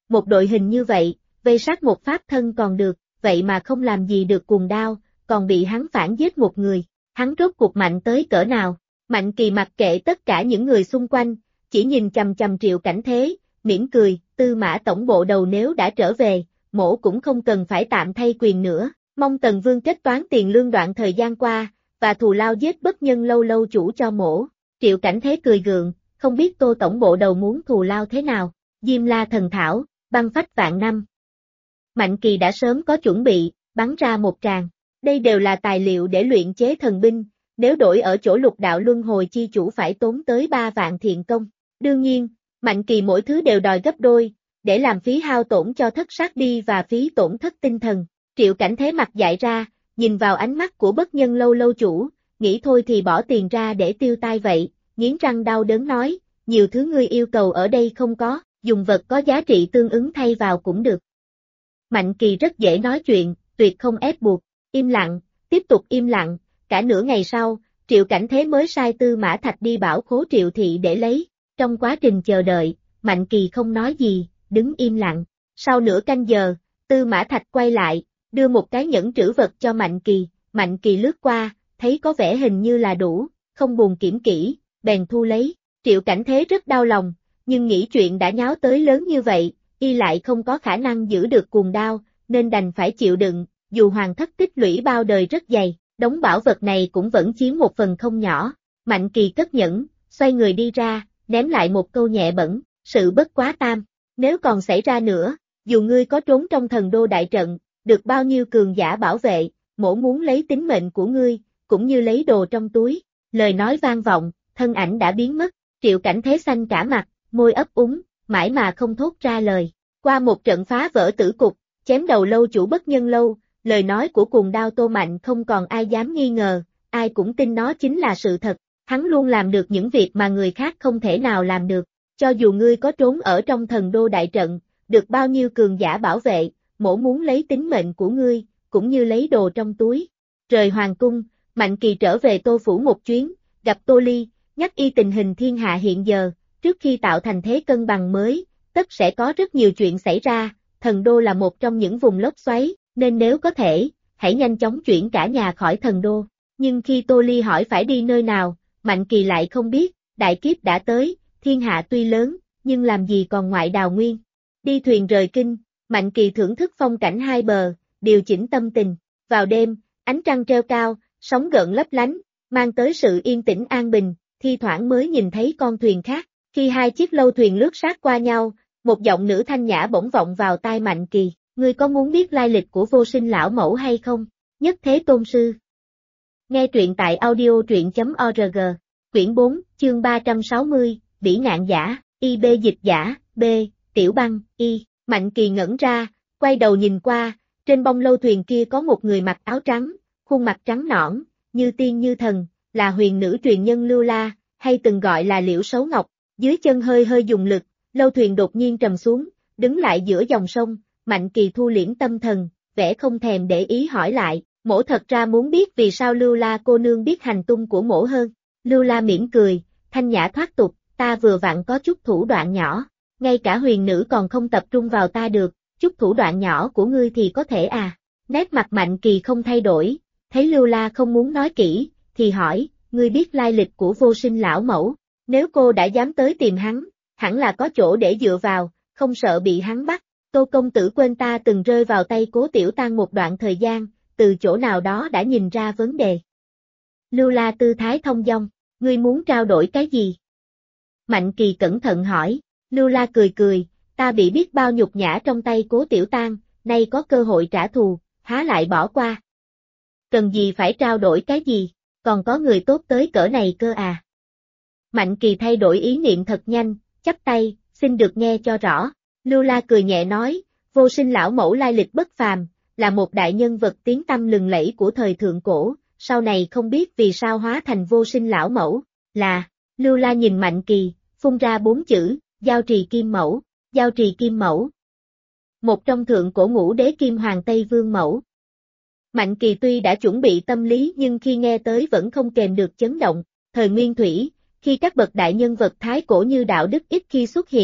một đội hình như vậy, vây sát một pháp thân còn được, vậy mà không làm gì được Cuồng Đao, còn bị hắn phản giết một người, hắn rốt cuộc mạnh tới cỡ nào? Mạnh Kỳ mặc kệ tất cả những người xung quanh, chỉ nhìn chằm chằm Triệu Cảnh Thế, mỉm cười, Tư Mã tổng bộ đầu nếu đã trở về, mỗ cũng không cần phải tạm thay quyền nữa, mong Tần Vương kết toán tiền lương đoạn thời gian qua, và thù lao giết bất nhân lâu lâu chủ cho mỗ. Triệu Cảnh Thế cười gượng, không biết Tô tổng bộ đầu muốn thù lao thế nào, Diêm La thần thảo, băng phách vạn năm. Mạnh Kỳ đã sớm có chuẩn bị, bắn ra một tràng. Đây đều là tài liệu để luyện chế thần binh, nếu đổi ở chỗ Lục Đạo Luân Hồi chi chủ phải tốn tới 3 vạn thiện công. Đương nhiên, Mạnh Kỳ mỗi thứ đều đòi gấp đôi, để làm phí hao tổn cho thất sát đi và phí tổn thất tinh thần. Triệu Cảnh Thế mặt dại ra, nhìn vào ánh mắt của bất nhân lâu lâu chủ, nghĩ thôi thì bỏ tiền ra để tiêu tai vậy, nghiến răng đau đớn nói, nhiều thứ ngươi yêu cầu ở đây không có, dùng vật có giá trị tương ứng thay vào cũng được. Mạnh Kỳ rất dễ nói chuyện, tuyệt không ép buộc, im lặng, tiếp tục im lặng, cả nửa ngày sau, Triệu Cảnh Thế mới sai Tư Mã Thạch đi bảo khố Triệu Thị để lấy, trong quá trình chờ đợi, Mạnh Kỳ không nói gì, đứng im lặng, sau nửa canh giờ, Tư Mã Thạch quay lại, đưa một cái nhẫn trữ vật cho Mạnh Kỳ lướt qua, thấy có vẻ hình như là đủ, không buồn kiểm kỹ, bèn thu lấy, Triệu Cảnh Thế rất đau lòng, nhưng nghĩ chuyện đã nháo tới lớn như vậy, y lại không có khả năng giữ được Cuồng Đao, nên đành phải chịu đựng, dù hoàng thất tích lũy bao đời rất dày, đống bảo vật này cũng vẫn chiếm một phần không nhỏ. Mạnh Kỳ cất nhẫn, xoay người đi ra, ném lại một câu nhẹ bẫng, sự bất quá tam, nếu còn xảy ra nữa, dù ngươi có trốn trong thần đô đại trận, được bao nhiêu cường giả bảo vệ, mỗ muốn lấy tính mệnh của ngươi, cũng như lấy đồ trong túi. Lời nói vang vọng, thân ảnh đã biến mất, Triệu Cảnh Thế xanh cả mặt, môi ấp úng, mãi mà không thốt ra lời. Qua một trận phá vỡ tử cục, chém đầu lâu chủ bất nhân lâu, lời nói của Cuồng Đao Tô Mạnh không còn ai dám nghi ngờ, ai cũng tin nó chính là sự thật, hắn luôn làm được những việc mà người khác không thể nào làm được, cho dù ngươi có trốn ở trong thần đô đại trận, được bao nhiêu cường giả bảo vệ, mỗ muốn lấy tính mệnh của ngươi, cũng như lấy đồ trong túi. Rời hoàng cung, Mạnh Kỳ trở về Tô Phủ một chuyến, gặp Tô Ly, nhắc y tình hình thiên hạ hiện giờ, trước khi tạo thành thế cân bằng mới, tất sẽ có rất nhiều chuyện xảy ra, thần đô là một trong những vùng lốc xoáy, nên nếu có thể, hãy nhanh chóng chuyển cả nhà khỏi thần đô. Nhưng khi Tô Ly hỏi phải đi nơi nào, Mạnh Kỳ lại không biết, đại kiếp đã tới, thiên hạ tuy lớn, nhưng làm gì còn ngoại đào nguyên. Đi thuyền rời kinh, Mạnh Kỳ thưởng thức phong cảnh hai bờ, điều chỉnh tâm tình. Vào đêm, ánh trăng treo cao, sóng gợn lấp lánh, mang tới sự yên tĩnh an bình, thi thoảng mới nhìn thấy con thuyền khác. Khi hai chiếc lâu thuyền lướt sát qua nhau, một giọng nữ thanh nhã bỗng vọng vào tai Mạnh Kỳ, ngươi có muốn biết lai lịch của Vô Sinh lão mẫu hay không? Nhất Thế Tôn sư. Nghe truyện tại audio.org, quyển 4, chương 360, Bỉ ngạn giả, IB dịch giả, B, Tiểu Băng, Y. Mạnh Kỳ ngẩn ra, quay đầu nhìn qua, trên bông lâu thuyền kia có một người mặc áo trắng, khuôn mặt trắng nõn, như tiên như thần, là huyền nữ truyền nhân Lưu La, hay từng gọi là Liễu Sấu Ngọc. Dưới chân hơi hơi dùng lực, lâu thuyền đột nhiên trầm xuống, đứng lại giữa dòng sông, Mạnh Kỳ thu liễm tâm thần, vẻ không thèm để ý hỏi lại, mỗ thật ra muốn biết vì sao Lưu La cô nương biết hành tung của mỗ hơn. Lưu La mỉm cười, thanh nhã thoát tục, ta vừa vặn có chút thủ đoạn nhỏ, ngay cả huyền nữ còn không tập trung vào ta được, chút thủ đoạn nhỏ của ngươi thì có thể à. Nét mặt Mạnh Kỳ không thay đổi, thấy Lưu La không muốn nói kỹ, thì hỏi, ngươi biết lai lịch của Vô Sinh lão mẫu, nếu cô đã dám tới tìm hắn, hẳn là có chỗ để dựa vào, không sợ bị hắn bắt. Tô công tử quên ta từng rơi vào tay Cố Tiểu Tăng một đoạn thời gian, từ chỗ nào đó đã nhìn ra vấn đề. Lưu La tư thái thông dong, ngươi muốn trao đổi cái gì? Mạnh Kỳ cẩn thận hỏi, Lưu La cười cười, ta bị biết bao nhục nhã trong tay Cố Tiểu Tăng, nay có cơ hội trả thù, há lại bỏ qua. Cần gì phải trao đổi cái gì, còn có người tốt tới cỡ này cơ à? Mạnh Kỳ thay đổi ý niệm thật nhanh, chắp tay, xin được nghe cho rõ. Lưu La cười nhẹ nói, Vô Sinh lão mẫu lai lịch bất phàm, là một đại nhân vật tiếng tăm lừng lẫy của thời thượng cổ, sau này không biết vì sao hóa thành Vô Sinh lão mẫu, là, Lưu La nhìn Mạnh Kỳ, phun ra 4 chữ, Giao Trì Kim Mẫu, Giao Trì Kim Mẫu. Một trong thượng cổ ngũ đế Kim Hoàng Tây Vương Mẫu. Mạnh Kỳ tuy đã chuẩn bị tâm lý nhưng khi nghe tới vẫn không kềm được chấn động, thời Nguyên Thủy, khi các bậc đại nhân vật thái cổ như đạo đức ít khi xuất hiện,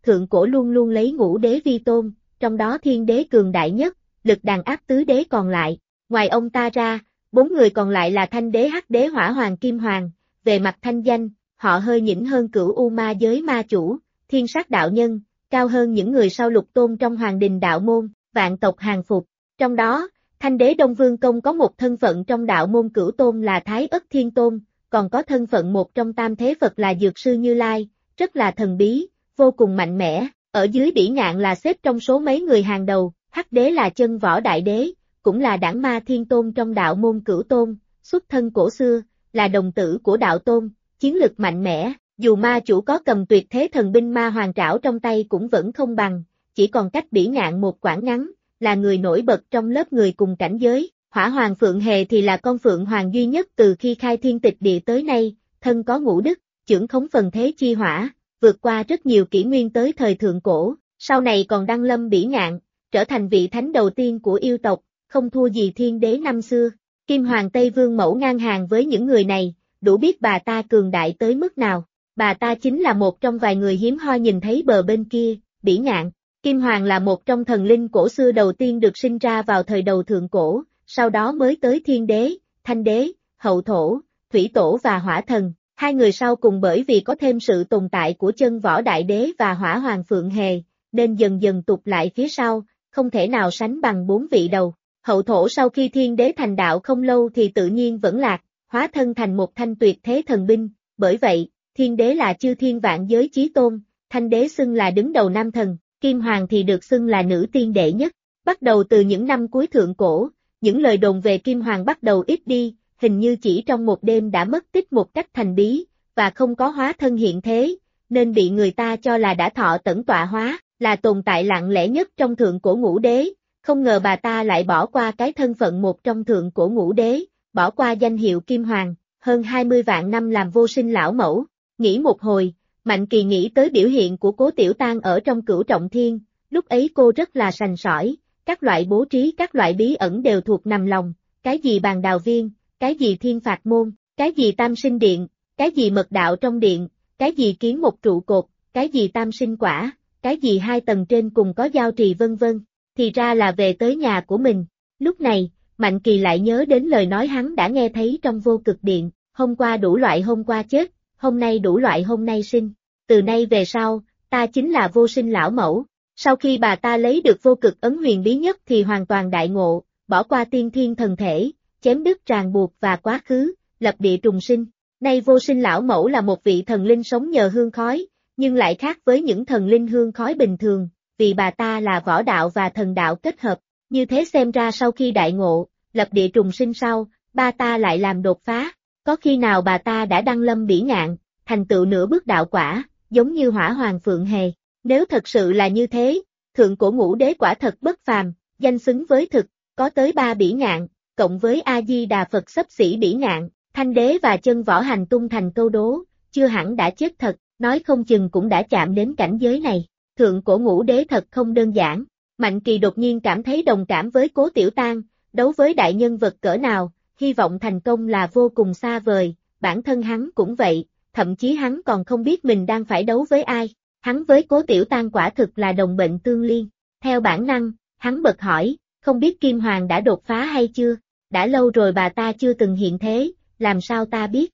thượng cổ luôn luôn lấy ngũ đế vi tôn, trong đó thiên đế cường đại nhất, lực đàn áp tứ đế còn lại. Ngoài ông ta ra, 4 người còn lại là thanh đế, hắc đế, hỏa hoàng, kim hoàng. Về mặt thanh danh, họ hơi nhỉnh hơn Cửu U ma giới ma chủ, thiên sát đạo nhân, cao hơn những người sau lục tôn trong hoàng đình đạo môn, vạn tộc hàng phục. Trong đó, thanh đế Đông Vương Công có một thân phận trong đạo môn Cửu tôn là Thái Ất Thiên Tôn, còn có thân phận một trong tam thế Phật là Dược Sư Như Lai, rất là thần bí, vô cùng mạnh mẽ. Ở dưới Bỉ Ngạn là xếp trong số mấy người hàng đầu, hắc đế là Chân Võ Đại Đế, cũng là đẳng ma thiên tôn trong đạo môn Cửu tôn, xuất thân cổ xưa, là đồng tử của đạo tôn, chiến lực mạnh mẽ, dù ma chủ có cầm tuyệt thế thần binh ma hoàng trảo trong tay cũng vẫn không bằng, chỉ còn cách Bỉ Ngạn một quãng ngắn, là người nổi bật trong lớp người cùng cảnh giới. Hỏa hoàng Phượng Hề thì là con Phượng hoàng duy nhất từ khi khai thiên tịch địa tới nay, thân có ngũ đức, chưởng khống phần thế chi hỏa, vượt qua rất nhiều kỷ nguyên tới thời thượng cổ, sau này còn đăng lâm Bỉ Ngạn, trở thành vị thánh đầu tiên của yêu tộc, không thua gì thiên đế năm xưa. Kim Hoàng Tây Vương mẫu ngang hàng với những người này, đủ biết bà ta cường đại tới mức nào. Bà ta chính là một trong vài người hiếm hoi nhìn thấy bờ bên kia, Bỉ Ngạn. Kim Hoàng là một trong thần linh cổ xưa đầu tiên được sinh ra vào thời đầu thượng cổ, sau đó mới tới thiên đế, thanh đế, hậu thổ, thủy tổ và hỏa thần. Hai người sau cùng bởi vì có thêm sự tồn tại của Chân Võ Đại Đế và hỏa hoàng Phượng Hề, nên dần dần tụt lại phía sau, không thể nào sánh bằng 4 vị đầu. Hậu thổ sau khi thiên đế thành đạo không lâu thì tự nhiên vẫn lạc, hóa thân thành một thanh tuyệt thế thần binh, bởi vậy, thiên đế là chư thiên vạn giới chí tôn, thanh đế xưng là đứng đầu nam thần, kim hoàng thì được xưng là nữ tiên đệ nhất. Bắt đầu từ những năm cuối thượng cổ, những lời đồn về kim hoàng bắt đầu ít đi, hình như chỉ trong một đêm đã mất tích một cách thần bí, và không có hóa thân hiện thế, nên bị người ta cho là đã thọ tẩn tọa hóa, là tồn tại lặng lẽ nhất trong thượng cổ ngũ đế. Không ngờ bà ta lại bỏ qua cái thân phận một trong thượng cổ ngũ đế, bỏ qua danh hiệu Kim Hoàng, hơn 20 vạn năm làm vô sinh lão mẫu. Nghĩ một hồi, Mạnh Kỳ nghĩ tới biểu hiện của Cố Tiểu Tang ở trong Cửu Trọng Thiên, lúc ấy cô rất là sành sỏi, các loại bố trí các loại bí ẩn đều thuộc nằm lòng, cái gì bàn đào viên, cái gì thiên phạt môn, cái gì tam sinh điện, cái gì mật đạo trong điện, cái gì kiến một trụ cột, cái gì tam sinh quả, cái gì 2 tầng trên cùng có giao trì vân vân. Thì ra là về tới nhà của mình. Lúc này, Mạnh Kỳ lại nhớ đến lời nói hắn đã nghe thấy trong Vô Cực Điện, hôm qua đủ loại hôm qua chết, hôm nay đủ loại hôm nay sinh. Từ nay về sau, ta chính là vô sinh lão mẫu. Sau khi bà ta lấy được vô cực ấn huyền bí nhất thì hoàn toàn đại ngộ, bỏ qua tiên thiên thần thể, chém đứt ràng buộc và quá khứ, lập địa trùng sinh. Nay vô sinh lão mẫu là một vị thần linh sống nhờ hương khói, nhưng lại khác với những thần linh hương khói bình thường, vì bà ta là võ đạo và thần đạo kết hợp. Như thế xem ra sau khi đại ngộ, lập địa trùng sinh sau, bà ta lại làm đột phá. Có khi nào bà ta đã đăng lâm Bỉ Ngạn, thành tựu nửa bước đạo quả, giống như Hỏa Hoàng Phượng Hề. Nếu thật sự là như thế, thượng cổ ngũ đế quả thật bất phàm, danh xứng với thực, có tới 3 Bỉ Ngạn, cộng với A-di-đà Phật xấp xỉ Bỉ Ngạn, thanh đế và chân võ hành tung thành câu đố, chưa hẳn đã chết thật, nói không chừng cũng đã chạm đến cảnh giới này. Thượng cổ ngũ đế thật không đơn giản. Mạnh Kỳ đột nhiên cảm thấy đồng cảm với Cố Tiểu Tang, đấu với đại nhân vật cỡ nào, hy vọng thành công là vô cùng xa vời, bản thân hắn cũng vậy, thậm chí hắn còn không biết mình đang phải đấu với ai. Hắn với Cố Tiểu Tang quả thực là đồng bệnh tương liên. Theo bản năng, hắn bật hỏi, không biết Kim Hoàng đã đột phá hay chưa? Đã lâu rồi bà ta chưa từng hiện thế, làm sao ta biết?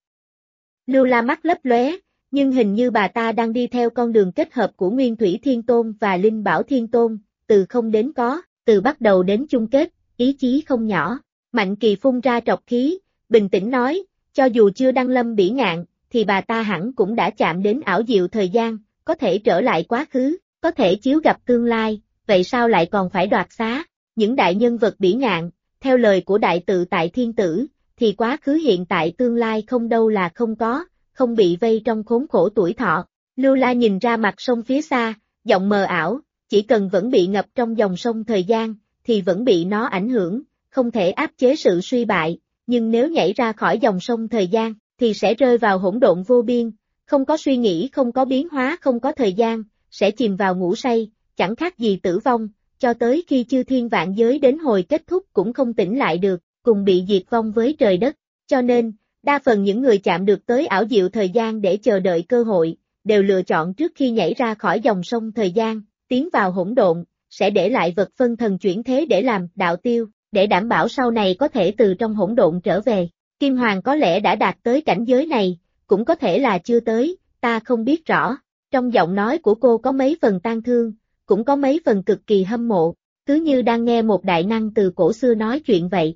Lưu La mắt lấp lóe, nhưng hình như bà ta đang đi theo con đường kết hợp của Nguyên Thủy Thiên Tôn và Linh Bảo Thiên Tôn, từ không đến có, từ bắt đầu đến chung kết, ý chí không nhỏ. Mạnh Kỳ phun ra trọc khí, bình tĩnh nói, cho dù chưa đăng lâm Bỉ Ngạn, thì bà ta hẳn cũng đã chạm đến ảo diệu thời gian, có thể trở lại quá khứ, có thể chiếu gặp tương lai, vậy sao lại còn phải đoạt xá? Những đại nhân vật Bỉ Ngạn, theo lời của Đại Tự Tại Thiên Tử, thì quá khứ hiện tại tương lai không đâu là không có, không bị vây trong khốn khổ tuổi thọ. Lưu La nhìn ra mặt sông phía xa, giọng mờ ảo, chỉ cần vẫn bị ngập trong dòng sông thời gian, thì vẫn bị nó ảnh hưởng, không thể áp chế sự suy bại, nhưng nếu nhảy ra khỏi dòng sông thời gian, thì sẽ rơi vào hỗn độn vô biên, không có suy nghĩ, không có biến hóa, không có thời gian, sẽ chìm vào ngủ say, chẳng khác gì tử vong, cho tới khi chư thiên vạn giới đến hồi kết thúc cũng không tỉnh lại được, cùng bị diệt vong với trời đất. Cho nên, đa phần những người chạm được tới ảo diệu thời gian để chờ đợi cơ hội, đều lựa chọn trước khi nhảy ra khỏi dòng sông thời gian, tiến vào hỗn độn, sẽ để lại vật phân thần chuyển thế để làm đạo tiêu, để đảm bảo sau này có thể từ trong hỗn độn trở về. Kim Hoàng có lẽ đã đạt tới cảnh giới này, cũng có thể là chưa tới, ta không biết rõ. Trong giọng nói của cô có mấy phần tang thương, cũng có mấy phần cực kỳ hâm mộ, cứ như đang nghe một đại năng từ cổ xưa nói chuyện vậy.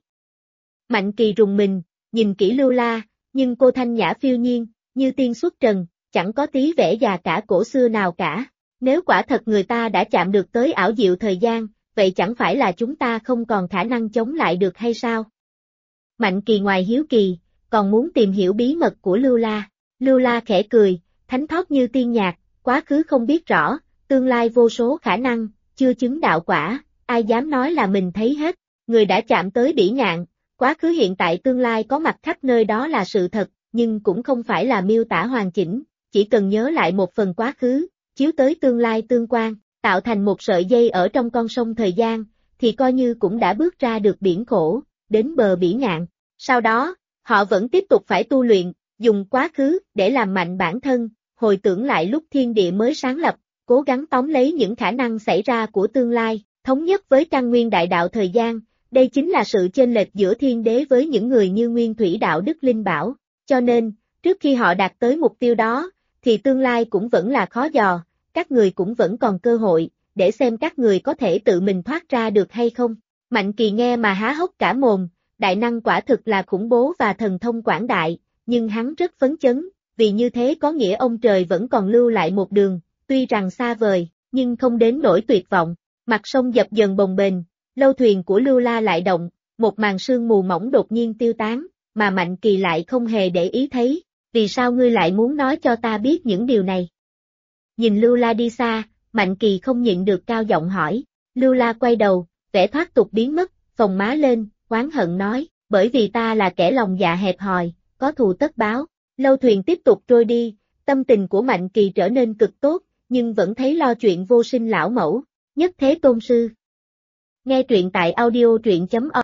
Mạnh Kỳ rùng mình, nhìn kỹ Lưu La, nhưng cô thanh nhã phiêu nhiên, như tiên xuất trần, chẳng có tí vẻ già cả cổ xưa nào cả. Nếu quả thật người ta đã chạm được tới ảo diệu thời gian, vậy chẳng phải là chúng ta không còn khả năng chống lại được hay sao? Mạnh Kỳ ngoài hiếu kỳ, còn muốn tìm hiểu bí mật của Lưu La. Lưu La khẽ cười, thánh thót như tiên nhạc, quá khứ không biết rõ, tương lai vô số khả năng, chưa chứng đạo quả, ai dám nói là mình thấy hết. Người đã chạm tới bỉ ngạn, quá khứ hiện tại tương lai có mặt khắp nơi đó là sự thật, nhưng cũng không phải là miêu tả hoàn chỉnh, chỉ cần nhớ lại một phần quá khứ, chiếu tới tương lai tương quan, tạo thành một sợi dây ở trong con sông thời gian, thì coi như cũng đã bước ra được biển khổ, đến bờ bỉ ngạn. Sau đó, họ vẫn tiếp tục phải tu luyện, dùng quá khứ để làm mạnh bản thân, hồi tưởng lại lúc thiên địa mới sáng lập, cố gắng tóm lấy những khả năng xảy ra của tương lai, thống nhất với căn nguyên đại đạo thời gian. Đây chính là sự chênh lệch giữa thiên đế với những người như nguyên thủy đạo đức linh bảo. Cho nên, trước khi họ đạt tới mục tiêu đó, thì tương lai cũng vẫn là khó dò, các người cũng vẫn còn cơ hội, để xem các người có thể tự mình thoát ra được hay không. Mạnh Kỳ nghe mà há hốc cả mồm, đại năng quả thực là khủng bố và thần thông quảng đại, nhưng hắn rất phấn chấn, vì như thế có nghĩa ông trời vẫn còn lưu lại một đường, tuy rằng xa vời, nhưng không đến nỗi tuyệt vọng. Mặt sông dập dần bồng bềnh, lâu thuyền của Lưu La lại động, một màn sương mù mỏng đột nhiên tiêu tán, mà Mạnh Kỳ lại không hề để ý thấy. Vì sao ngươi lại muốn nói cho ta biết những điều này? Nhìn Lưu La đi xa, Mạnh Kỳ không nhịn được cao giọng hỏi. Lưu La quay đầu, vẻ thoát tục biến mất, phồng má lên, oán hận nói, bởi vì ta là kẻ lòng dạ hẹp hòi, có thù tất báo. Lâu thuyền tiếp tục trôi đi, tâm tình của Mạnh Kỳ trở nên cực tốt, nhưng vẫn thấy lo chuyện vô sinh lão mẫu. Nhất Thế Tôn Sư. Nghe truyện tại audio truyện.org